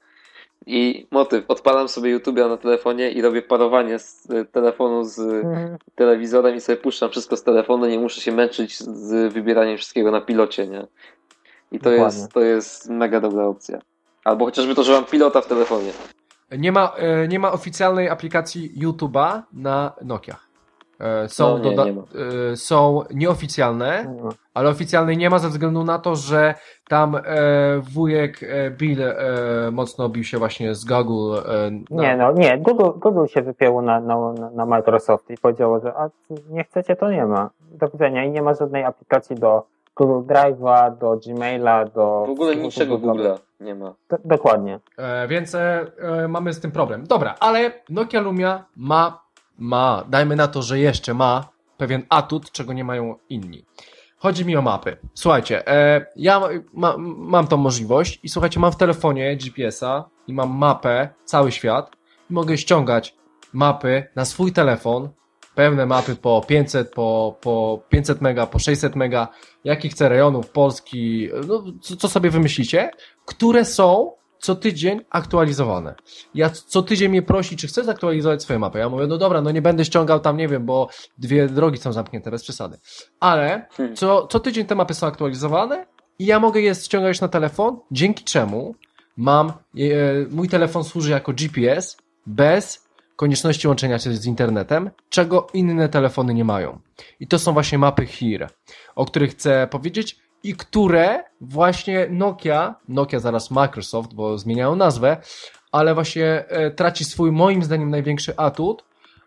i motyw, odpalam sobie YouTube'a na telefonie i robię parowanie z y, telefonu z Mhm. telewizorem i sobie puszczam wszystko z telefonu, nie muszę się męczyć z wybieraniem wszystkiego na pilocie, nie? I to Dokładnie. jest, to jest mega dobra opcja. Albo chociażby to, że mam pilota w telefonie. Nie ma, e, nie ma oficjalnej aplikacji YouTube'a na Nokiach. E, Są, No nie, doda- nie ma. e, są nieoficjalne, No. ale oficjalnej nie ma ze względu na to, że tam e, wujek e, Bill e, mocno bił się właśnie z Google. E, na, Nie, no nie, Google, Google się wypięło na, na, na Microsoft i powiedziało, że a nie chcecie, to nie ma. Do widzenia i nie ma żadnej aplikacji do Google Drive'a, do Gmaila, do... W ogóle niczego Google. Google'a nie ma. Do, dokładnie. E, więc e, e, mamy z tym problem. Dobra, ale Nokia Lumia ma, ma, dajmy na to, że jeszcze ma pewien atut, czego nie mają inni. Chodzi mi o mapy. Słuchajcie, e, ja ma, mam tą możliwość i słuchajcie, mam w telefonie G P S-a i mam mapę, cały świat i mogę ściągać mapy na swój telefon, pewne mapy po pięćset, po, po pięćset mega, po sześćset mega, jakich chcę rejonów Polski, no, co, co sobie wymyślicie, które są co tydzień aktualizowane. Ja co tydzień mnie prosi, czy chcę zaktualizować swoje mapy. Ja mówię, no dobra, no nie będę ściągał tam, nie wiem, bo dwie drogi są zamknięte, bez przesady. Ale Hmm. co, co tydzień te mapy są aktualizowane i ja mogę je ściągać na telefon, dzięki czemu mam, e, mój telefon służy jako G P S bez konieczności łączenia się z internetem, czego inne telefony nie mają. I to są właśnie mapy Here, o których chcę powiedzieć i które właśnie Nokia, Nokia zaraz Microsoft, bo zmieniają nazwę, ale właśnie e, traci swój, moim zdaniem, największy atut,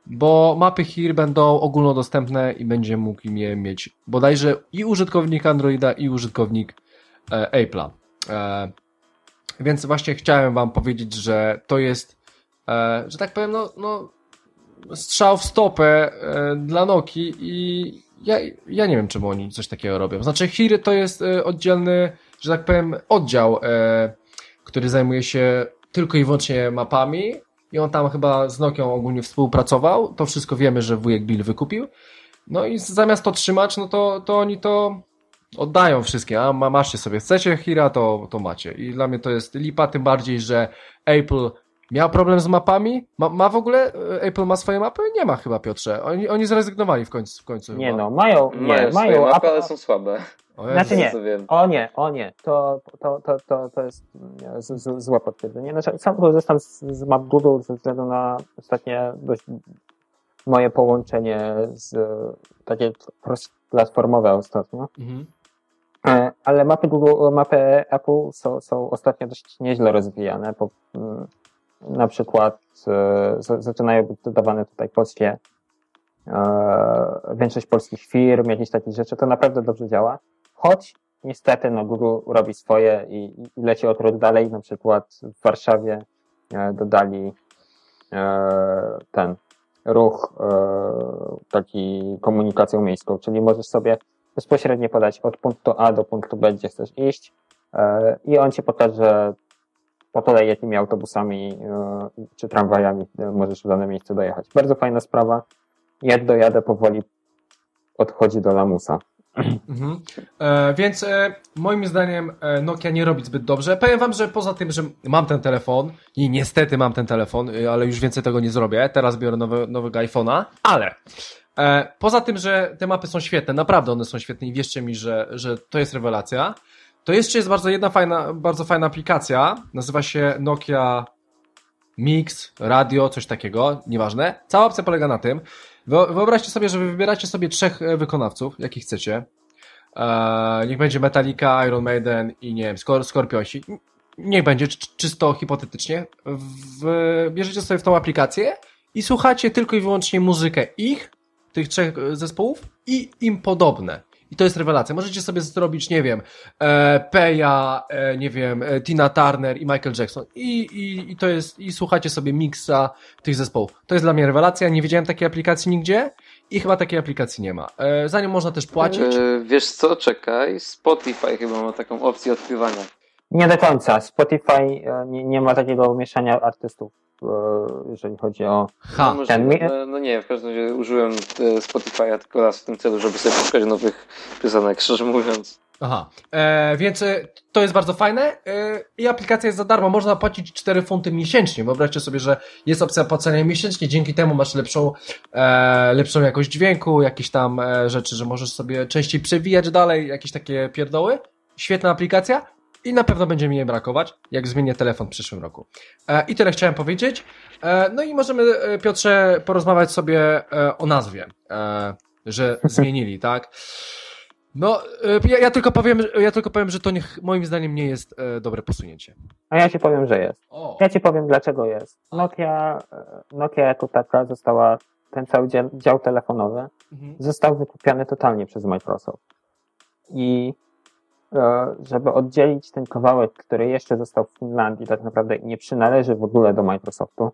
bo mapy H I R będą ogólnodostępne i będzie mógł je mieć bodajże i użytkownik Androida, i użytkownik e, Apple'a. E, więc właśnie chciałem wam powiedzieć, że to jest, e, że tak powiem, no, no strzał w stopę e, dla Nokii i ja, ja nie wiem, czemu oni coś takiego robią. Znaczy H I R to jest e, oddzielny, że tak powiem, oddział, e, który zajmuje się tylko i wyłącznie mapami i on tam chyba z Nokią ogólnie współpracował. To wszystko wiemy, że wujek Bill wykupił. No i zamiast to trzymać, no to, to oni to oddają wszystkie. A macie sobie, chcecie H I R a, to, to macie. I dla mnie to jest lipa, tym bardziej, że Apple miał problem z mapami. Ma, ma w ogóle, Apple ma swoje mapy? Nie ma chyba, Piotrze. Oni, oni zrezygnowali w końcu. W końcu Nie chyba. no, mają, nie, Mają swoje mają, mapy, a- ale są słabe. O Jezu. Znaczy nie, Co wiem. o nie, o nie, to, to, to, to, to jest z, z, złe potwierdzenie. Znaczy, sam korzystam z, z map Google ze względu na ostatnie dość moje połączenie z takie platformowe ostatnio. Mhm. E, Ale mapy Google, mapy Apple są, są ostatnio dość nieźle rozwijane. Po, mm, na przykład e, z- zaczynają być dodawane tutaj polskie, e, większość polskich firm, jakieś takie rzeczy. To naprawdę dobrze działa. Choć niestety no, Google robi swoje i, i leci o krok dalej. Na przykład w Warszawie e, dodali e, ten ruch e, taki komunikacją miejską, czyli możesz sobie bezpośrednio podać od punktu A do punktu B, gdzie chcesz iść e, i on ci pokaże po kolei, jakimi autobusami e, czy tramwajami e, możesz w dane miejsce dojechać. Bardzo fajna sprawa. Jak dojadę powoli, odchodzi do lamusa. Mhm. E, więc e, moim zdaniem e, Nokia nie robi zbyt dobrze. Powiem wam, że poza tym, że mam ten telefon i niestety mam ten telefon, e, ale już więcej tego nie zrobię. Teraz biorę nowe, nowego iPhone'a, ale e, poza tym, że te mapy są świetne, naprawdę one są świetne i wierzcie mi, że, że to jest rewelacja, to jeszcze jest bardzo jedna fajna, bardzo fajna aplikacja, nazywa się Nokia Mix, Radio, coś takiego, nieważne. Cała opcja polega na tym, Wyo- wyobraźcie sobie, że wy wybieracie sobie trzech e, wykonawców, jakich chcecie. Eee, niech będzie Metallica, Iron Maiden i nie wiem, Skor- Skorpionsi. Niech będzie czy- czysto hipotetycznie. W- bierzecie sobie w tą aplikację i słuchacie tylko i wyłącznie muzykę ich, tych trzech e, zespołów i im podobne. I to jest rewelacja. Możecie sobie zrobić, nie wiem, e, Peja, e, nie wiem, e, Tina Turner i Michael Jackson. I, i, I to jest, i słuchacie sobie miksa tych zespołów. To jest dla mnie rewelacja. Nie widziałem takiej aplikacji nigdzie i chyba takiej aplikacji nie ma. E, za nią można też płacić. E, wiesz co, czekaj, Spotify chyba ma taką opcję odkrywania. Nie do końca. Spotify e, nie, nie ma takiego mieszania artystów, e, jeżeli chodzi o... Ha. No, może, ten mi- no, no nie, w każdym razie użyłem e, Spotify'a tylko raz w tym celu, żeby sobie poszukać nowych piosenek, szczerze mówiąc. Aha. E, więc e, to jest bardzo fajne e, i aplikacja jest za darmo. Można płacić cztery funty miesięcznie. Wyobraźcie sobie, że jest opcja płacenia miesięcznie. Dzięki temu masz lepszą, e, lepszą jakość dźwięku, jakieś tam e, rzeczy, że możesz sobie częściej przewijać dalej, jakieś takie pierdoły. Świetna aplikacja i na pewno będzie mi jej brakować, jak zmienię telefon w przyszłym roku. E, I tyle chciałem powiedzieć. E, no i możemy, e, Piotrze, porozmawiać sobie e, o nazwie, e, że zmienili, tak? No, e, ja, ja tylko powiem, ja tylko powiem, że to nie, moim zdaniem nie jest e, dobre posunięcie. A ja ci powiem, że jest. O. Ja ci powiem, dlaczego jest. Nokia, e, Nokia jako taka została, ten cały dział, dział telefonowy Mhm. został wykupiony totalnie przez Microsoft. I e, żeby oddzielić ten kawałek, który jeszcze został w Finlandii, tak naprawdę nie przynależy w ogóle do Microsoftu,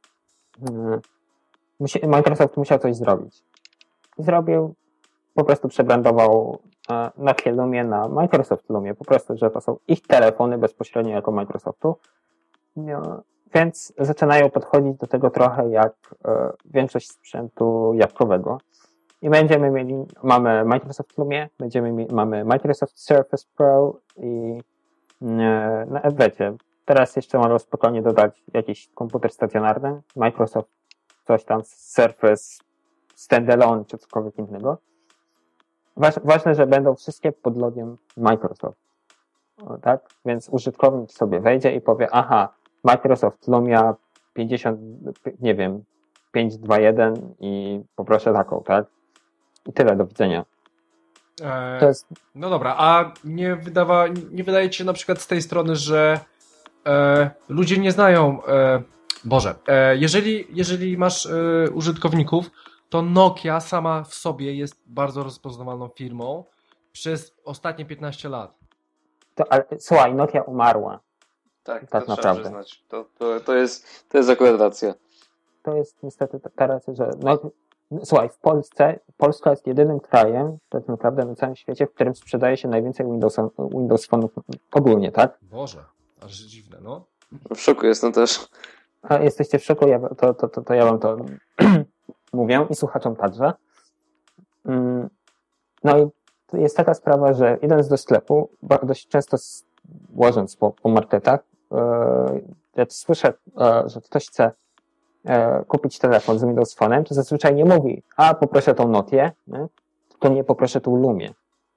e, musi, Microsoft musiał coś zrobić. I zrobił, po prostu przebrandował e, Nokia Lumie na Microsoft Lumie. Po prostu, że to są ich telefony bezpośrednio jako Microsoftu. No, więc zaczynają podchodzić do tego trochę jak e, większość sprzętu jabłkowego. I będziemy mieli, mamy Microsoft Lumie, będziemy mieli, mamy Microsoft Surface Pro i e, no, wiecie, teraz jeszcze mogą spokojnie dodać jakiś komputer stacjonarny, Microsoft coś tam, Surface Standalone czy cokolwiek innego. Waż, ważne, że będą wszystkie pod logiem Microsoft. O, tak? Więc użytkownik sobie wejdzie i powie, aha, Microsoft Lumia pięćdziesiąt, nie wiem, pięć dwa jeden i poproszę taką, tak? I tyle, do widzenia. E, To jest, No dobra, a nie, wydawa, nie wydaje ci się na przykład z tej strony, że e, ludzie nie znają, e, Boże, e, jeżeli, jeżeli masz e, użytkowników, to Nokia sama w sobie jest bardzo rozpoznawalną firmą przez ostatnie piętnaście lat. To, ale, słuchaj, Nokia umarła. Tak, Tak to naprawdę. trzeba przyznać. To, to, to, jest, to jest akurat racja. To jest niestety teraz, że no, słuchaj, w Polsce, Polska jest jedynym krajem tak naprawdę na całym świecie, w którym sprzedaje się najwięcej Windows, Windows Phone'ów ogólnie, tak? Boże, aż dziwne, no. W szoku jestem też. A jesteście w szoku, ja, to, to, to, to ja wam to mówię i słuchaczom także. No i jest taka sprawa, że idąc do sklepu, dość często łożąc po, po marketach, jak słyszę, że ktoś chce kupić telefon z Windows Phone'em, to zazwyczaj nie mówi, a poproszę tą Nokię, nie? To nie poproszę tą Lumię.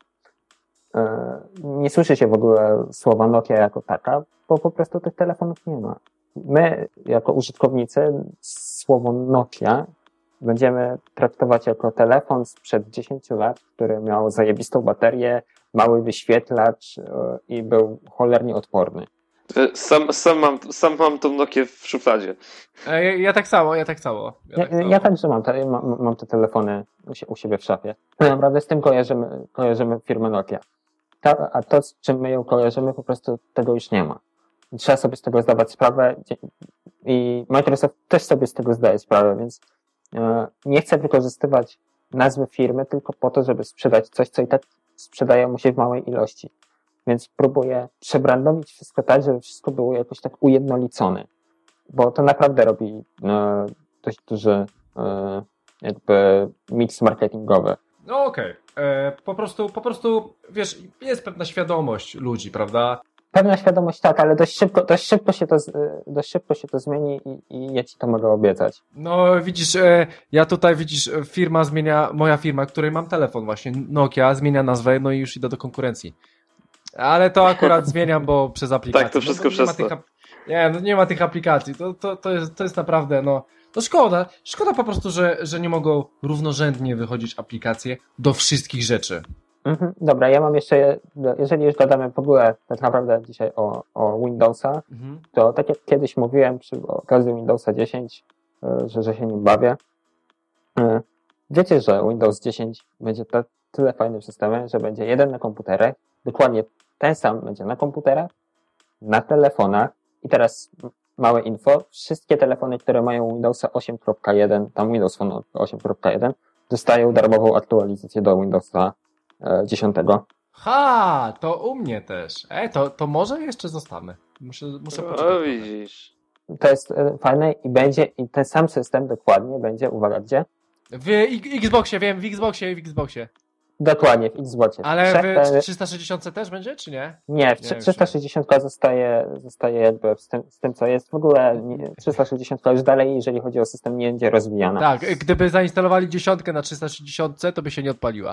Nie słyszy się w ogóle słowa Nokia jako taka, bo po prostu tych telefonów nie ma. My, jako użytkownicy, słowo Nokia będziemy traktować jako telefon sprzed dziesięciu lat, który miał zajebistą baterię, mały wyświetlacz i był cholernie odporny. Sam, sam, mam, sam mam tą Nokię w szufladzie. Ja, ja tak samo, ja tak samo. Ja, Ja, tak samo. ja także mam te, mam, mam te telefony u, sie, u siebie w szafie. Naprawdę z tym kojarzymy, kojarzymy firmę Nokia. Ta, a to, z czym my ją kojarzymy, po prostu tego już nie ma. Trzeba sobie z tego zdawać sprawę i Microsoft też sobie z tego zdaje sprawę, więc e, nie chce wykorzystywać nazwy firmy tylko po to, żeby sprzedać coś, co i tak sprzedaje mu się w małej ilości. Więc próbuje przebrandowić wszystko tak, żeby wszystko było jakoś tak ujednolicone. Bo to naprawdę robi e, dość duży e, jakby miks marketingowy. No okej. Okay. Po prostu, po prostu, wiesz, jest pewna świadomość ludzi, prawda? Pewna świadomość tak, ale dość szybko, dość szybko się to, dość szybko się to zmieni i, i ja ci to mogę obiecać. No widzisz, ja tutaj widzisz, firma zmienia, moja firma, której mam telefon właśnie, Nokia, zmienia nazwę, no i już idę do konkurencji. Ale to akurat zmieniam, bo przez aplikację. Tak, to wszystko no, przez to. Tych, nie, no nie ma tych aplikacji, to, to, to, jest, to jest naprawdę, no, to szkoda. Szkoda po prostu, że, że nie mogą równorzędnie wychodzić aplikacje do wszystkich rzeczy. Mhm, dobra, ja mam jeszcze, jeżeli już gadamy w ogóle tak naprawdę dzisiaj o, o Windowsa, mhm. to tak jak kiedyś mówiłem przy okazji Windowsa dziesięć, że, że się nim bawię. Wiecie, że Windows dziesięć będzie to tyle fajnym systemem, że będzie jeden na komputerach, dokładnie ten sam będzie na komputerach, na telefonach i teraz małe info, wszystkie telefony, które mają Windowsa osiem kropka jeden, tam Windows Phone osiem kropka jeden, dostają darmową aktualizację do Windowsa dziesiątego. Ha, to u mnie też. Ej, to, to może jeszcze zostanę. Muszę, muszę poczekać. O, widzisz. To jest fajne i będzie, i ten sam system dokładnie będzie, uwaga, gdzie? W Xboxie, wiem, w Xboxie i w Xboxie. Dokładnie, w Xboxie. Ale w trzysta sześćdziesiąt też będzie, czy nie? Nie, w nie trzysta sześćdziesiąt zostaje, zostaje jakby z tym, z tym, co jest. W ogóle nie, trzysta sześćdziesiąt już dalej, jeżeli chodzi o system, nie będzie rozwijana. Tak, gdyby zainstalowali dziesiątkę na trzysta sześćdziesiąt, to by się nie odpaliła.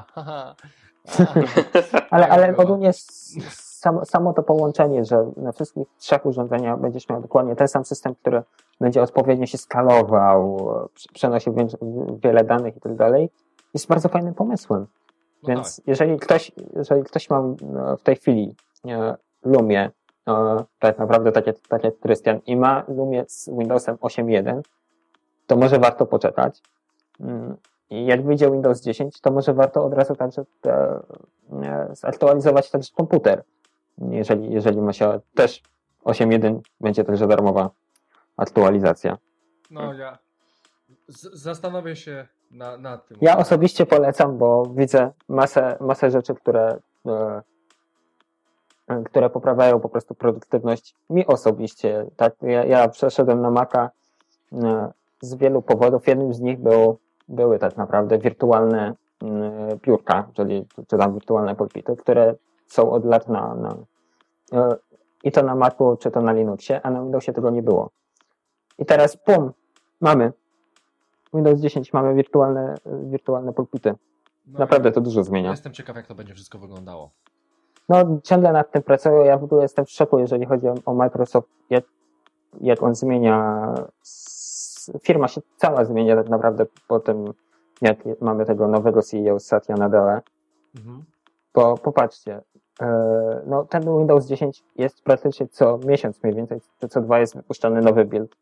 ale, ale ogólnie samo, samo to połączenie, że na wszystkich trzech urządzeniach będziesz miał dokładnie ten sam system, który będzie odpowiednio się skalował, przenosił wiele danych i tak dalej, jest bardzo fajnym pomysłem. No Więc tak. jeżeli ktoś, jeżeli ktoś ma w tej chwili Lumię, tak naprawdę tak jak, tak jak Krystian, i ma Lumię z Windowsem osiem jeden, to może warto poczekać. I jak wyjdzie Windows dziesięć, to może warto od razu także te, zaktualizować także komputer. Jeżeli, jeżeli ma się też osiem jeden, będzie także darmowa aktualizacja. No ja z- zastanowię się Na, na tym. Ja osobiście polecam, bo widzę masę, masę rzeczy, które, e, które poprawiają po prostu produktywność. Mi osobiście, tak, ja, ja przeszedłem na Maca e, z wielu powodów. Jednym z nich był, były tak naprawdę wirtualne e, biurka, czyli czy tam wirtualne pulpity, które są od lat na, na e, i to na Macu, czy to na Linuxie, a na Windowsie tego nie było. I teraz pum, mamy Windows dziesięć, mamy wirtualne, wirtualne pulpity. No Naprawdę to dużo zmienia. Jestem ciekaw, jak to będzie wszystko wyglądało. No, ciągle nad tym pracuję. Ja w ogóle jestem w szoku, jeżeli chodzi o, o Microsoft, jak, jak on zmienia. Firma się cała zmienia tak naprawdę po tym, jak mamy tego nowego C E O Satya Nadella. Mhm. Bo popatrzcie, no ten Windows dziesięć jest praktycznie co miesiąc mniej więcej, czy co dwa jest wypuszczany nowy build.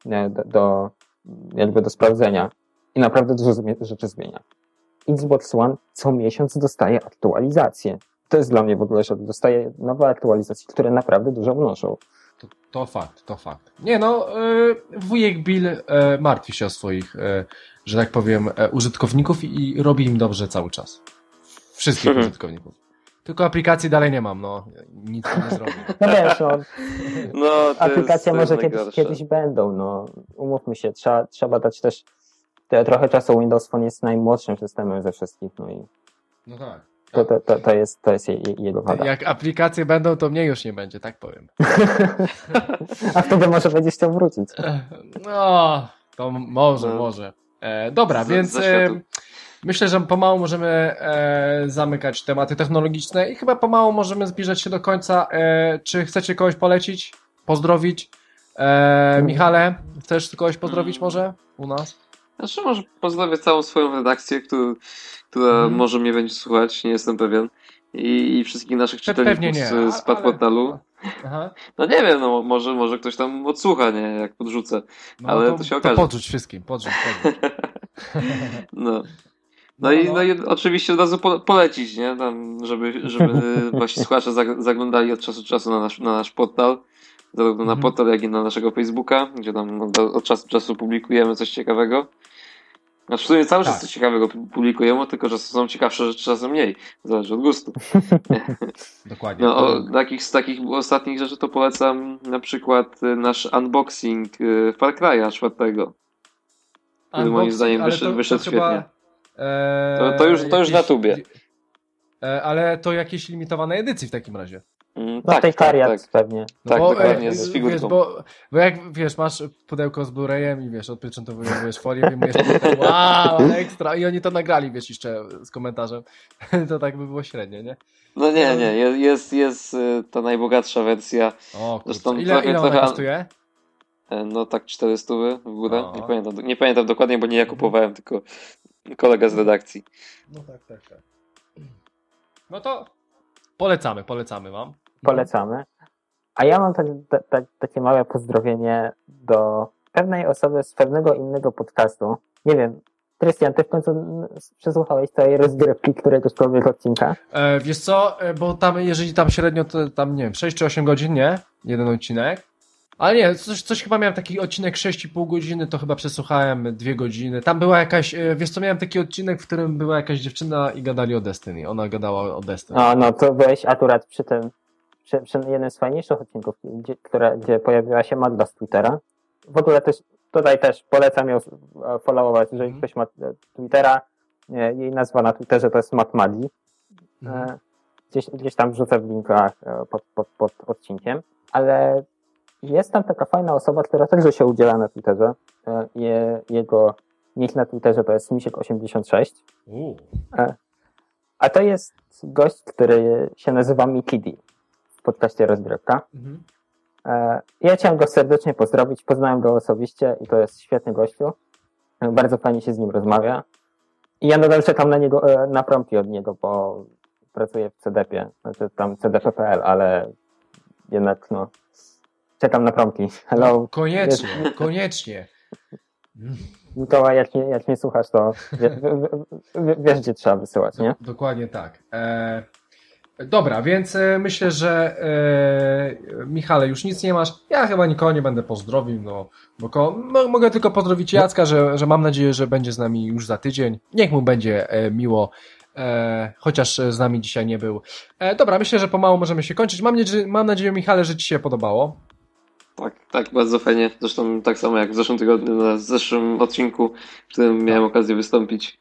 e, do, do jakby do sprawdzenia i naprawdę dużo zmie- rzeczy zmienia. Xbox One co miesiąc dostaje aktualizacje. To jest dla mnie w ogóle, że dostaje nowe aktualizacje, które naprawdę dużo wnoszą. To, to fakt, to fakt. Nie no, yy, wujek Bill yy, martwi się o swoich, yy, że tak powiem, yy, użytkowników i, i robi im dobrze cały czas. Wszystkich Mhm. użytkowników. Tylko aplikacji dalej nie mam, no. Nic nie zrobię. No wiesz, no, No, to aplikacje jest, może to jest kiedyś, najgorsze. kiedyś będą, no. Umówmy się, trzeba, trzeba dać też te, trochę czasu. Windows Phone jest najmłodszym systemem ze wszystkich, no i No tak. to, to, to, to jest, to jest je, je, jego wada. Jak aplikacje będą, to mnie już nie będzie, tak powiem. A wtedy może będziesz chciał wrócić. No, to m- może, No. może. E, dobra, Z- więc ze e, światu. myślę, że pomału możemy e, zamykać tematy technologiczne i chyba pomału możemy zbliżać się do końca. E, czy chcecie kogoś polecić? Pozdrowić? E, Michale, chcesz kogoś pozdrowić może u nas? Znaczy, może pozdrowię całą swoją redakcję, która, która Mhm. może mnie będzie słuchać, nie jestem pewien. I, i wszystkich naszych Pe- pewnie czytelników nie, z, z ale- Padportalu. Aha. No nie wiem, no może, może ktoś tam odsłucha, nie, jak podrzucę. No, Ale to, to się to okaże. podrzuć wszystkim, podrzuć, podrzuć. No. No, No, i, no. no i oczywiście od razu po, polecić, nie? Tam, żeby, żeby właśnie słuchacze zag- zaglądali od czasu do czasu na nasz, na nasz portal. Zarówno na Mhm. portal, jak i na naszego Facebooka, gdzie tam od, od czasu do czasu publikujemy coś ciekawego. Znaczy w sumie cały czas Tak. coś ciekawego pu- publikujemy, tylko że są ciekawsze rzeczy, czasem mniej. Zależy od gustu. Dokładnie. No, o, takich, z takich ostatnich rzeczy to polecam na przykład y, nasz unboxing y, Far Cry'a czwartego. który moim zdaniem ale wyszedł- wyszedł chyba, świetnie. e, To- to już- to już jakieś- na tubie. E, ale to jakieś limitowane edycji w takim razie. Mm, No tak, tej tak, kariat tak. pewnie. Tak, bo, dokładnie, e, z Wiesz, figurką. bo, bo jak wiesz, masz pudełko z Blu-rayem i wiesz, odpieczętowujesz folię, wyjmujesz potem, wow, ale ekstra. I oni to nagrali, wiesz, jeszcze z komentarzem. To tak by było średnie, nie? No nie, nie, jest, jest, jest y, ta najbogatsza wersja. O, kurczę. Zresztą Ile, trochę- ile ona trochę- kosztuje? E, No tak czterysta w górę. O. Nie pamiętam, nie pamiętam dokładnie, bo nie ja kupowałem, tylko kolega z redakcji. No tak, tak, tak. No to polecamy, polecamy wam. Polecamy. A ja mam tak, ta, ta, takie małe pozdrowienie do pewnej osoby z pewnego innego podcastu. Nie wiem, Krystian, ty w końcu mm, przesłuchałeś całej rozgrywki któregośkolwiek odcinka? E, wiesz co, e, bo tam, jeżeli tam średnio, to tam, nie wiem, sześć czy osiem godzin, nie? Jeden odcinek. Ale nie, coś, coś chyba miałem taki odcinek sześć i pół godziny, to chyba przesłuchałem dwie godziny. Tam była jakaś, e, wiesz co, miałem taki odcinek, w którym była jakaś dziewczyna i gadali o Destiny. Ona gadała o Destiny. No, no to byłeś akurat przy tym, przy, przy jednym z fajniejszych odcinków, gdzie, które, gdzie pojawiła się Magda z Twittera. W ogóle też, tutaj też polecam ją e, followować, jeżeli Mhm. ktoś ma e, Twittera. E, Jej nazwa na Twitterze to jest Matmadi. Mhm. E, Gdzieś, gdzieś tam wrzucę w linkach e, pod, pod, pod odcinkiem, ale jest tam taka fajna osoba, która także się udziela na Twitterze. E, Je, jego nick na Twitterze to jest Misiek osiemdziesiąt sześć. U. A to jest gość, który się nazywa Mikidi w podcaście Rozgrywka. Mhm. E, Ja chciałem go serdecznie pozdrowić, poznałem go osobiście i to jest świetny gościu. E, Bardzo fajnie się z nim rozmawia. I ja nadal czekam na niego, e, na prompti od niego, bo pracuję w C D P ie, znaczy tam C D P kropka P L, ale jednak no, czekam na prompti. Hello, Koniecznie, koniecznie. Mikołaj, jak mnie, jak mnie słuchasz, to wie, wie, wie, wiesz, gdzie trzeba wysyłać, nie? Dokładnie tak. E, dobra, więc e, myślę, że e, Michale, już nic nie masz. Ja chyba nikogo nie będę pozdrowił, no, bo ko, mo, mogę tylko pozdrowić Jacka, że, że mam nadzieję, że będzie z nami już za tydzień. Niech mu będzie e, miło, e, chociaż z nami dzisiaj nie był. E, dobra, myślę, że pomału możemy się kończyć. Mam, nadzieję, mam nadzieję, Michale, że ci się podobało. Tak, tak, bardzo fajnie. Zresztą tak samo jak w zeszłym tygodniu, na zeszłym odcinku, w którym miałem okazję wystąpić.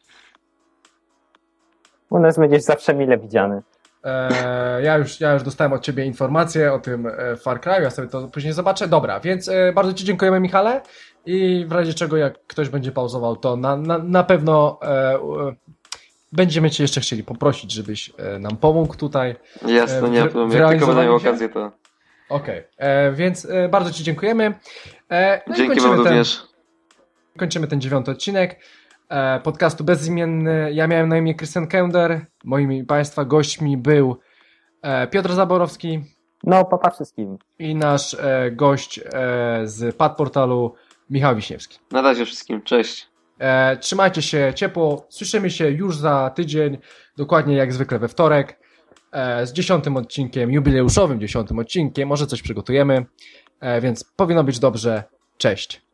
U nas będziesz zawsze mile widziany. E, ja, już, ja już dostałem od ciebie informacje o tym e, Far Cry'u, ja sobie to później zobaczę. Dobra, więc e, bardzo ci dziękujemy, Michale, i w razie czego, jak ktoś będzie pauzował, to na, na, na pewno e, e, będziemy cię jeszcze chcieli poprosić, żebyś e, nam pomógł tutaj. Jasne, E, nie ma w- problemu. w Jak tylko będę miał realizowaniu okazję, to Okej, e, więc e, bardzo ci dziękujemy. E, no i dzięki kończymy wam ten, również. kończymy ten dziewiąty odcinek e, podcastu Bezimienny. Ja miałem na imię Krystian Kender, moimi państwa gośćmi był e, Piotr Zaborowski No, papa wszystkim. i nasz e, gość e, z Padportalu Michał Wiśniewski. Na razie wszystkim, cześć. E, trzymajcie się ciepło, słyszymy się już za tydzień, dokładnie jak zwykle we wtorek, e, z dziesiątym odcinkiem, jubileuszowym dziesiątym odcinkiem, może coś przygotujemy, e, więc powinno być dobrze. Cześć.